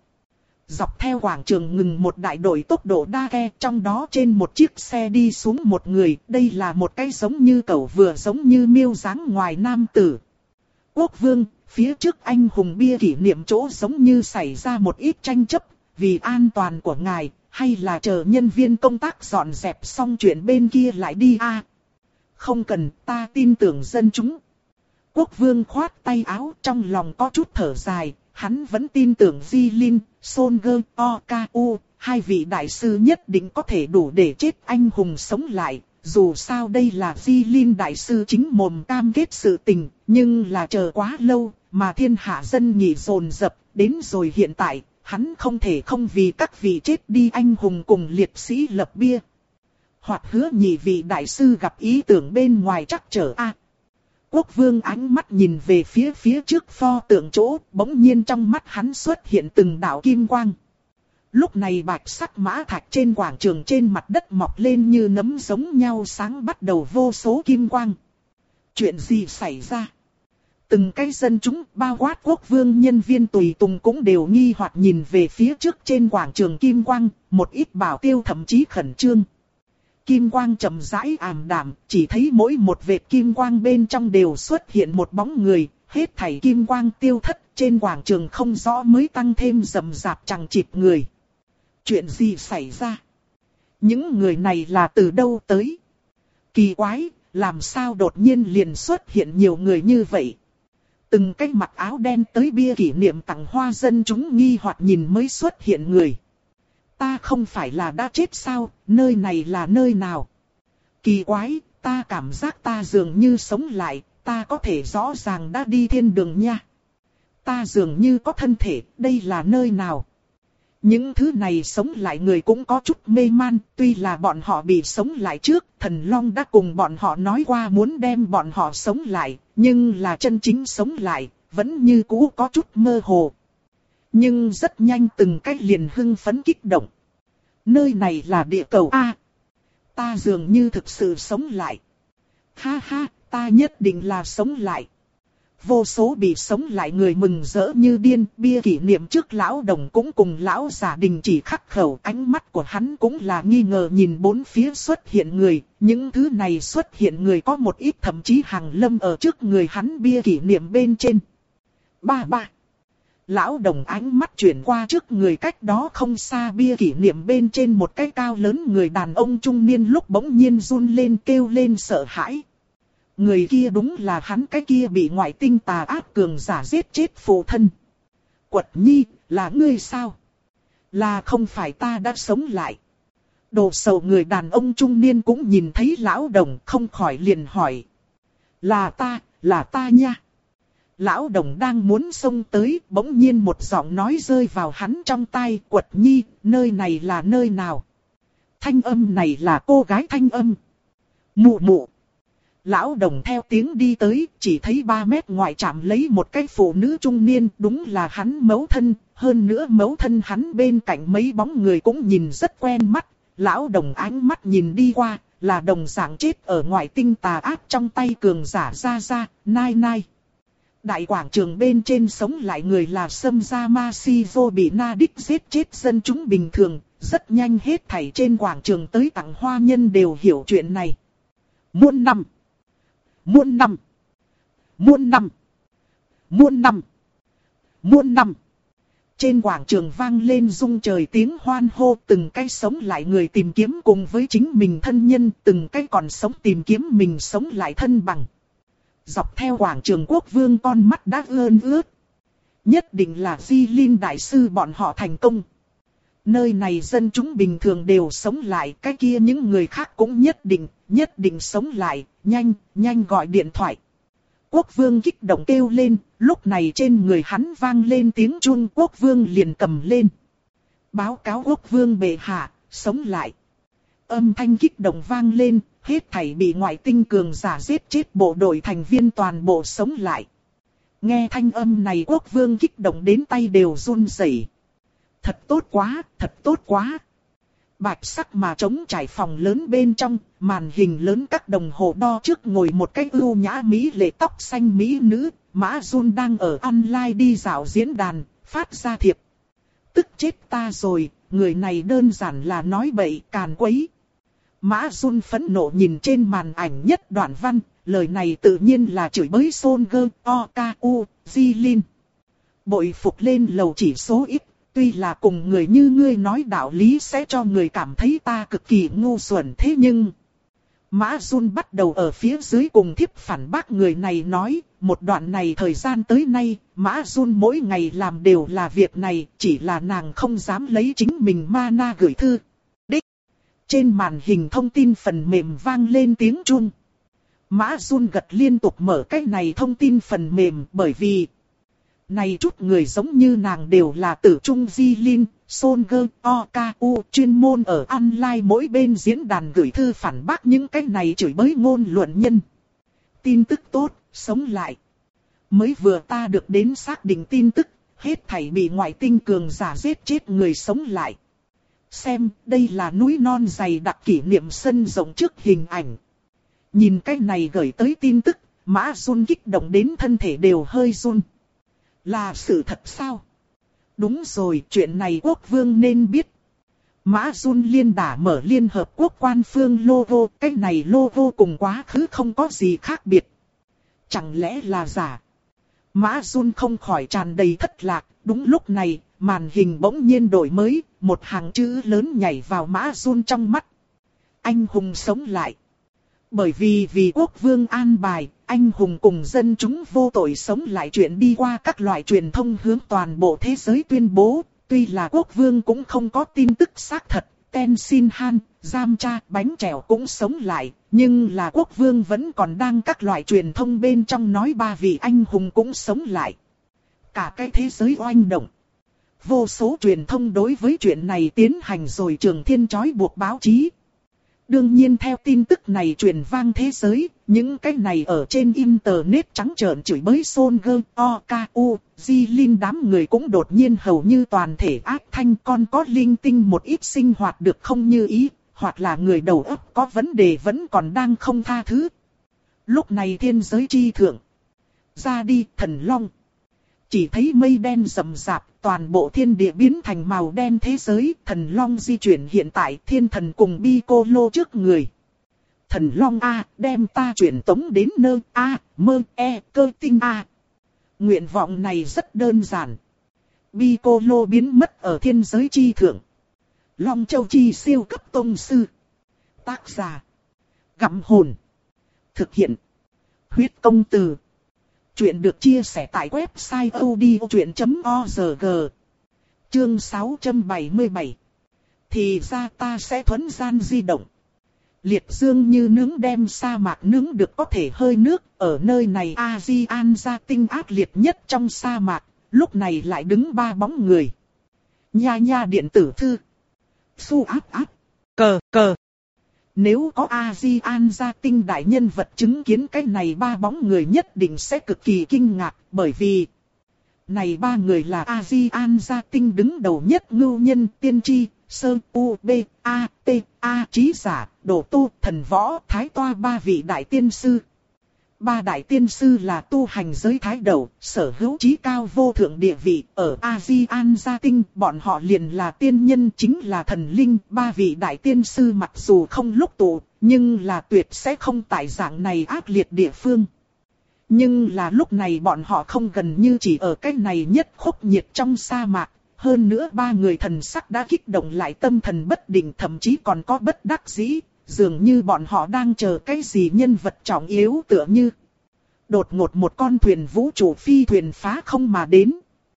Dọc theo quảng trường ngừng một đại đội tốc độ đa ghe, trong đó trên một chiếc xe đi xuống một người, đây là một cái giống như cẩu vừa giống như miêu dáng ngoài nam tử. Quốc vương, phía trước anh hùng bia kỷ niệm chỗ giống như xảy ra một ít tranh chấp, vì an toàn của ngài, hay là chờ nhân viên công tác dọn dẹp xong chuyện bên kia lại đi a? À, không cần, ta tin tưởng dân chúng. Quốc vương khoát tay áo, trong lòng có chút thở dài. Hắn vẫn tin tưởng Jilin, Soldier, Oku, hai vị đại sư nhất định có thể đủ để chết anh hùng sống lại. Dù sao đây là Jilin đại sư chính mồm cam kết sự tình, nhưng là chờ quá lâu, mà thiên hạ dân nhị dồn dập, đến rồi hiện tại, hắn không thể không vì các vị chết đi anh hùng cùng liệt sĩ lập bia. Hoặc hứa nhị vị đại sư gặp ý tưởng bên ngoài trắc trở a. Quốc vương ánh mắt nhìn về phía phía trước pho tượng chỗ, bỗng nhiên trong mắt hắn xuất hiện từng đạo kim quang. Lúc này bạch sắc mã thạch trên quảng trường trên mặt đất mọc lên như nấm giống nhau sáng bắt đầu vô số kim quang. Chuyện gì xảy ra? Từng cái dân chúng bao quát quốc vương nhân viên tùy tùng cũng đều nghi hoặc nhìn về phía trước trên quảng trường kim quang, một ít bảo tiêu thậm chí khẩn trương. Kim quang chậm rãi ảm đạm, chỉ thấy mỗi một vệt kim quang bên trong đều xuất hiện một bóng người, hết thảy kim quang tiêu thất, trên quảng trường không rõ mới tăng thêm rầm rạp chằng chịt người. Chuyện gì xảy ra? Những người này là từ đâu tới? Kỳ quái, làm sao đột nhiên liền xuất hiện nhiều người như vậy? Từng cái mặc áo đen tới bia kỷ niệm tặng hoa dân chúng nghi hoặc nhìn mới xuất hiện người. Ta không phải là đã chết sao, nơi này là nơi nào? Kỳ quái, ta cảm giác ta dường như sống lại, ta có thể rõ ràng đã đi thiên đường nha. Ta dường như có thân thể, đây là nơi nào? Những thứ này sống lại người cũng có chút mê man, tuy là bọn họ bị sống lại trước, thần Long đã cùng bọn họ nói qua muốn đem bọn họ sống lại, nhưng là chân chính sống lại, vẫn như cũ có chút mơ hồ. Nhưng rất nhanh từng cách liền hưng phấn kích động. Nơi này là địa cầu A. Ta dường như thực sự sống lại. Ha ha, ta nhất định là sống lại. vô số bị sống lại người mừng rỡ như điên, bia kỷ niệm trước lão đồng cũng cùng lão giả đình chỉ khắc khẩu, ánh mắt của hắn cũng là nghi ngờ nhìn bốn phía xuất hiện người, những thứ này xuất hiện người có một ít thậm chí hàng lâm ở trước người hắn bia kỷ niệm bên trên. Ba ba. Lão đồng ánh mắt chuyển qua trước người cách đó không xa bia kỷ niệm bên trên một cái cao lớn người đàn ông trung niên lúc bỗng nhiên run lên kêu lên sợ hãi. Người kia đúng là hắn cái kia bị ngoại tinh tà ác cường giả giết chết phụ thân. Quật Nhi, là ngươi sao? Là không phải ta đã sống lại. Đồ sầu người đàn ông trung niên cũng nhìn thấy lão đồng không khỏi liền hỏi. Là ta, là ta nha. Lão đồng đang muốn xông tới, bỗng nhiên một giọng nói rơi vào hắn trong tai. Quật Nhi, nơi này là nơi nào? Thanh âm này là cô gái thanh âm. Mụ mụ. Lão đồng theo tiếng đi tới, chỉ thấy ba mét ngoài chạm lấy một cái phụ nữ trung niên, đúng là hắn mẫu thân, hơn nữa mẫu thân hắn bên cạnh mấy bóng người cũng nhìn rất quen mắt. Lão đồng ánh mắt nhìn đi qua, là đồng dạng chết ở ngoại tinh tà ác trong tay cường giả ra ra, nai nai. Đại quảng trường bên trên sống lại người là Sâm Gia Ma Si Vô bị Na Đích giết chết dân chúng bình thường, rất nhanh hết thảy trên quảng trường tới tặng hoa nhân đều hiểu chuyện này. Muôn năm. Muôn năm, muôn năm, muôn năm, muôn năm. Trên quảng trường vang lên rung trời tiếng hoan hô, từng cái sống lại người tìm kiếm cùng với chính mình thân nhân, từng cái còn sống tìm kiếm mình sống lại thân bằng. Dọc theo quảng trường quốc vương con mắt đã ươn ướt. Nhất định là Di Linh đại sư bọn họ thành công. Nơi này dân chúng bình thường đều sống lại, cái kia những người khác cũng nhất định, nhất định sống lại, nhanh, nhanh gọi điện thoại. Quốc vương kích động kêu lên, lúc này trên người hắn vang lên tiếng chuông, quốc vương liền cầm lên. Báo cáo quốc vương bệ hạ, sống lại. Âm thanh kích động vang lên, hết thảy bị ngoại tinh cường giả giết chết bộ đội thành viên toàn bộ sống lại. Nghe thanh âm này quốc vương kích động đến tay đều run rẩy. Thật tốt quá, thật tốt quá. Bạch sắc mà trống trải phòng lớn bên trong, màn hình lớn các đồng hồ đo trước ngồi một cái ưu nhã mỹ lệ tóc xanh mỹ nữ, Mã Jun đang ở online đi dạo diễn đàn, phát ra thiệp. Tức chết ta rồi, người này đơn giản là nói bậy, càn quấy. Mã Jun phẫn nộ nhìn trên màn ảnh nhất đoạn văn, lời này tự nhiên là chửi bới Son Gơ, O K U, Di Linh. Bội phục lên lầu chỉ số ít. Tuy là cùng người như ngươi nói đạo lý sẽ cho người cảm thấy ta cực kỳ ngu xuẩn, thế nhưng... Mã Jun bắt đầu ở phía dưới cùng thiếp phản bác người này nói, một đoạn này thời gian tới nay, Mã Jun mỗi ngày làm đều là việc này, chỉ là nàng không dám lấy chính mình mana gửi thư. Đích! Trên màn hình thông tin phần mềm vang lên tiếng chuông. Mã Jun gật liên tục mở cái này thông tin phần mềm bởi vì... Này chút người giống như nàng đều là tử trung Di Linh, Son Gơ, O K U chuyên môn ở online mỗi bên diễn đàn gửi thư phản bác những cái này chửi bới ngôn luận nhân. Tin tức tốt, sống lại. Mới vừa ta được đến xác định tin tức, hết thảy bị ngoại tinh cường giả giết chết người sống lại. Xem, đây là núi non dày đặc kỷ niệm sân rộng trước hình ảnh. Nhìn cái này gửi tới tin tức, Mã Jun kích động đến thân thể đều hơi run. Là sự thật sao? Đúng rồi, chuyện này quốc vương nên biết. Mã Jun liên đả mở Liên Hợp Quốc quan phương logo, cái này logo cùng quá khứ không có gì khác biệt. Chẳng lẽ là giả? Mã Jun không khỏi tràn đầy thất lạc, đúng lúc này, màn hình bỗng nhiên đổi mới, một hàng chữ lớn nhảy vào Mã Jun trong mắt. Anh hùng sống lại. Bởi vì vì quốc vương an bài, anh hùng cùng dân chúng vô tội sống lại chuyện đi qua các loại truyền thông hướng toàn bộ thế giới tuyên bố. Tuy là quốc vương cũng không có tin tức xác thật, Ten Sin Han, Giam Cha, Bánh Chèo cũng sống lại. Nhưng là quốc vương vẫn còn đang các loại truyền thông bên trong nói ba vị anh hùng cũng sống lại. Cả cái thế giới oanh động. Vô số truyền thông đối với chuyện này tiến hành rồi trường thiên chói buộc báo chí. Đương nhiên theo tin tức này truyền vang thế giới, những cái này ở trên internet trắng trợn chửi bới Son Gơ, O K U, Di Linh đám người cũng đột nhiên hầu như toàn thể ác thanh con có linh tinh một ít sinh hoạt được không như ý, hoặc là người đầu óc có vấn đề vẫn còn đang không tha thứ. Lúc này thiên giới chi thượng, Ra đi, thần long. Chỉ thấy mây đen rậm rạp, toàn bộ thiên địa biến thành màu đen thế giới, thần long di chuyển hiện tại thiên thần cùng Piccolo trước người. Thần long A, đem ta chuyển tống đến nơi A, mơ e, cơ tinh A. Nguyện vọng này rất đơn giản. Piccolo biến mất ở thiên giới chi thượng. Long Châu Chi siêu cấp tông sư. Tác giả. Gặm hồn. Thực hiện. Huyết công từ. Chuyện được chia sẻ tại website odchuyện chấm org. Chương sáu trăm bảy mươi bảy. Thì ra ta sẽ thuấn gian di động. Liệt dương như nướng đem sa mạc nướng được có thể hơi nước. Ở nơi này A-di-an gia tinh ác liệt nhất trong sa mạc. Lúc này lại đứng ba bóng người. Nha nha điện tử thư. Su áp áp. Cờ cờ. Nếu có A-di-an gia tinh đại nhân vật chứng kiến cái này ba bóng người nhất định sẽ cực kỳ kinh ngạc. Bởi vì này ba người là A-di-an gia tinh đứng đầu nhất ngưu nhân tiên tri. Sơ U B A T A trí giả, Đồ Tu, Thần Võ, Thái Toa ba vị đại tiên sư. Ba đại tiên sư là tu hành giới thái đầu, sở hữu trí cao vô thượng địa vị. Ở A-di-an gia tinh, bọn họ liền là tiên nhân, chính là thần linh. Ba vị đại tiên sư mặc dù không lúc tụ, nhưng là tuyệt sẽ không tại dạng này ác liệt địa phương. Nhưng là lúc này bọn họ không gần như chỉ ở cái này nhất khốc nhiệt trong sa mạc. Hơn nữa ba người thần sắc đã kích động lại tâm thần bất định, thậm chí còn có bất đắc dĩ. Dường như bọn họ đang chờ cái gì nhân vật trọng yếu tựa như. Đột ngột một con thuyền vũ trụ phi thuyền phá không mà đến.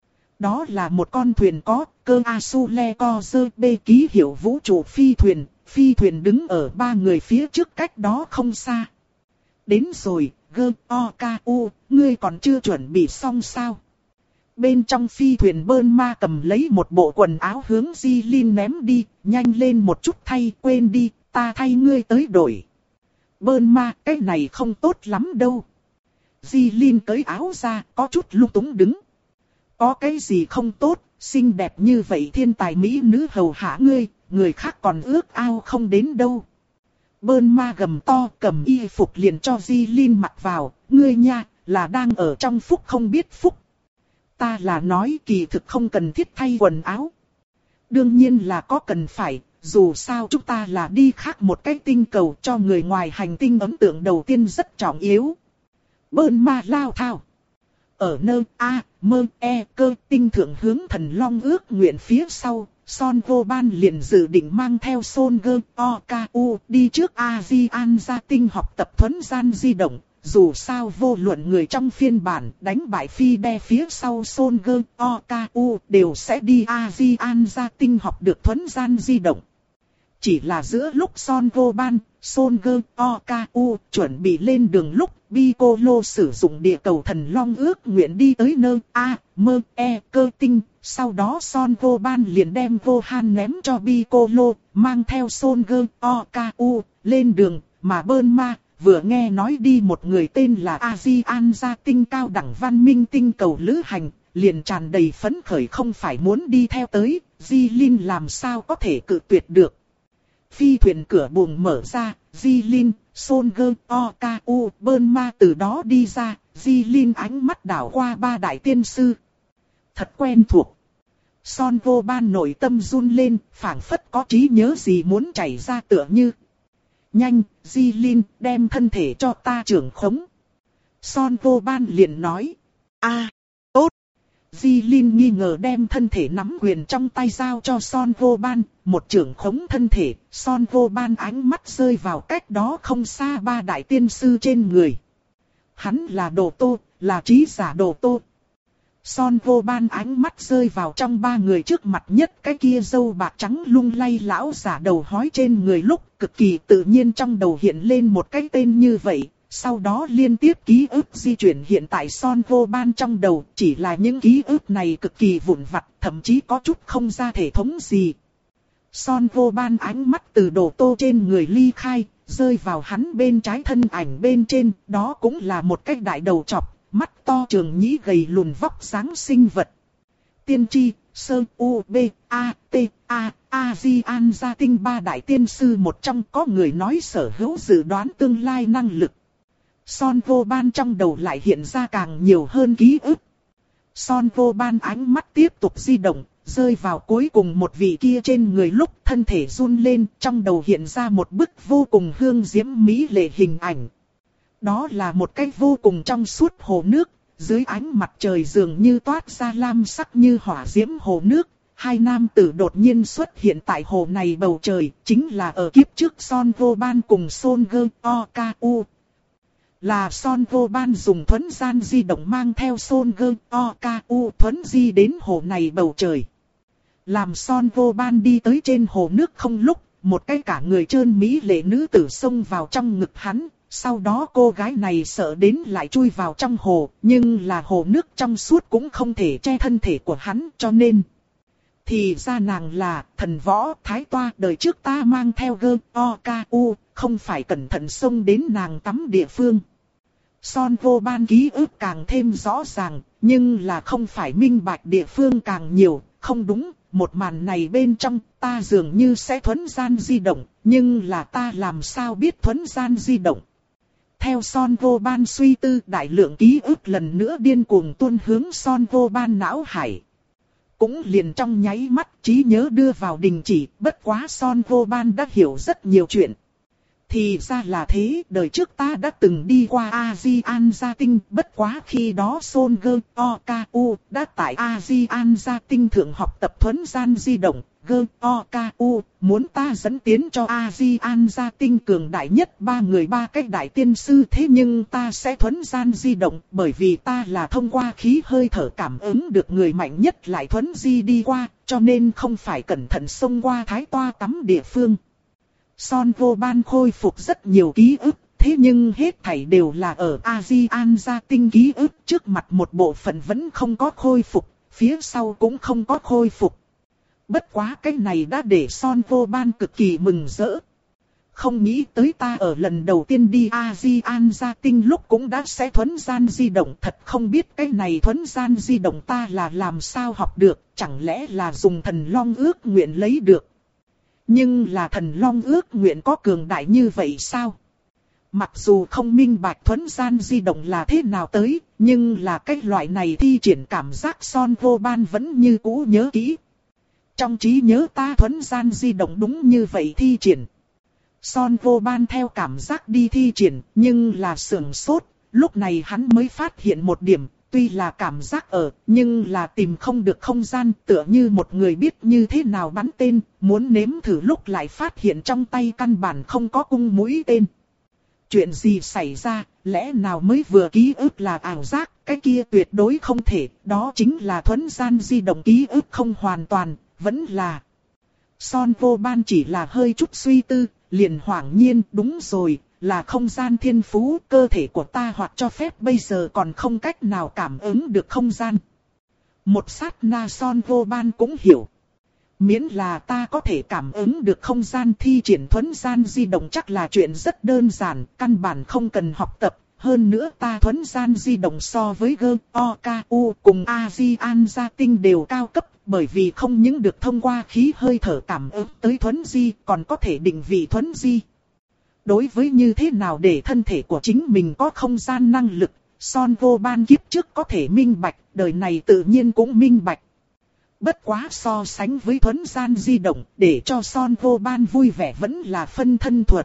Đó là một con thuyền có cơ Asule co dơ bê ký hiệu vũ trụ phi thuyền. Phi thuyền đứng ở ba người phía trước cách đó không xa. Đến rồi, gơ o ca u, ngươi còn chưa chuẩn bị xong sao? Bên trong phi thuyền Bơn Ma cầm lấy một bộ quần áo hướng Di Linh ném đi, nhanh lên một chút thay, quên đi, ta thay ngươi tới đổi. Bơn Ma, cái này không tốt lắm đâu. Di Linh cởi áo ra, có chút lung túng đứng. Có cái gì không tốt, xinh đẹp như vậy thiên tài mỹ nữ hầu hạ ngươi, người khác còn ước ao không đến đâu. Bơn Ma gầm to, cầm y phục liền cho Di Linh mặc vào, ngươi nha, là đang ở trong phúc không biết phúc. Ta là nói kỳ thực không cần thiết thay quần áo. Đương nhiên là có cần phải, dù sao chúng ta là đi khác một cái tinh cầu, cho người ngoài hành tinh ấn tượng đầu tiên rất trọng yếu. Bơn Ma lao thao. Ở nơi A, mơ, e, cơ tinh thượng hướng thần long ước nguyện phía sau, Son Vô Ban liền dự định mang theo Son Gơ, O, K, U đi trước A-di-an gia tinh học tập thuấn gian di động. Dù sao vô luận người trong phiên bản đánh bại phi đe phía sau Son Gơ, O, K, U đều sẽ đi A-di-an gia tinh học được thuấn gian di động. Chỉ là giữa lúc Son Vô Ban, Son Gơ, O, K, U chuẩn bị lên đường lúc Piccolo sử dụng địa cầu thần long ước nguyện đi tới nơi A, mơ, e, cơ tinh. Sau đó Son Vô Ban liền đem vô han ném cho Piccolo, mang theo Son Gơ, O, K, U lên đường, mà Bơn Ma vừa nghe nói đi một người tên là A-di-an gia tinh cao đẳng văn minh tinh cầu lữ hành, liền tràn đầy phấn khởi không phải muốn đi theo tới, Di Linh làm sao có thể cự tuyệt được. Phi thuyền cửa buồng mở ra, Di Linh, Son Gơ, O, K, U, Bơn Ma từ đó đi ra, Di Linh ánh mắt đảo qua ba đại tiên sư. Thật quen thuộc. Son Vô Ban nội tâm run lên, phảng phất có trí nhớ gì muốn chảy ra tựa như. Nhanh, Di Linh, đem thân thể cho ta trưởng khống. Son Vô Ban liền nói. a tốt. Di Linh nghi ngờ đem thân thể nắm quyền trong tay giao cho Son Vô Ban. Một trưởng khống thân thể, Son Vô Ban ánh mắt rơi vào cách đó không xa ba đại tiên sư trên người. Hắn là Đồ Tô, là trí giả Đồ Tô. Son Vô Ban ánh mắt rơi vào trong ba người trước mặt nhất cái kia râu bạc trắng lung lay lão giả đầu hói trên người lúc cực kỳ tự nhiên trong đầu hiện lên một cái tên như vậy. Sau đó liên tiếp ký ức di chuyển hiện tại Son Vô Ban trong đầu, chỉ là những ký ức này cực kỳ vụn vặt, thậm chí có chút không ra thể thống gì. Son Vô Ban ánh mắt từ Đồ Tô trên người ly khai, rơi vào hắn bên trái thân ảnh bên trên, đó cũng là một cái đại đầu trọc, mắt to trường nhĩ gầy lùn vóc dáng sinh vật. Tiên tri, Sơ U B A T A A-di-an gia tinh ba đại tiên sư một trong có người nói sở hữu dự đoán tương lai năng lực. Son Vô Ban trong đầu lại hiện ra càng nhiều hơn ký ức. Son Vô Ban ánh mắt tiếp tục di động, rơi vào cuối cùng một vị kia trên người lúc thân thể run lên, trong đầu hiện ra một bức vô cùng hương diễm mỹ lệ hình ảnh. Đó là một cái vô cùng trong suốt hồ nước, dưới ánh mặt trời dường như toát ra lam sắc như hỏa diễm hồ nước. Hai nam tử đột nhiên xuất hiện tại hồ này bầu trời, chính là ở kiếp trước Son Vô Ban cùng Son Gơ O Ca U. Là Son Vô Ban dùng thuấn gian di động mang theo Son Gơ O Ca U thuấn di đến hồ này bầu trời. Làm Son Vô Ban đi tới trên hồ nước không lúc, một cái cả người trơn mỹ lệ nữ tử xông vào trong ngực hắn. Sau đó cô gái này sợ đến lại chui vào trong hồ, nhưng là hồ nước trong suốt cũng không thể che thân thể của hắn, cho nên... Thì ra nàng là thần võ thái toa, đời trước ta mang theo gơ o ca u, không phải cẩn thận xông đến nàng tắm địa phương. Son Vô Ban ký ức càng thêm rõ ràng, nhưng là không phải minh bạch địa phương càng nhiều, không đúng, một màn này bên trong ta dường như sẽ thuấn gian di động, nhưng là ta làm sao biết thuấn gian di động. Theo Son Vô Ban suy tư, đại lượng ký ức lần nữa điên cuồng tuôn hướng Son Vô Ban não hải. Cũng liền trong nháy mắt trí nhớ đưa vào đình chỉ, bất quá Son Vô Ban đã hiểu rất nhiều chuyện. Thì ra là thế, đời trước ta đã từng đi qua A-di-an gia tinh, bất quá khi đó Son Gơ O Ca U đã tại A-di-an gia tinh thượng học tập thuấn gian di động. Gơ O Ca U muốn ta dẫn tiến cho A-di-an gia tinh cường đại nhất ba người ba cách đại tiên sư, thế nhưng ta sẽ thuấn gian di động bởi vì ta là thông qua khí hơi thở cảm ứng được người mạnh nhất lại thuấn di đi qua, cho nên không phải cẩn thận xông qua thái toa tắm địa phương. Son Vô Ban khôi phục rất nhiều ký ức, thế nhưng hết thảy đều là ở A-di-an gia tinh ký ức, trước mặt một bộ phận vẫn không có khôi phục, phía sau cũng không có khôi phục. Bất quá cái này đã để Son Vô Ban cực kỳ mừng rỡ. Không nghĩ tới ta ở lần đầu tiên đi A-di-an gia tinh lúc cũng đã sẽ thuấn gian di động, thật không biết cái này thuấn gian di động ta là làm sao học được, chẳng lẽ là dùng thần long ước nguyện lấy được. Nhưng là thần long ước nguyện có cường đại như vậy sao? Mặc dù không minh bạch thuấn gian di động là thế nào tới, nhưng là cái loại này thi triển cảm giác Son Vô Ban vẫn như cũ nhớ kỹ. Trong trí nhớ ta thuấn gian di động đúng như vậy thi triển. Son Vô Ban theo cảm giác đi thi triển, nhưng là sưởng sốt, lúc này hắn mới phát hiện một điểm. Tuy là cảm giác ở, nhưng là tìm không được không gian, tựa như một người biết như thế nào bắn tên, muốn nếm thử lúc lại phát hiện trong tay căn bản không có cung mũi tên. Chuyện gì xảy ra, lẽ nào mới vừa ký ức là ảo giác, cái kia tuyệt đối không thể, đó chính là thuấn gian di động ký ức không hoàn toàn, vẫn là... Son Vô Ban chỉ là hơi chút suy tư, liền hoảng nhiên, đúng rồi. Là không gian thiên phú, cơ thể của ta hoặc cho phép bây giờ còn không cách nào cảm ứng được không gian. Một sát na Son Vô Ban cũng hiểu. Miễn là ta có thể cảm ứng được không gian, thi triển thuấn gian di động chắc là chuyện rất đơn giản, căn bản không cần học tập. Hơn nữa ta thuấn gian di động so với Gơ O Ca U cùng A-di-an gia tinh đều cao cấp, bởi vì không những được thông qua khí hơi thở cảm ứng tới thuấn di, còn có thể định vị thuấn di. Đối với như thế nào để thân thể của chính mình có không gian năng lực, Son Vô Ban kiếp trước có thể minh bạch, đời này tự nhiên cũng minh bạch. Bất quá so sánh với thuấn gian di động, để cho Son Vô Ban vui vẻ vẫn là phân thân thuật.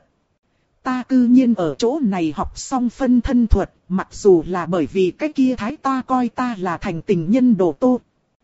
Ta cư nhiên ở chỗ này học xong phân thân thuật, mặc dù là bởi vì cái kia thái ta coi ta là thành tình nhân đồ tô.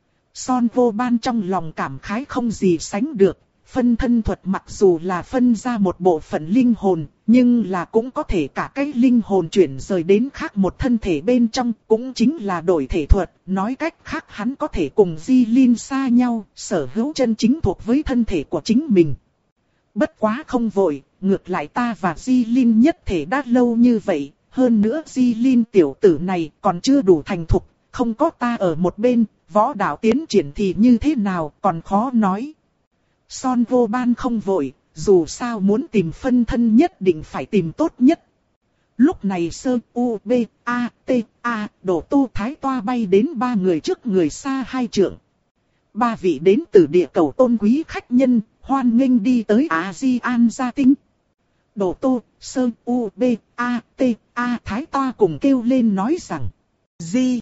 Son Vô Ban trong lòng cảm khái không gì sánh được. Phân thân thuật mặc dù là phân ra một bộ phận linh hồn, nhưng là cũng có thể cả cái linh hồn chuyển rời đến khác một thân thể bên trong, cũng chính là đổi thể thuật. Nói cách khác hắn có thể cùng Di Linh xa nhau, sở hữu chân chính thuộc với thân thể của chính mình. Bất quá không vội, ngược lại ta và Di Linh nhất thể đã lâu như vậy, hơn nữa Di Linh tiểu tử này còn chưa đủ thành thục, không có ta ở một bên, võ đạo tiến triển thì như thế nào còn khó nói. Son Vô Ban không vội, dù sao muốn tìm phân thân nhất định phải tìm tốt nhất. Lúc này Sơ U B A T A Đổ Tu Thái Toa bay đến ba người trước người xa hai trượng. Ba vị đến từ địa cầu tôn quý khách nhân, hoan nghênh đi tới A-di-an gia tinh. Đồ Tô, Sơ, U, B, A, T, A Thái Toa cùng kêu lên nói rằng. Di.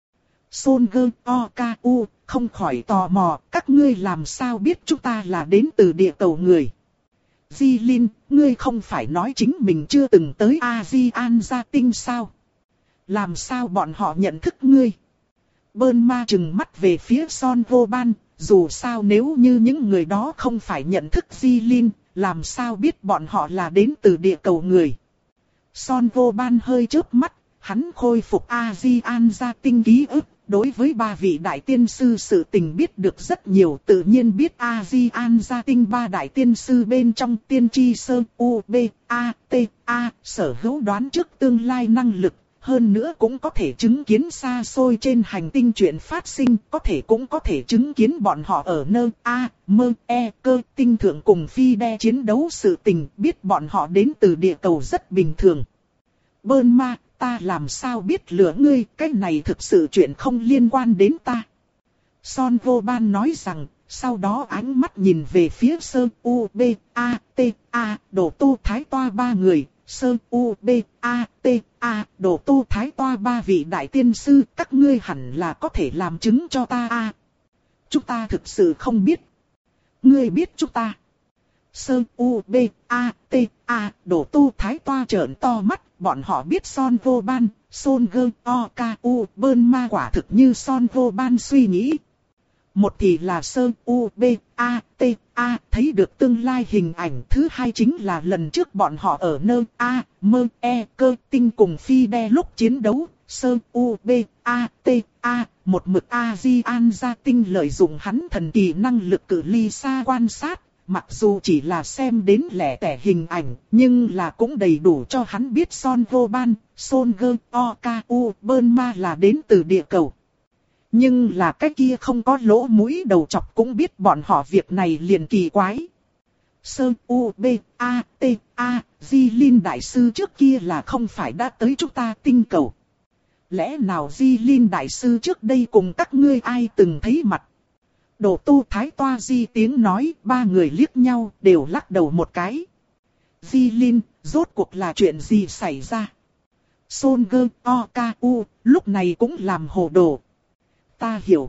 Son Gơ, O, K, U, không khỏi tò mò, các ngươi làm sao biết chúng ta là đến từ địa cầu người. Di Linh, ngươi không phải nói chính mình chưa từng tới A-di-an gia tinh sao? Làm sao bọn họ nhận thức ngươi? Bơn ma trừng mắt về phía Son Vô Ban, dù sao nếu như những người đó không phải nhận thức Di Linh, làm sao biết bọn họ là đến từ địa cầu người. Son Vô Ban hơi chớp mắt, hắn khôi phục A-di-an gia tinh ký ức. Đối với ba vị đại tiên sư sự tình biết được rất nhiều, tự nhiên biết A-di-an gia tinh ba đại tiên sư bên trong tiên tri sơ U, B, A, T, A, sở hữu đoán trước tương lai năng lực, hơn nữa cũng có thể chứng kiến xa xôi trên hành tinh chuyện phát sinh, có thể cũng có thể chứng kiến bọn họ ở nơi A, mơ, e, cơ, tinh thượng cùng phi đe chiến đấu sự tình, biết bọn họ đến từ địa cầu rất bình thường. Bơn ma, ta làm sao biết lừa ngươi, cái này thực sự chuyện không liên quan đến ta. Son Vô Ban nói rằng, sau đó ánh mắt nhìn về phía Sơ U, B, A, T, A, Đồ Tô Thái Toa ba người, Sơ U, B, A, T, A, Đồ Tô Thái Toa ba vị đại tiên sư, các ngươi hẳn là có thể làm chứng cho ta a. Chúng ta thực sự không biết. Ngươi biết chúng ta. Sơ U, B, A, T, A, Đồ Tô Thái Toa trợn to mắt. Bọn họ biết Son Vô Ban, Son Gơ, O, K, U, Bơn ma quả thực như Son Vô Ban suy nghĩ. Một thì là Sơ U, B, A, T, A, thấy được tương lai hình ảnh. Thứ hai chính là lần trước bọn họ ở nơi A, mơ, e, cơ, tinh cùng phi đe lúc chiến đấu. Sơ U, B, A, T, A, một mực A-di-an gia tinh lợi dụng hắn thần kỳ năng lực cự ly xa quan sát. Mặc dù chỉ là xem đến lẻ tẻ hình ảnh, nhưng là cũng đầy đủ cho hắn biết Son Vô Ban, Son Gơ, O, K, U, Bơn ma là đến từ địa cầu. Nhưng là cái kia không có lỗ mũi đầu chọc cũng biết bọn họ việc này liền kỳ quái. Sơ U, B, A, T, A, Di Linh Đại Sư trước kia là không phải đã tới chúng ta tinh cầu. Lẽ nào Di Linh Đại Sư trước đây cùng các ngươi ai từng thấy mặt? Đồ Tô Thái Toa Di tiếng nói, ba người liếc nhau, đều lắc đầu một cái. Di Linh, rốt cuộc là chuyện gì xảy ra? Son Gơ, O, K, U, lúc này cũng làm hồ đồ. Ta hiểu.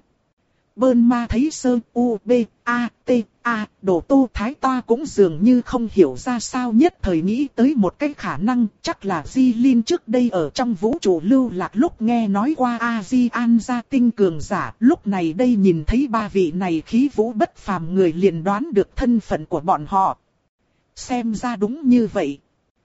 Bơn ma thấy Sơ U, B, A, T, A, Đồ Tô Thái Toa cũng dường như không hiểu ra sao, nhất thời nghĩ tới một cái khả năng, chắc là Di Linh trước đây ở trong vũ trụ lưu lạc lúc nghe nói qua A-di-an gia tinh cường giả, lúc này đây nhìn thấy ba vị này khí vũ bất phàm người liền đoán được thân phận của bọn họ. Xem ra đúng như vậy.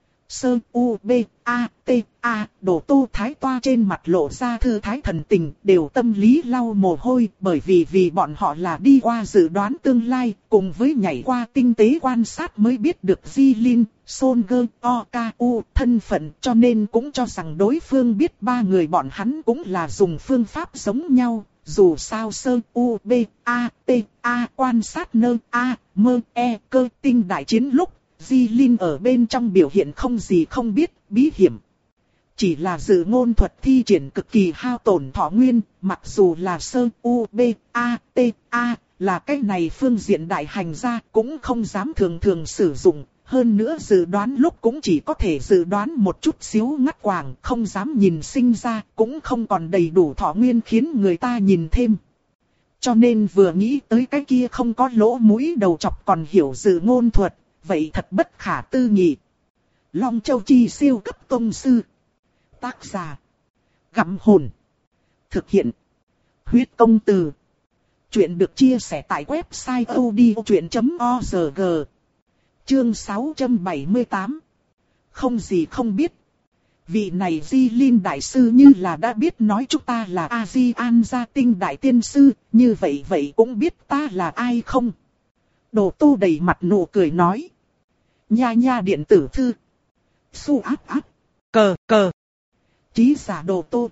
Sơ U, B, A, T, A, Đồ Tô Thái Toa trên mặt lộ ra thư thái thần tình, đều tâm lý lau mồ hôi, bởi vì vì bọn họ là đi qua dự đoán tương lai, cùng với nhảy qua tinh tế quan sát mới biết được Di Linh, Son Gơ, O, K, U thân phận, cho nên cũng cho rằng đối phương biết ba người bọn hắn cũng là dùng phương pháp giống nhau. Dù sao Sơ U, B, A, T, A quan sát nơi A, mơ, e, cơ tinh đại chiến lúc, Di Linh ở bên trong biểu hiện không gì không biết, bí hiểm. Chỉ là dự ngôn thuật thi triển cực kỳ hao tổn thọ nguyên, mặc dù là Sơ U, B, A, T, A, là cái này phương diện đại hành gia cũng không dám thường thường sử dụng. Hơn nữa dự đoán lúc cũng chỉ có thể dự đoán một chút xíu ngắt quàng, không dám nhìn sinh ra, cũng không còn đầy đủ thọ nguyên khiến người ta nhìn thêm. Cho nên vừa nghĩ tới cái kia không có lỗ mũi đầu chọc còn hiểu dự ngôn thuật, vậy thật bất khả tư nghị. Long Châu Chi siêu cấp tông sư. Tác giả. Gặm hồn. Thực hiện. Huyết công từ. Chuyện được chia sẻ tại website odchuyện chấm org. Chương sáu trăm bảy mươi tám. Không gì không biết. Vị này Di Linh Đại Sư như là đã biết nói chúng ta là A-di-an gia tinh Đại Tiên Sư, như vậy vậy cũng biết ta là ai không? Đồ Tô đầy mặt nụ cười nói. Nha nha điện tử thư. Su áp áp. Cờ cờ. Chí giả Đồ Tô.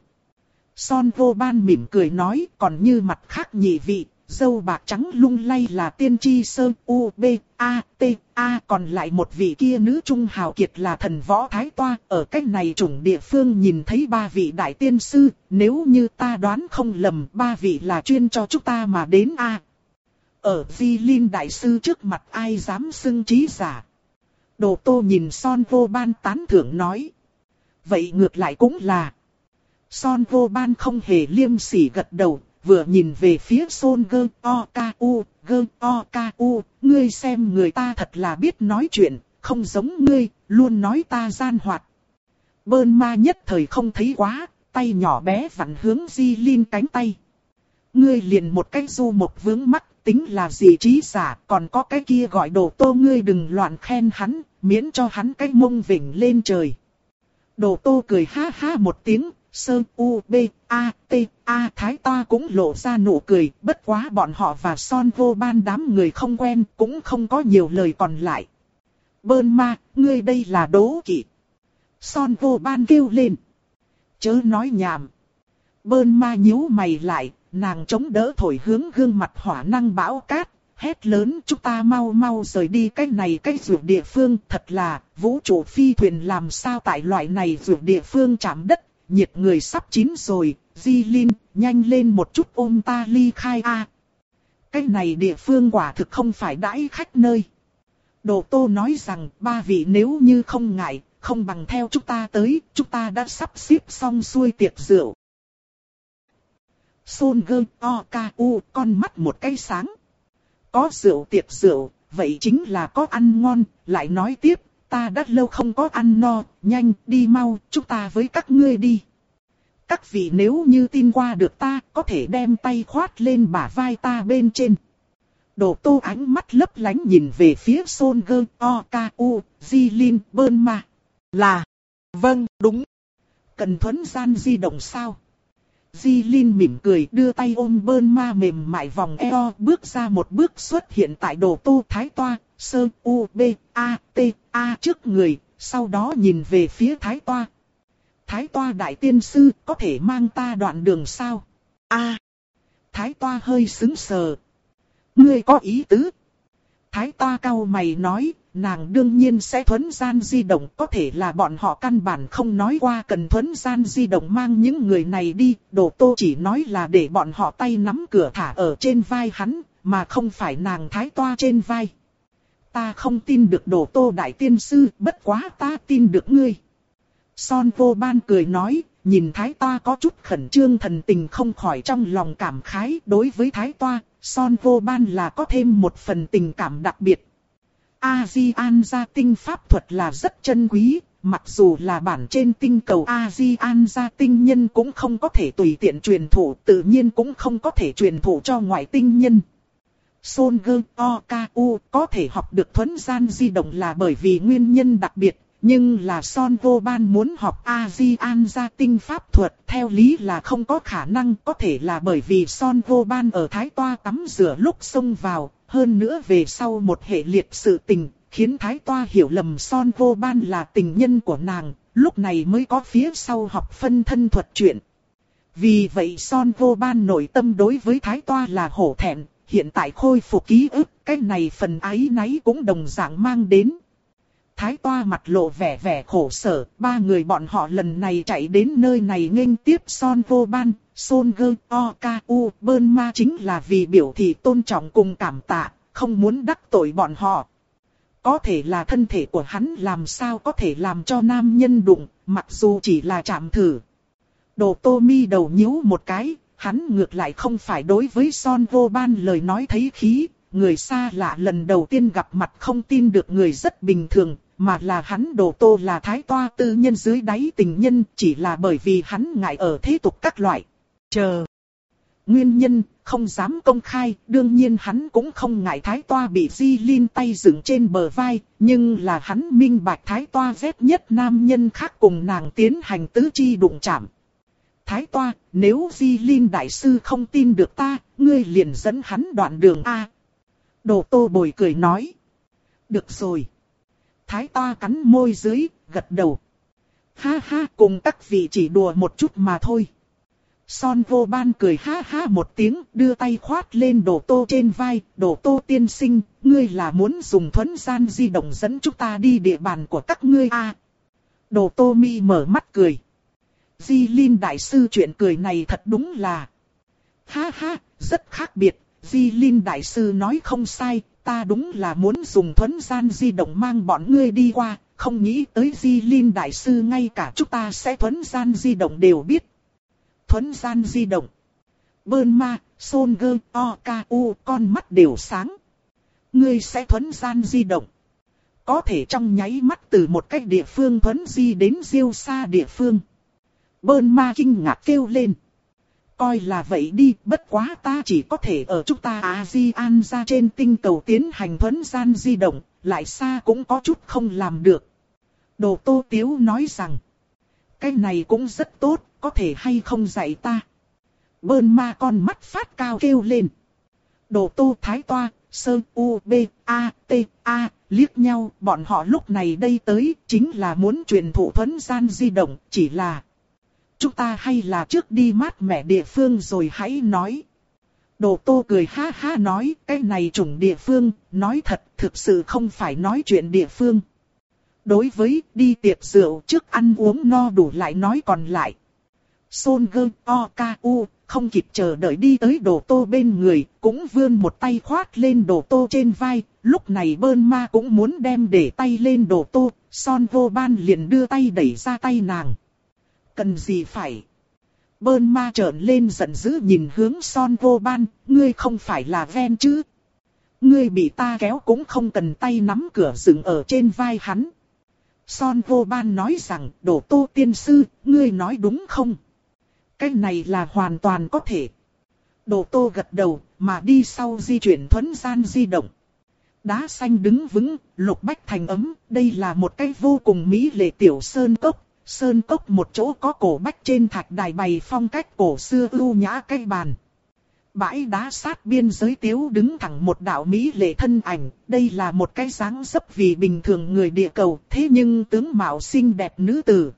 Son Vô Ban mỉm cười nói, còn như mặt khác nhị vị, dâu bạc trắng lung lay là tiên tri Sơ U, B, A, T, A, còn lại một vị kia nữ trung hào kiệt là thần võ Thái Toa. Ở cách này chủng địa phương nhìn thấy ba vị đại tiên sư, nếu như ta đoán không lầm, ba vị là chuyên cho chúng ta mà đến a. Ở Di Linh Đại Sư trước mặt ai dám xưng trí giả. Đồ Tô nhìn Son Vô Ban tán thưởng nói. Vậy ngược lại cũng là. Son Vô Ban không hề liêm sỉ gật đầu, vừa nhìn về phía Son Gơ O Ca U, Gơ O Ca U, ngươi xem người ta thật là biết nói chuyện, không giống ngươi, luôn nói ta gian hoạt. Bơn ma nhất thời không thấy quá, tay nhỏ bé vặn hướng Di Linh cánh tay. Ngươi liền một cái du một vướng mắc, tính là gì trí giả, còn có cái kia gọi Đồ Tô, ngươi đừng loạn khen hắn, miễn cho hắn cái mông vỉnh lên trời. Đồ Tô cười ha ha một tiếng, sơ u b a t a thái ta cũng lộ ra nụ cười, bất quá bọn họ và Son Vô Ban đám người không quen, cũng không có nhiều lời còn lại. Bơn ma, ngươi đây là đố kỵ. Son Vô Ban kêu lên. Chớ nói nhảm. Bơn ma nhíu mày lại, nàng chống đỡ thổi hướng gương mặt hỏa năng bão cát, hét lớn chúng ta mau mau rời đi cái này cái ruộng địa phương, thật là vũ trụ phi thuyền làm sao tại loại này ruộng địa phương chạm đất, nhiệt người sắp chín rồi, Di Linh, nhanh lên một chút ôm ta ly khai a. Cái này địa phương quả thực không phải đãi khách nơi. Đồ Tô nói rằng ba vị nếu như không ngại, không bằng theo chúng ta tới, chúng ta đã sắp xếp xong xuôi tiệc rượu. Son Gơ O Ca U con mắt một cái sáng. Có rượu tiệc rượu, vậy chính là có ăn ngon, lại nói tiếp, ta đã lâu không có ăn no, nhanh đi mau, chúng ta với các ngươi đi. Các vị nếu như tin qua được ta, có thể đem tay khoát lên bả vai ta bên trên. Đồ Tô ánh mắt lấp lánh nhìn về phía Son Gơ O Ca U, Di Linh, Bơn Ma. Là, vâng, đúng. Cần thuấn gian di động sao? Di Linh mỉm cười đưa tay ôm Bơn Ma mềm mại vòng eo, bước ra một bước xuất hiện tại Đồ Tô Thái Toa, sơ u b a t a trước người, sau đó nhìn về phía Thái Toa. Thái Toa đại tiên sư, có thể mang ta đoạn đường sao? A. Thái Toa hơi sững sờ. Ngươi có ý tứ? Thái Toa cau mày nói, nàng đương nhiên sẽ thuấn gian di động, có thể là bọn họ căn bản không nói qua cần thuấn gian di động mang những người này đi, Đồ Tô chỉ nói là để bọn họ tay nắm cửa thả ở trên vai hắn, mà không phải nàng Thái Toa trên vai. Ta không tin được Đồ Tô đại tiên sư, bất quá ta tin được ngươi. Son Vô Ban cười nói, nhìn Thái Toa có chút khẩn trương thần tình không khỏi trong lòng cảm khái, đối với Thái Toa, Son Vô Ban là có thêm một phần tình cảm đặc biệt. A-di-an gia tinh pháp thuật là rất chân quý, mặc dù là bản trên tinh cầu A-di-an gia tinh nhân cũng không có thể tùy tiện truyền thụ, tự nhiên cũng không có thể truyền thụ cho ngoại tinh nhân. Son Gơ O Ca U có thể học được thuấn gian di động là bởi vì nguyên nhân đặc biệt, nhưng là Son Vô Ban muốn học A-di-an gia tinh pháp thuật theo lý là không có khả năng, có thể là bởi vì Son Vô Ban ở Thái Toa tắm rửa lúc xông vào. Hơn nữa về sau một hệ liệt sự tình, khiến Thái Toa hiểu lầm Son Vô Ban là tình nhân của nàng, lúc này mới có phía sau học phân thân thuật chuyện. Vì vậy Son Vô Ban nội tâm đối với Thái Toa là hổ thẹn, hiện tại khôi phục ký ức, cái này phần áy náy cũng đồng dạng mang đến. Thái Toa mặt lộ vẻ vẻ khổ sở, ba người bọn họ lần này chạy đến nơi này nghênh tiếp Son Vô Ban, Son Gơ O Ca U, Bơn Ma chính là vì biểu thị tôn trọng cùng cảm tạ, không muốn đắc tội bọn họ. Có thể là thân thể của hắn làm sao có thể làm cho nam nhân đụng, mặc dù chỉ là chạm thử. Đồ Tô mi đầu nhíu một cái, hắn ngược lại không phải đối với Son Vô Ban lời nói thấy khí, người xa lạ lần đầu tiên gặp mặt không tin được người rất bình thường. Mà là hắn Đồ Tô là Thái Toa tư nhân dưới đáy tình nhân, chỉ là bởi vì hắn ngại ở thế tục các loại. Chờ. Nguyên nhân, không dám công khai, đương nhiên hắn cũng không ngại Thái Toa bị Di Linh tay dựng trên bờ vai, nhưng là hắn minh bạch Thái Toa ghét nhất nam nhân khác cùng nàng tiến hành tứ chi đụng chạm. Thái Toa, nếu Di Linh đại sư không tin được ta, ngươi liền dẫn hắn đoạn đường A. Đồ Tô bồi cười nói. Được rồi. Thái Toa cắn môi dưới, gật đầu. Ha ha, cùng các vị chỉ đùa một chút mà thôi. Son Vô Ban cười ha ha một tiếng, đưa tay khoát lên Đồ Tô trên vai. Đồ Tô tiên sinh, ngươi là muốn dùng thuấn gian di động dẫn chúng ta đi địa bàn của các ngươi à? Đồ Tô mi mở mắt cười. Di Linh đại sư chuyện cười này thật đúng là. Ha ha, rất khác biệt. Di Linh đại sư nói không sai, ta đúng là muốn dùng thuấn gian di động mang bọn ngươi đi qua, không nghĩ tới Di Linh đại sư ngay cả chúng ta sẽ thuấn gian di động đều biết. Thuấn gian di động. Bơn ma, Son Gơ, O K U, con mắt đều sáng. Ngươi sẽ thuấn gian di động. Có thể trong nháy mắt từ một cách địa phương thuấn di đến diêu xa địa phương. Bơn ma kinh ngạc kêu lên. Coi là vậy đi, bất quá ta chỉ có thể ở chúng ta A-di-an ra trên tinh cầu tiến hành thuấn gian di động, lại xa cũng có chút không làm được. Đồ Tô Tiếu nói rằng, cái này cũng rất tốt, có thể hay không dạy ta. Bơn ma con mắt phát cao kêu lên. Đồ Tô Thái Toa, Sơ U B A T A, liếc nhau, bọn họ lúc này đây tới, chính là muốn truyền thụ thuấn gian di động, chỉ là... Chúng ta hay là trước đi mát mẻ địa phương rồi hãy nói. Đồ Tô cười ha ha nói, cái này chủng địa phương, nói thật, thực sự không phải nói chuyện địa phương. Đối với đi tiệc rượu trước ăn uống no đủ lại nói còn lại. Son Gơ O K U không kịp chờ đợi đi tới Đồ Tô bên người, cũng vươn một tay khoát lên Đồ Tô trên vai. Lúc này Bơn ma cũng muốn đem để tay lên Đồ Tô, Son Vô Ban liền đưa tay đẩy ra tay nàng. Cần gì phải? Bơn ma trợn lên giận dữ nhìn hướng Son Vô Ban, ngươi không phải là ven chứ? Ngươi bị ta kéo cũng không cần tay nắm cửa dựng ở trên vai hắn. Son Vô Ban nói rằng, Đồ Tô tiên sư, ngươi nói đúng không? Cái này là hoàn toàn có thể. Đồ Tô gật đầu, mà đi sau di chuyển thuấn gian di động. Đá xanh đứng vững, lục bách thành ấm, đây là một cái vô cùng mỹ lệ tiểu sơn cốc. Sơn cốc một chỗ có cổ bách trên thạch đài bày phong cách cổ xưa ưu nhã cây bàn. Bãi đá sát biên giới tiếu đứng thẳng một đạo mỹ lệ thân ảnh, đây là một cái dáng dấp vì bình thường người địa cầu, thế nhưng tướng mạo xinh đẹp nữ tử.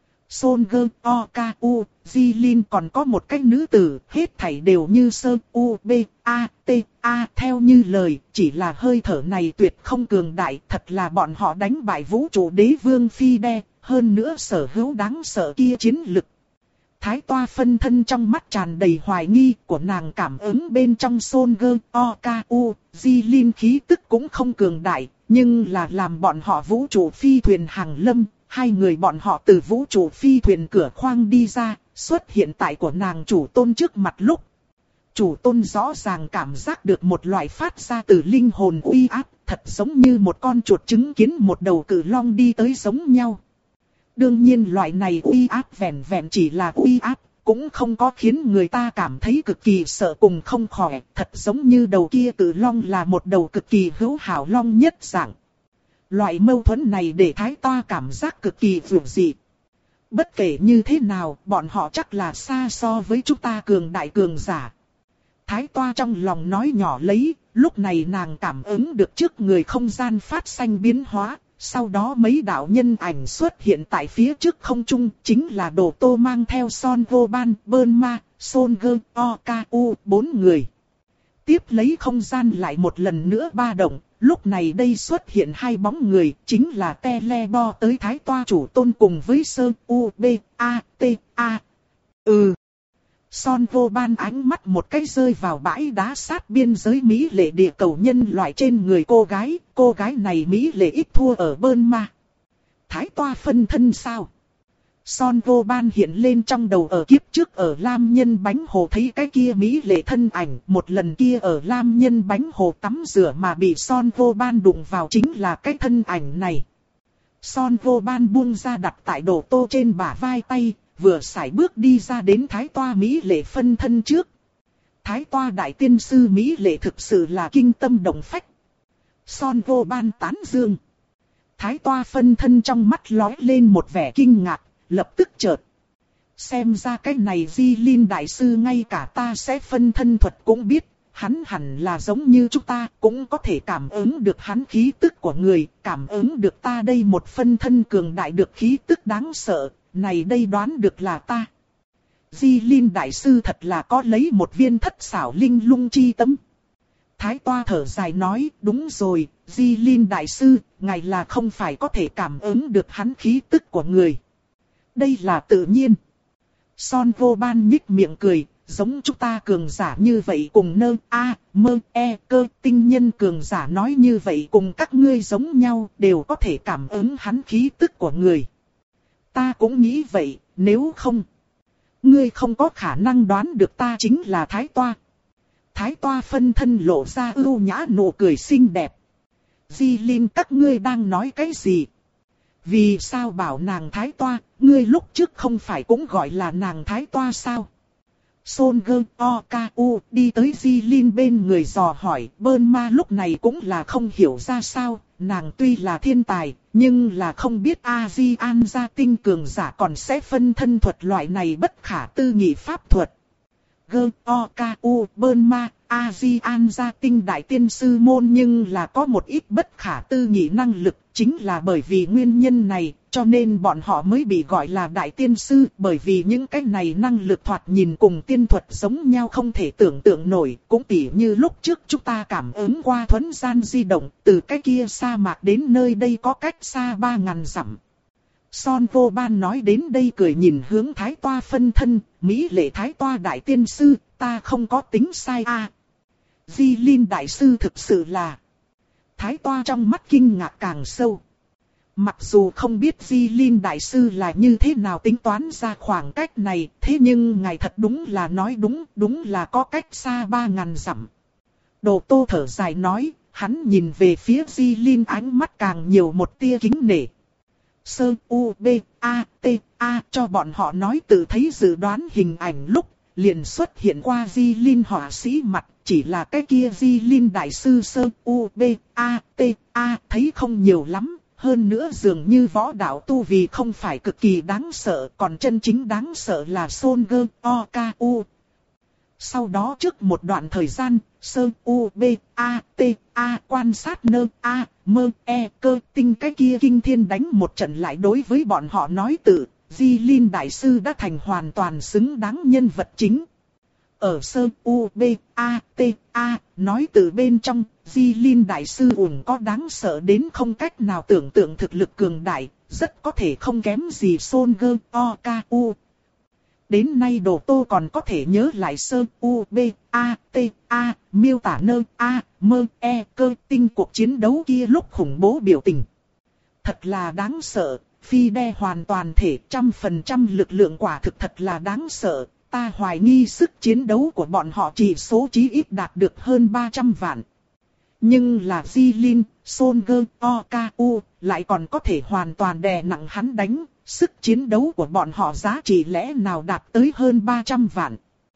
Son Gơ O K U, Di Linh còn có một cái nữ tử, hết thảy đều như Sơ U B A T A theo như lời, chỉ là hơi thở này tuyệt không cường đại, thật là bọn họ đánh bại vũ trụ đế vương Phi Đe, hơn nữa sở hữu đáng sợ kia chiến lực. Thái Toa phân thân trong mắt tràn đầy hoài nghi của nàng, cảm ứng bên trong Son Gơ O K U, Di Linh khí tức cũng không cường đại, nhưng là làm bọn họ vũ trụ phi thuyền hàng lâm. Hai người bọn họ từ vũ trụ phi thuyền cửa khoang đi ra, xuất hiện tại của nàng chủ tôn trước mặt lúc. Chủ tôn rõ ràng cảm giác được một loại phát ra từ linh hồn uy áp, thật giống như một con chuột chứng kiến một đầu cự long đi tới giống nhau. Đương nhiên loại này uy áp vẹn vẹn chỉ là uy áp, cũng không có khiến người ta cảm thấy cực kỳ sợ cùng không khỏe, thật giống như đầu kia cự long là một đầu cực kỳ hữu hảo long nhất dạng. Loại mâu thuẫn này để Thái Toa cảm giác cực kỳ vượt dị. Bất kể như thế nào, bọn họ chắc là xa so với chúng ta cường đại cường giả. Thái Toa trong lòng nói nhỏ lấy, lúc này nàng cảm ứng được trước người không gian phát sinh biến hóa, sau đó mấy đạo nhân ảnh xuất hiện tại phía trước không trung, chính là Đồ Tô mang theo Son Vô Ban, Bơn Ma, Son Gơ, O K U, bốn người. Tiếp lấy không gian lại một lần nữa ba động. Lúc này đây xuất hiện hai bóng người, chính là Telebo tới Thái Toa chủ tôn cùng với Sơ U B A T A. Ừ. Son Vô Ban ánh mắt một cái rơi vào bãi đá sát biên giới mỹ lệ địa cầu nhân loại trên người cô gái, cô gái này mỹ lệ ít thua ở Bơn Ma. Thái Toa phân thân sao? Son Vô Ban hiện lên trong đầu ở kiếp trước ở Lam Nhân Bánh Hồ thấy cái kia mỹ lệ thân ảnh, một lần kia ở Lam Nhân Bánh Hồ tắm rửa mà bị Son Vô Ban đụng vào chính là cái thân ảnh này. Son Vô Ban buông ra đặt tại Đồ Tô trên bả vai tay, vừa sải bước đi ra đến Thái Toa mỹ lệ phân thân trước. Thái Toa đại tiên sư mỹ lệ thực sự là kinh tâm động phách. Son Vô Ban tán dương. Thái Toa phân thân trong mắt lóe lên một vẻ kinh ngạc. Lập tức chợt. Xem ra cái này Di Linh đại sư ngay cả ta sẽ phân thân thuật cũng biết. Hắn hẳn là giống như chúng ta, cũng có thể cảm ứng được hắn khí tức của người, cảm ứng được ta đây một phân thân cường đại được khí tức đáng sợ, này đây đoán được là ta. Di Linh đại sư thật là có lấy một viên thất xảo linh lung chi tâm. Thái Toa thở dài nói, đúng rồi, Di Linh đại sư, ngài là không phải có thể cảm ứng được hắn khí tức của người. Đây là tự nhiên. Son Vô Ban nhích miệng cười, giống chúng ta cường giả như vậy cùng nơ a, mơ e cơ tinh nhân cường giả nói như vậy cùng các ngươi giống nhau đều có thể cảm ứng hắn khí tức của người. Ta cũng nghĩ vậy, nếu không, ngươi không có khả năng đoán được ta chính là Thái Toa. Thái Toa phân thân lộ ra ưu nhã nụ cười xinh đẹp. Di Linh các ngươi đang nói cái gì? Vì sao bảo nàng Thái Toa, ngươi lúc trước không phải cũng gọi là nàng Thái Toa sao? Son Gơ O K U đi tới Di Linh bên người dò hỏi, Bơn Ma lúc này cũng là không hiểu ra sao, nàng tuy là thiên tài, nhưng là không biết A-di-an gia tinh cường giả còn sẽ phân thân thuật loại này bất khả tư nghị pháp thuật. Gơ O K U Bơn Ma, A-di-an gia tinh đại tiên sư môn nhưng là có một ít bất khả tư nghị năng lực, chính là bởi vì nguyên nhân này, cho nên bọn họ mới bị gọi là đại tiên sư, bởi vì những cái này năng lực thoạt nhìn cùng tiên thuật giống nhau không thể tưởng tượng nổi, cũng tỉ như lúc trước chúng ta cảm ứng qua thuấn gian di động, từ cái kia sa mạc đến nơi đây có cách xa ba ngàn dặm. Son Vô Ban nói đến đây cười nhìn hướng Thái Toa phân thân, Mỹ lệ Thái Toa đại tiên sư, ta không có tính sai a. À, Di Linh đại sư thực sự là... Thái Toa trong mắt kinh ngạc càng sâu. Mặc dù không biết Di Linh đại sư là như thế nào tính toán ra khoảng cách này, thế nhưng ngài thật đúng là nói đúng, đúng là có cách xa ba ngàn dặm. Đồ Tô thở dài nói, hắn nhìn về phía Di Linh ánh mắt càng nhiều một tia kính nể. Sơ U B A T A cho bọn họ nói tự thấy dự đoán hình ảnh lúc, liền xuất hiện qua Di Linh họa sĩ mặt, chỉ là cái kia Di Linh đại sư Sơ U B A T A thấy không nhiều lắm, hơn nữa dường như võ đạo tu vì không phải cực kỳ đáng sợ, còn chân chính đáng sợ là Son Gơ O K U. Sau đó trước một đoạn thời gian, Sơ U B A T A quan sát nơ A, mơ e cơ tinh cái kia kinh thiên đánh một trận lại đối với bọn họ nói tự, Di Linh đại sư đã thành hoàn toàn xứng đáng nhân vật chính. Ở Sơ U B A T A nói từ bên trong, Di Linh đại sư ủng có đáng sợ đến không cách nào tưởng tượng thực lực cường đại, rất có thể không kém gì Son Gơ O K U. Đến nay Đồ Tô còn có thể nhớ lại Sơ U B A T A miêu tả nơ A, mơ e cơ tinh cuộc chiến đấu kia lúc khủng bố biểu tình. Thật là đáng sợ, phi đe hoàn toàn thể trăm phần trăm lực lượng quả thực thật là đáng sợ. Ta hoài nghi sức chiến đấu của bọn họ chỉ số chí ít đạt được hơn ba trăm vạn. Nhưng là Di Linh, Son Gơ O K U lại còn có thể hoàn toàn đè nặng hắn đánh. Sức chiến đấu của bọn họ giá trị lẽ nào đạt tới hơn ba trăm vạn.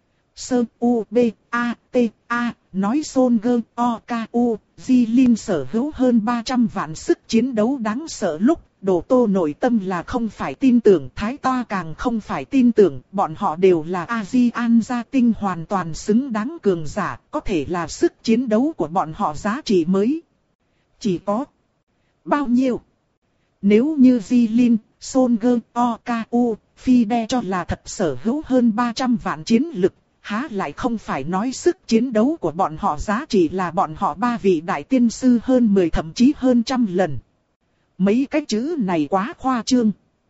Sơ U B A T A nói Son Gơ O K U, Di Linh sở hữu hơn ba trăm vạn sức chiến đấu đáng sợ lúc. Đồ Tô nội tâm là không phải tin tưởng, Thái Toa càng không phải tin tưởng, bọn họ đều là A-di-an gia tinh hoàn toàn xứng đáng cường giả, có thể là sức chiến đấu của bọn họ giá trị mới. Chỉ có bao nhiêu? Nếu như Di Linh, Son Gơ O K U, phi đe cho là thật sở hữu hơn ba trăm vạn chiến lực, há lại không phải nói sức chiến đấu của bọn họ giá trị là bọn họ ba vị đại tiên sư hơn mười thậm chí hơn trăm lần. Mấy cái chữ này quá khoa trương.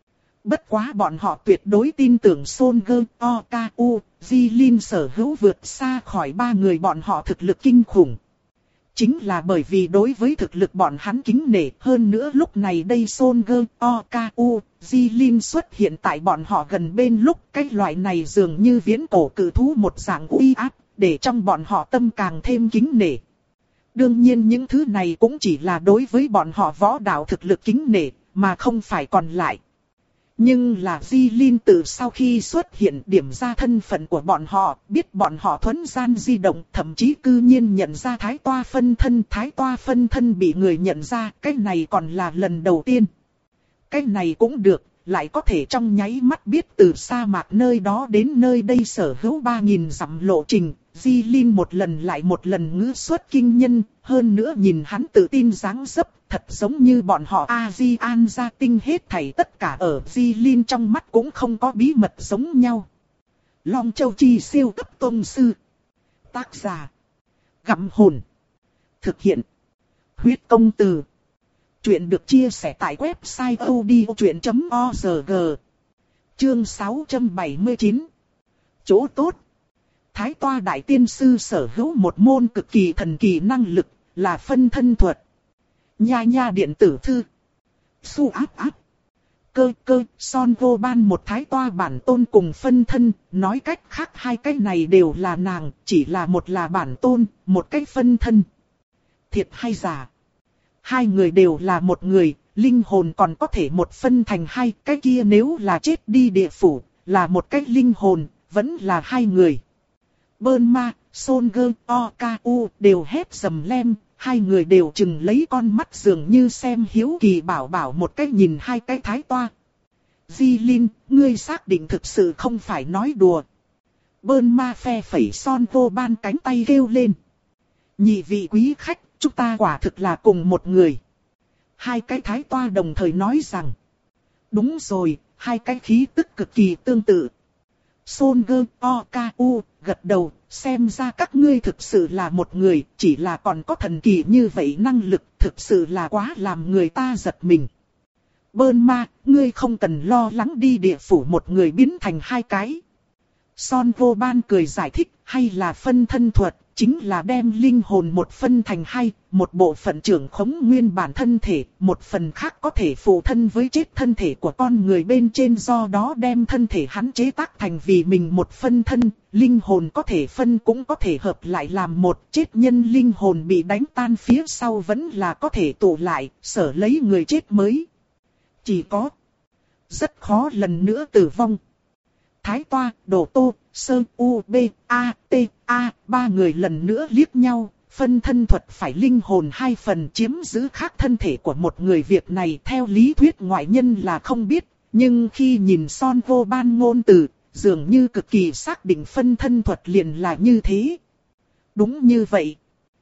Bất quá bọn họ tuyệt đối tin tưởng Son Gơ O K U, Di Linh sở hữu vượt xa khỏi ba người bọn họ thực lực kinh khủng. Chính là bởi vì đối với thực lực bọn hắn kính nể, hơn nữa lúc này đây Son Gơ O K U, Di Linh xuất hiện tại bọn họ gần bên lúc, cái loại này dường như viễn cổ cử thú một dạng uy áp, để trong bọn họ tâm càng thêm kính nể. Đương nhiên những thứ này cũng chỉ là đối với bọn họ võ đạo thực lực kính nể, mà không phải còn lại. Nhưng là Di Linh từ sau khi xuất hiện điểm ra thân phận của bọn họ, biết bọn họ thuấn gian di động, thậm chí cư nhiên nhận ra Thái Toa phân thân. Thái Toa phân thân bị người nhận ra, cái này còn là lần đầu tiên. Cái này cũng được, lại có thể trong nháy mắt biết từ sa mạc nơi đó đến nơi đây sở hữu ba nghìn dặm lộ trình. Di Linh một lần lại một lần ngữ xuất kinh nhân, hơn nữa nhìn hắn tự tin dáng dấp, thật giống như bọn họ A-di-an gia tinh hết thảy tất cả ở Di Linh trong mắt cũng không có bí mật giống nhau. Long Châu Chi siêu cấp tôn sư. Tác giả. Gặm hồn. Thực hiện. Huyết công từ. Chuyện được chia sẻ tại website odchuyện chấm org. Chương sáu trăm bảy mươi chín. Chỗ tốt. Thái Toa Đại Tiên Sư sở hữu một môn cực kỳ thần kỳ năng lực, là phân thân thuật. Nha nha điện tử thư. Su áp áp. Cơ cơ, Son vô ban một Thái Toa bản tôn cùng phân thân, nói cách khác hai cái này đều là nàng, chỉ là một là bản tôn, một cái phân thân. Thiệt hay giả? Hai người đều là một người, linh hồn còn có thể một phân thành hai, cái kia nếu là chết đi địa phủ, là một cái linh hồn, vẫn là hai người. Bơn ma, Son gơ, o ca u đều hét sầm lem, hai người đều chừng lấy con mắt dường như xem hiếu kỳ bảo bảo một cái nhìn hai cái Thái Toa. Di Linh, ngươi xác định thực sự không phải nói đùa. Bơn ma phe phẩy Son vô ban cánh tay kêu lên. Nhị vị quý khách, chúng ta quả thực là cùng một người. Hai cái Thái Toa đồng thời nói rằng. Đúng rồi, hai cái khí tức cực kỳ tương tự. Son gơ, o ca u, gật đầu, xem ra các ngươi thực sự là một người, chỉ là còn có thần kỳ như vậy năng lực, thực sự là quá làm người ta giật mình. Bơn ma, ngươi không cần lo lắng đi địa phủ một người biến thành hai cái. Son vô ban cười giải thích, hay là phân thân thuật, chính là đem linh hồn một phân thành hai, một bộ phận trưởng khống nguyên bản thân thể, một phần khác có thể phụ thân với chết thân thể của con người bên trên, do đó đem thân thể hắn chế tác thành vì mình một phân thân, linh hồn có thể phân cũng có thể hợp lại làm một, chết nhân linh hồn bị đánh tan phía sau vẫn là có thể tụ lại, sở lấy người chết mới. Chỉ có rất khó lần nữa tử vong. Thái Toa, Đồ Tô, Sơ, U, B, A, T, A, ba người lần nữa liếc nhau, phân thân thuật phải linh hồn hai phần chiếm giữ khác thân thể của một người, việc này theo lý thuyết ngoại nhân là không biết, nhưng khi nhìn Son vô ban ngôn từ, dường như cực kỳ xác định phân thân thuật liền là như thế. Đúng như vậy.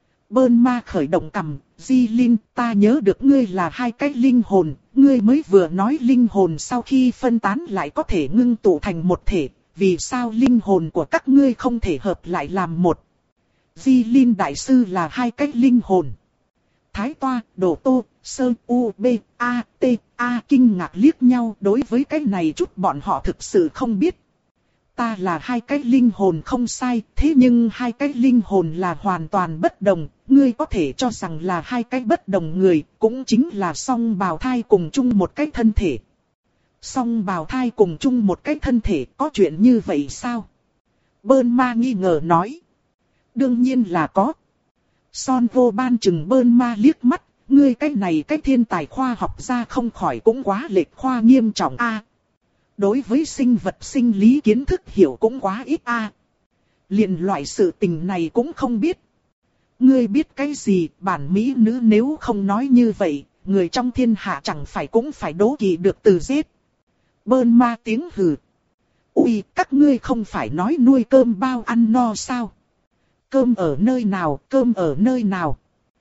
Bơn ma khởi động cằm, Di Linh, ta nhớ được ngươi là hai cái linh hồn, ngươi mới vừa nói linh hồn sau khi phân tán lại có thể ngưng tụ thành một thể, vì sao linh hồn của các ngươi không thể hợp lại làm một? Di Linh đại sư là hai cái linh hồn. Thái Toa, Đồ Tô, Sơ, U, B, A, T, A kinh ngạc liếc nhau, đối với cái này chút bọn họ thực sự không biết. Ta là hai cái linh hồn không sai, thế nhưng hai cái linh hồn là hoàn toàn bất đồng, ngươi có thể cho rằng là hai cái bất đồng người, cũng chính là song bào thai cùng chung một cái thân thể. Song bào thai cùng chung một cái thân thể, có chuyện như vậy sao? Bơn ma nghi ngờ nói. Đương nhiên là có. Son vô ban chừng bơn ma liếc mắt, ngươi cái này cái thiên tài khoa học ra không khỏi cũng quá lệch khoa nghiêm trọng a. Đối với sinh vật sinh lý kiến thức hiểu cũng quá ít a. À. Liền loại sự tình này cũng không biết. Ngươi biết cái gì, bản mỹ nữ nếu không nói như vậy, người trong thiên hạ chẳng phải cũng phải đố kỵ được từ giết. Bơn ma tiếng hừ. Ui, các ngươi không phải nói nuôi cơm bao ăn no sao? Cơm ở nơi nào, cơm ở nơi nào?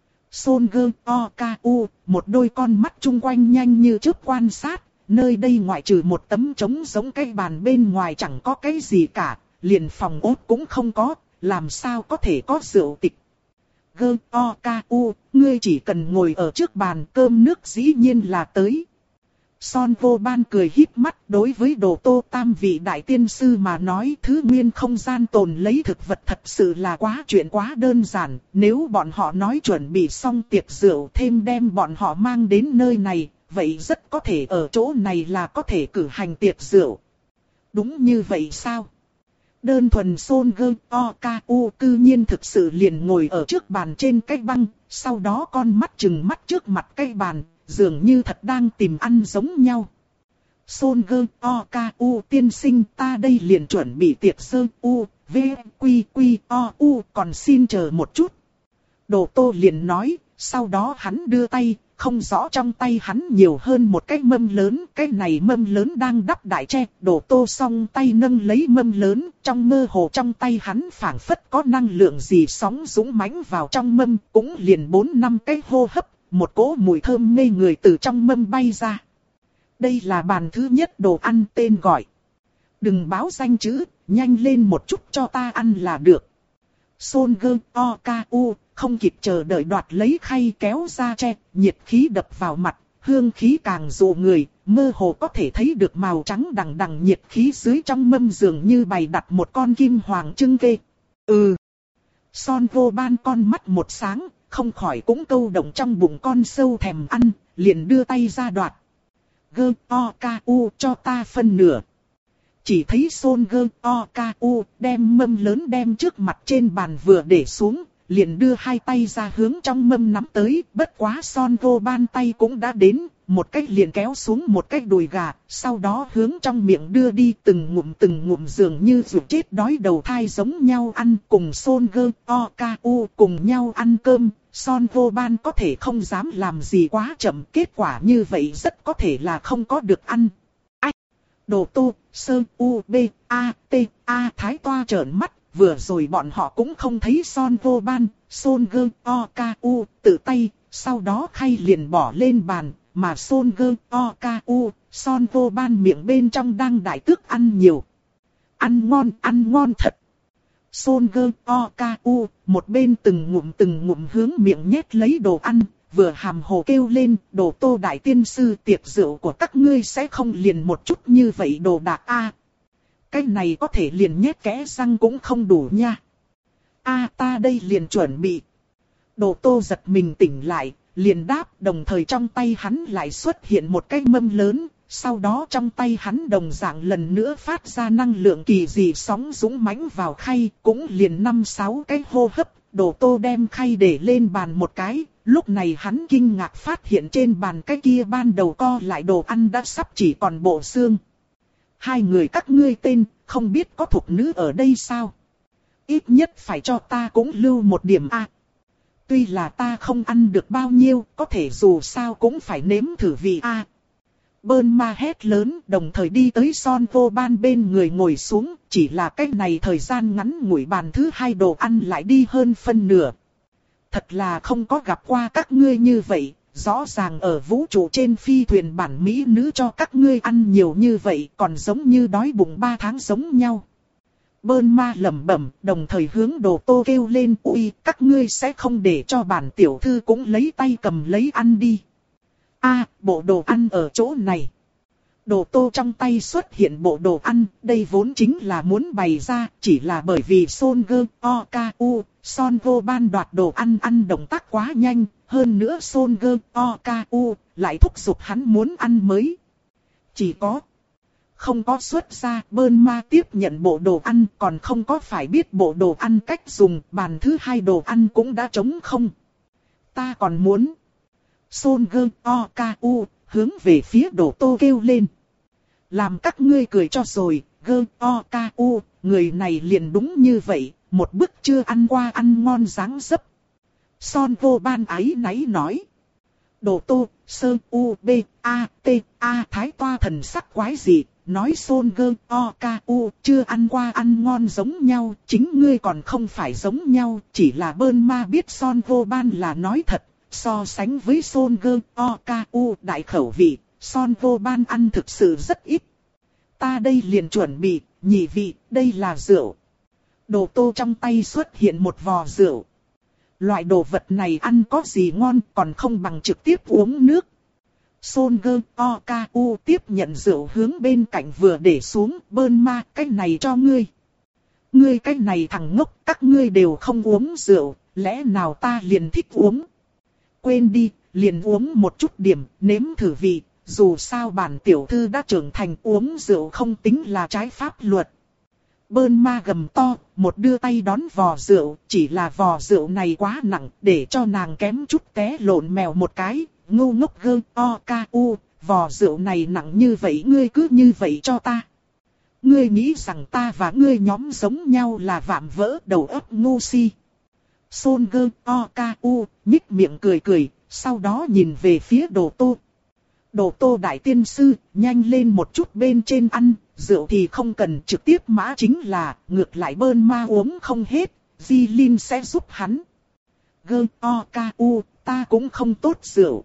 Son gơ, o ca u, một đôi con mắt chung quanh nhanh như chớp quan sát. Nơi đây ngoại trừ một tấm trống giống cái bàn bên ngoài chẳng có cái gì cả, liền phòng ốt cũng không có, làm sao có thể có rượu tịch. Gơ, o, ca, u, ngươi chỉ cần ngồi ở trước bàn, cơm nước dĩ nhiên là tới. Son vô ban cười híp mắt, đối với Đồ Tô tam vị đại tiên sư mà nói thứ nguyên không gian tồn lấy thực vật thật sự là quá chuyện quá đơn giản, nếu bọn họ nói chuẩn bị xong tiệc rượu thêm đem bọn họ mang đến nơi này, vậy rất có thể ở chỗ này là có thể cử hành tiệc rượu. Đúng như vậy sao? Đơn thuần Son gơ, o, ca, u cư nhiên thực sự liền ngồi ở trước bàn trên cái băng, sau đó con mắt chừng mắt trước mặt cái bàn, dường như thật đang tìm ăn giống nhau. Son gơ, o, ca, u tiên sinh, ta đây liền chuẩn bị tiệc sơ, u, v, quy, quy, o, u, còn xin chờ một chút. Đồ Tô liền nói, sau đó hắn đưa tay, không rõ trong tay hắn nhiều hơn một cái mâm lớn, cái này mâm lớn đang đắp đại tre, Đồ Tô song tay nâng lấy mâm lớn, trong mơ hồ trong tay hắn phảng phất có năng lượng gì sóng dũng mãnh vào trong mâm, cũng liền bốn năm cái hô hấp, một cỗ mùi thơm mê người từ trong mâm bay ra. Đây là bàn thứ nhất đồ ăn tên gọi. Đừng báo danh chữ, nhanh lên một chút cho ta ăn là được. Son gơ, o, ca, u, không kịp chờ đợi đoạt lấy khay kéo ra tre, nhiệt khí đập vào mặt, hương khí càng dụ người, mơ hồ có thể thấy được màu trắng đằng đằng nhiệt khí dưới trong mâm dường như bày đặt một con kim hoàng trưng kê. Ừ. Son vô ban con mắt một sáng, không khỏi cũng câu động trong bụng con sâu thèm ăn, liền đưa tay ra đoạt. Gơ o ca u cho ta phân nửa. Chỉ thấy Son gơ o ca u đem mâm lớn đem trước mặt trên bàn vừa để xuống, liền đưa hai tay ra hướng trong mâm nắm tới, bất quá Son vô ban tay cũng đã đến, một cách liền kéo xuống một cách đùi gà, sau đó hướng trong miệng đưa đi từng ngụm từng ngụm dường như ruột chết đói đầu thai giống nhau ăn, cùng Son gơ o ca u cùng nhau ăn cơm. Son vô ban có thể không dám làm gì quá chậm, kết quả như vậy rất có thể là không có được ăn. Ách! Đồ Tô, Sơ, U, B, A, T, A Thái Toa trợn mắt, vừa rồi bọn họ cũng không thấy Son vô ban, Son gơ, O, K, U, tự tay, sau đó khay liền bỏ lên bàn, mà Son gơ, O, K, U, Son vô ban miệng bên trong đang đại tước ăn nhiều. Ăn ngon, ăn ngon thật! Son gơ o ca u, một bên từng ngụm từng ngụm hướng miệng nhét lấy đồ ăn, vừa hàm hồ kêu lên, Đồ Tô đại tiên sư, tiệc rượu của các ngươi sẽ không liền một chút như vậy đồ đạc a. Cái này có thể liền nhét kẽ răng cũng không đủ nha. A ta đây liền chuẩn bị. Đồ Tô giật mình tỉnh lại, liền đáp, đồng thời trong tay hắn lại xuất hiện một cái mâm lớn. Sau đó trong tay hắn đồng dạng lần nữa phát ra năng lượng kỳ dị sóng dũng mãnh vào khay, cũng liền năm sáu cái hô hấp, Đồ Tô đem khay để lên bàn một cái, lúc này hắn kinh ngạc phát hiện trên bàn cái kia ban đầu co lại đồ ăn đã sắp chỉ còn bộ xương. Hai người các ngươi tên, không biết có thục nữ ở đây sao? Ít nhất phải cho ta cũng lưu một điểm a. Tuy là ta không ăn được bao nhiêu, có thể dù sao cũng phải nếm thử vị a. Bơn ma hét lớn, đồng thời đi tới Son vô ban bên người ngồi xuống, chỉ là cái này thời gian ngắn ngủi bàn thứ hai đồ ăn lại đi hơn phân nửa. Thật là không có gặp qua các ngươi như vậy, rõ ràng ở vũ trụ trên phi thuyền bản mỹ nữ cho các ngươi ăn nhiều như vậy, còn giống như đói bụng ba tháng giống nhau. Bơn ma lẩm bẩm, đồng thời hướng Đồ Tô kêu lên, ui, các ngươi sẽ không để cho bản tiểu thư cũng lấy tay cầm lấy ăn đi. A, à, bộ đồ ăn ở chỗ này. Đồ Tô trong tay xuất hiện bộ đồ ăn, đây vốn chính là muốn bày ra, chỉ là bởi vì Son gơ, O, K, U, Son vô ban đoạt đồ ăn ăn động tác quá nhanh, hơn nữa Son gơ, O, K, U, lại thúc giục hắn muốn ăn mới. Chỉ có, không có xuất ra, Bơn ma tiếp nhận bộ đồ ăn, còn không có phải biết bộ đồ ăn cách dùng, bàn thứ hai đồ ăn cũng đã trống không. Ta còn muốn. Son gơ o ca u hướng về phía Đồ Tô kêu lên. Làm các ngươi cười cho rồi, gơ o ca u, người này liền đúng như vậy, một bữa chưa ăn qua ăn ngon dáng dấp. Son vô ban ái náy nói. Đồ Tô, Sơ, U, B, A, T, A Thái Toa thần sắc quái dị, nói Son gơ o ca u chưa ăn qua ăn ngon giống nhau, chính ngươi còn không phải giống nhau, chỉ là Bơn ma biết Son vô ban là nói thật. So sánh với Son gơ o ca u đại khẩu vị, Son vô ban ăn thực sự rất ít. Ta đây liền chuẩn bị, nhị vị, đây là rượu. Đồ Tô trong tay xuất hiện một vò rượu. Loại đồ vật này ăn có gì ngon, còn không bằng trực tiếp uống nước. Son gơ o ca u tiếp nhận rượu hướng bên cạnh vừa để xuống, Bơn ma, cái này cho ngươi. Ngươi cái này thằng ngốc, các ngươi đều không uống rượu, lẽ nào ta liền thích uống. Quên đi, liền uống một chút điểm, nếm thử vị, dù sao bản tiểu thư đã trưởng thành, uống rượu không tính là trái pháp luật. Bơn ma gầm to, một đưa tay đón vò rượu, chỉ là vò rượu này quá nặng, để cho nàng kém chút té lộn mèo một cái, ngu ngốc gơ, o, ca, u, vò rượu này nặng như vậy ngươi cứ như vậy cho ta. Ngươi nghĩ rằng ta và ngươi nhóm giống nhau là vạm vỡ đầu óc ngu si. Son gơ o ca u nhích miệng cười cười, sau đó nhìn về phía Đồ Tô. Đồ Tô đại tiên sư, nhanh lên một chút bên trên ăn, rượu thì không cần, trực tiếp mã chính là, ngược lại Bơn ma uống không hết, Di Linh sẽ giúp hắn. Gơ o ca u, ta cũng không tốt rượu.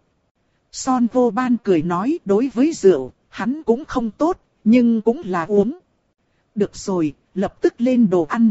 Son vô ban cười nói, đối với rượu, hắn cũng không tốt, nhưng cũng là uống. Được rồi, lập tức lên đồ ăn.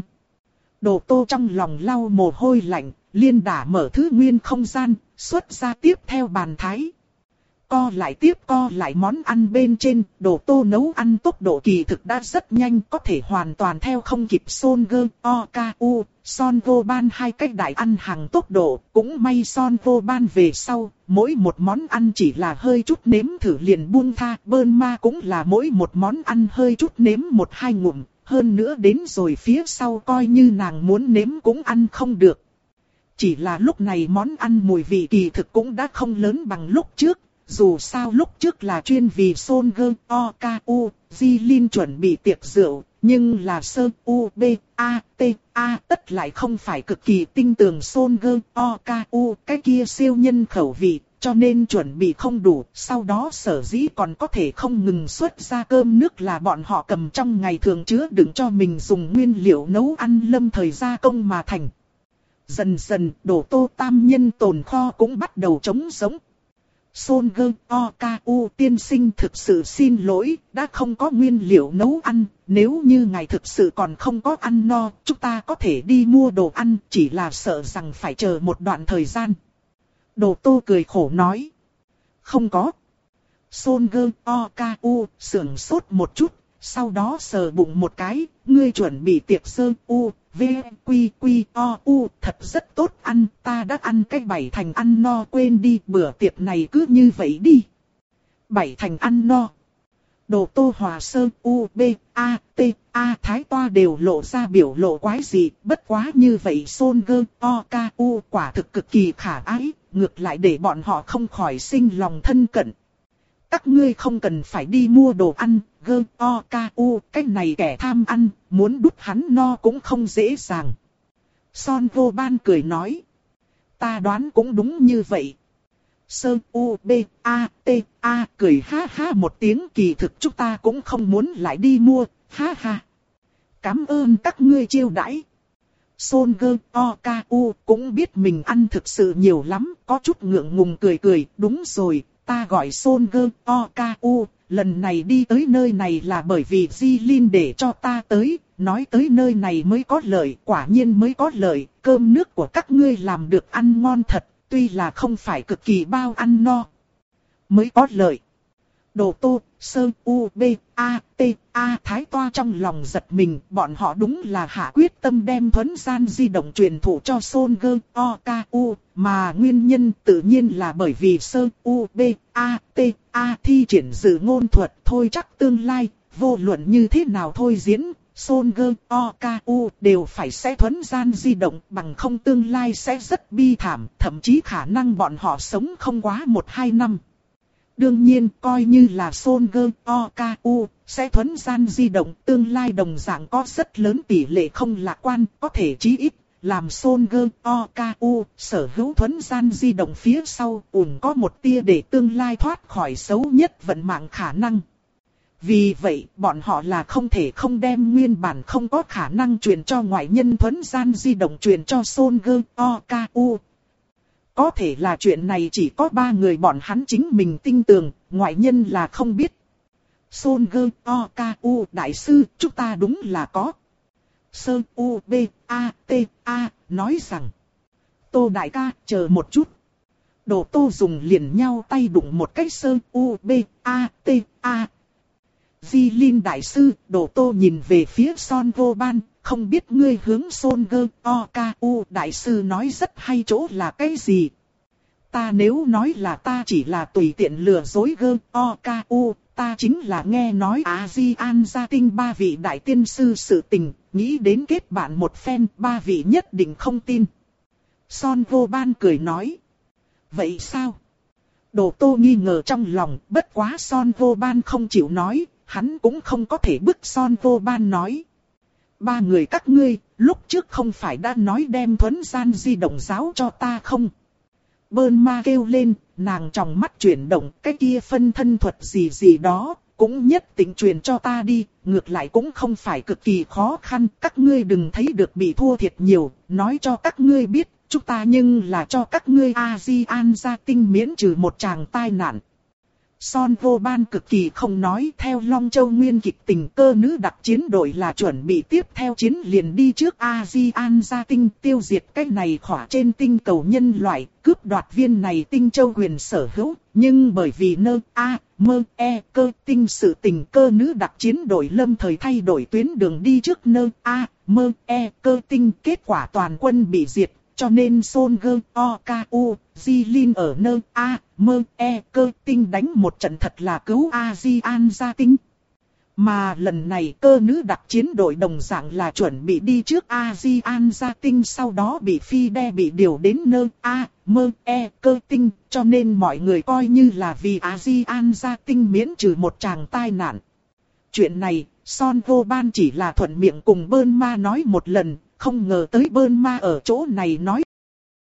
Đồ Tô trong lòng lau mồ hôi lạnh, liên đả mở thứ nguyên không gian, xuất ra tiếp theo bàn thái. co lại tiếp co lại món ăn bên trên, đồ tô nấu ăn tốc độ kỳ thực đã rất nhanh, có thể hoàn toàn theo không kịp Son Go Oku, Son Go Ban hai cách đại ăn hàng tốc độ. Cũng may Son Go Ban về sau, mỗi một món ăn chỉ là hơi chút nếm thử liền buông tha. Burma cũng là mỗi một món ăn hơi chút nếm một hai ngụm, hơn nữa đến rồi phía sau coi như nàng muốn nếm cũng ăn không được. Chỉ là lúc này món ăn mùi vị kỳ thực cũng đã không lớn bằng lúc trước. Dù sao lúc trước là chuyên vì Son Go Oku, Jilin chuẩn bị tiệc rượu, nhưng là sơ u b a t a tất lại không phải cực kỳ tinh tường Son Go Oku, cái kia siêu nhân khẩu vị, cho nên chuẩn bị không đủ. Sau đó sở dĩ còn có thể không ngừng xuất ra cơm nước là bọn họ cầm trong ngày thường chứa đựng cho mình dùng nguyên liệu nấu ăn lâm thời gia công mà thành. Dần dần, đồ tô tam nhân tồn kho cũng bắt đầu trống rỗng. Son Go Oku tiên sinh thực sự xin lỗi, đã không có nguyên liệu nấu ăn, nếu như ngài thực sự còn không có ăn no, chúng ta có thể đi mua đồ ăn, chỉ là sợ rằng phải chờ một đoạn thời gian. Đồ tô cười khổ nói. Không có. Son Go Oku sưởng sốt một chút, sau đó sờ bụng một cái, ngươi chuẩn bị tiệc sơ u, v, quy, quy, o, u, thật rất tốt ăn, ta đã ăn cái bảy thành ăn no quên đi, bữa tiệc này cứ như vậy đi. Bảy thành ăn no. Đồ tô hòa sơ u, b, a, t, a thái toa đều lộ ra biểu lộ quái gì, bất quá như vậy Son Go Oku quả thực cực kỳ khả ái, ngược lại để bọn họ không khỏi sinh lòng thân cận. Các ngươi không cần phải đi mua đồ ăn, Go Oku, cái này kẻ tham ăn, muốn đút hắn no cũng không dễ dàng. Son Go Ban cười nói. Ta đoán cũng đúng như vậy. Sơ U B A T A cười ha ha một tiếng, kỳ thực chúng ta cũng không muốn lại đi mua, ha ha. Cảm ơn các ngươi chiêu đãi. Son Go Oku cũng biết mình ăn thực sự nhiều lắm, có chút ngượng ngùng cười cười, đúng rồi. Ta gọi Son Go Oku, lần này đi tới nơi này là bởi vì Jilin để cho ta tới, nói tới nơi này mới có lợi, quả nhiên mới có lợi, cơm nước của các ngươi làm được ăn ngon thật, tuy là không phải cực kỳ bao ăn no. Mới có lợi. Đồ tô, sơ u b a t a thái toa trong lòng giật mình, bọn họ đúng là hạ quyết tâm đem thuấn gian di động truyền thụ cho Son Go Oku, mà nguyên nhân tự nhiên là bởi vì sơ u b a t a thi triển dự ngôn thuật thôi chắc tương lai, vô luận như thế nào thôi diễn, Son Go Oku đều phải sẽ thuấn gian di động, bằng không tương lai sẽ rất bi thảm, thậm chí khả năng bọn họ sống không quá một hai năm. Đương nhiên, coi như là Son Go Oku sẽ thuấn gian di động, tương lai đồng dạng có rất lớn tỷ lệ không lạc quan, có thể chí ít làm Son Go Oku sở hữu thuấn gian di động phía sau, ủng có một tia để tương lai thoát khỏi xấu nhất vận mạng khả năng. Vì vậy, bọn họ là không thể không đem nguyên bản không có khả năng truyền cho ngoại nhân thuấn gian di động truyền cho Son Go Oku. Có thể là chuyện này chỉ có ba người bọn hắn chính mình tin tưởng, ngoại nhân là không biết. Son Go Oku đại sư, chúng ta đúng là có. Sơ U B A T A nói rằng. Tô đại ca, chờ một chút. Đồ tô dùng liền nhau tay đụng một cái sơ U B A T A. Jilin đại sư, đồ tô nhìn về phía Son Go Ban, không biết ngươi hướng Son Go Oku đại sư nói rất hay chỗ là cái gì. Ta nếu nói là ta chỉ là tùy tiện lừa dối Go Oku, ta chính là nghe nói A-di-an gia tinh ba vị đại tiên sư sự tình, nghĩ đến kết bạn một phen, ba vị nhất định không tin. Son Go Ban cười nói. Vậy sao? Đồ tô nghi ngờ trong lòng, bất quá Son Go Ban không chịu nói, hắn cũng không có thể bức Son Go Ban nói. Ba người các ngươi, lúc trước không phải đã nói đem thuấn gian di động giáo cho ta không? Burma kêu lên, nàng trong mắt chuyển động, cái kia phân thân thuật gì gì đó, cũng nhất định truyền cho ta đi, ngược lại cũng không phải cực kỳ khó khăn, các ngươi đừng thấy được bị thua thiệt nhiều, nói cho các ngươi biết, chúng ta nhưng là cho các ngươi A-di-an gia tinh miễn trừ một tràng tai nạn. Son Vô Ban cực kỳ không nói, theo Long Châu nguyên kịch tình cơ nữ đặc chiến đội là chuẩn bị tiếp theo chiến liền đi trước A-di-an gia tinh tiêu diệt cái này khỏa trên tinh cầu nhân loại, cướp đoạt viên này tinh châu quyền sở hữu. Nhưng bởi vì nơ A, mơ E cơ tinh sự tình, cơ nữ đặc chiến đội lâm thời thay đổi tuyến đường đi trước nơ A, mơ E cơ tinh, kết quả toàn quân bị diệt. Cho nên Son Gơ O K U Jilin ở nơi A, mơ E cơ tinh đánh một trận thật là cứu A-di-an gia tinh. Mà lần này cơ nữ đặc chiến đội đồng dạng là chuẩn bị đi trước A-di-an gia tinh, sau đó bị phi đe bị điều đến nơi A, mơ E cơ tinh. Cho nên mọi người coi như là vì A-di-an gia tinh miễn trừ một tràng tai nạn. Chuyện này, Son Vô Ban chỉ là thuận miệng cùng Bơn Ma nói một lần. Không ngờ tới Bơn Ma ở chỗ này nói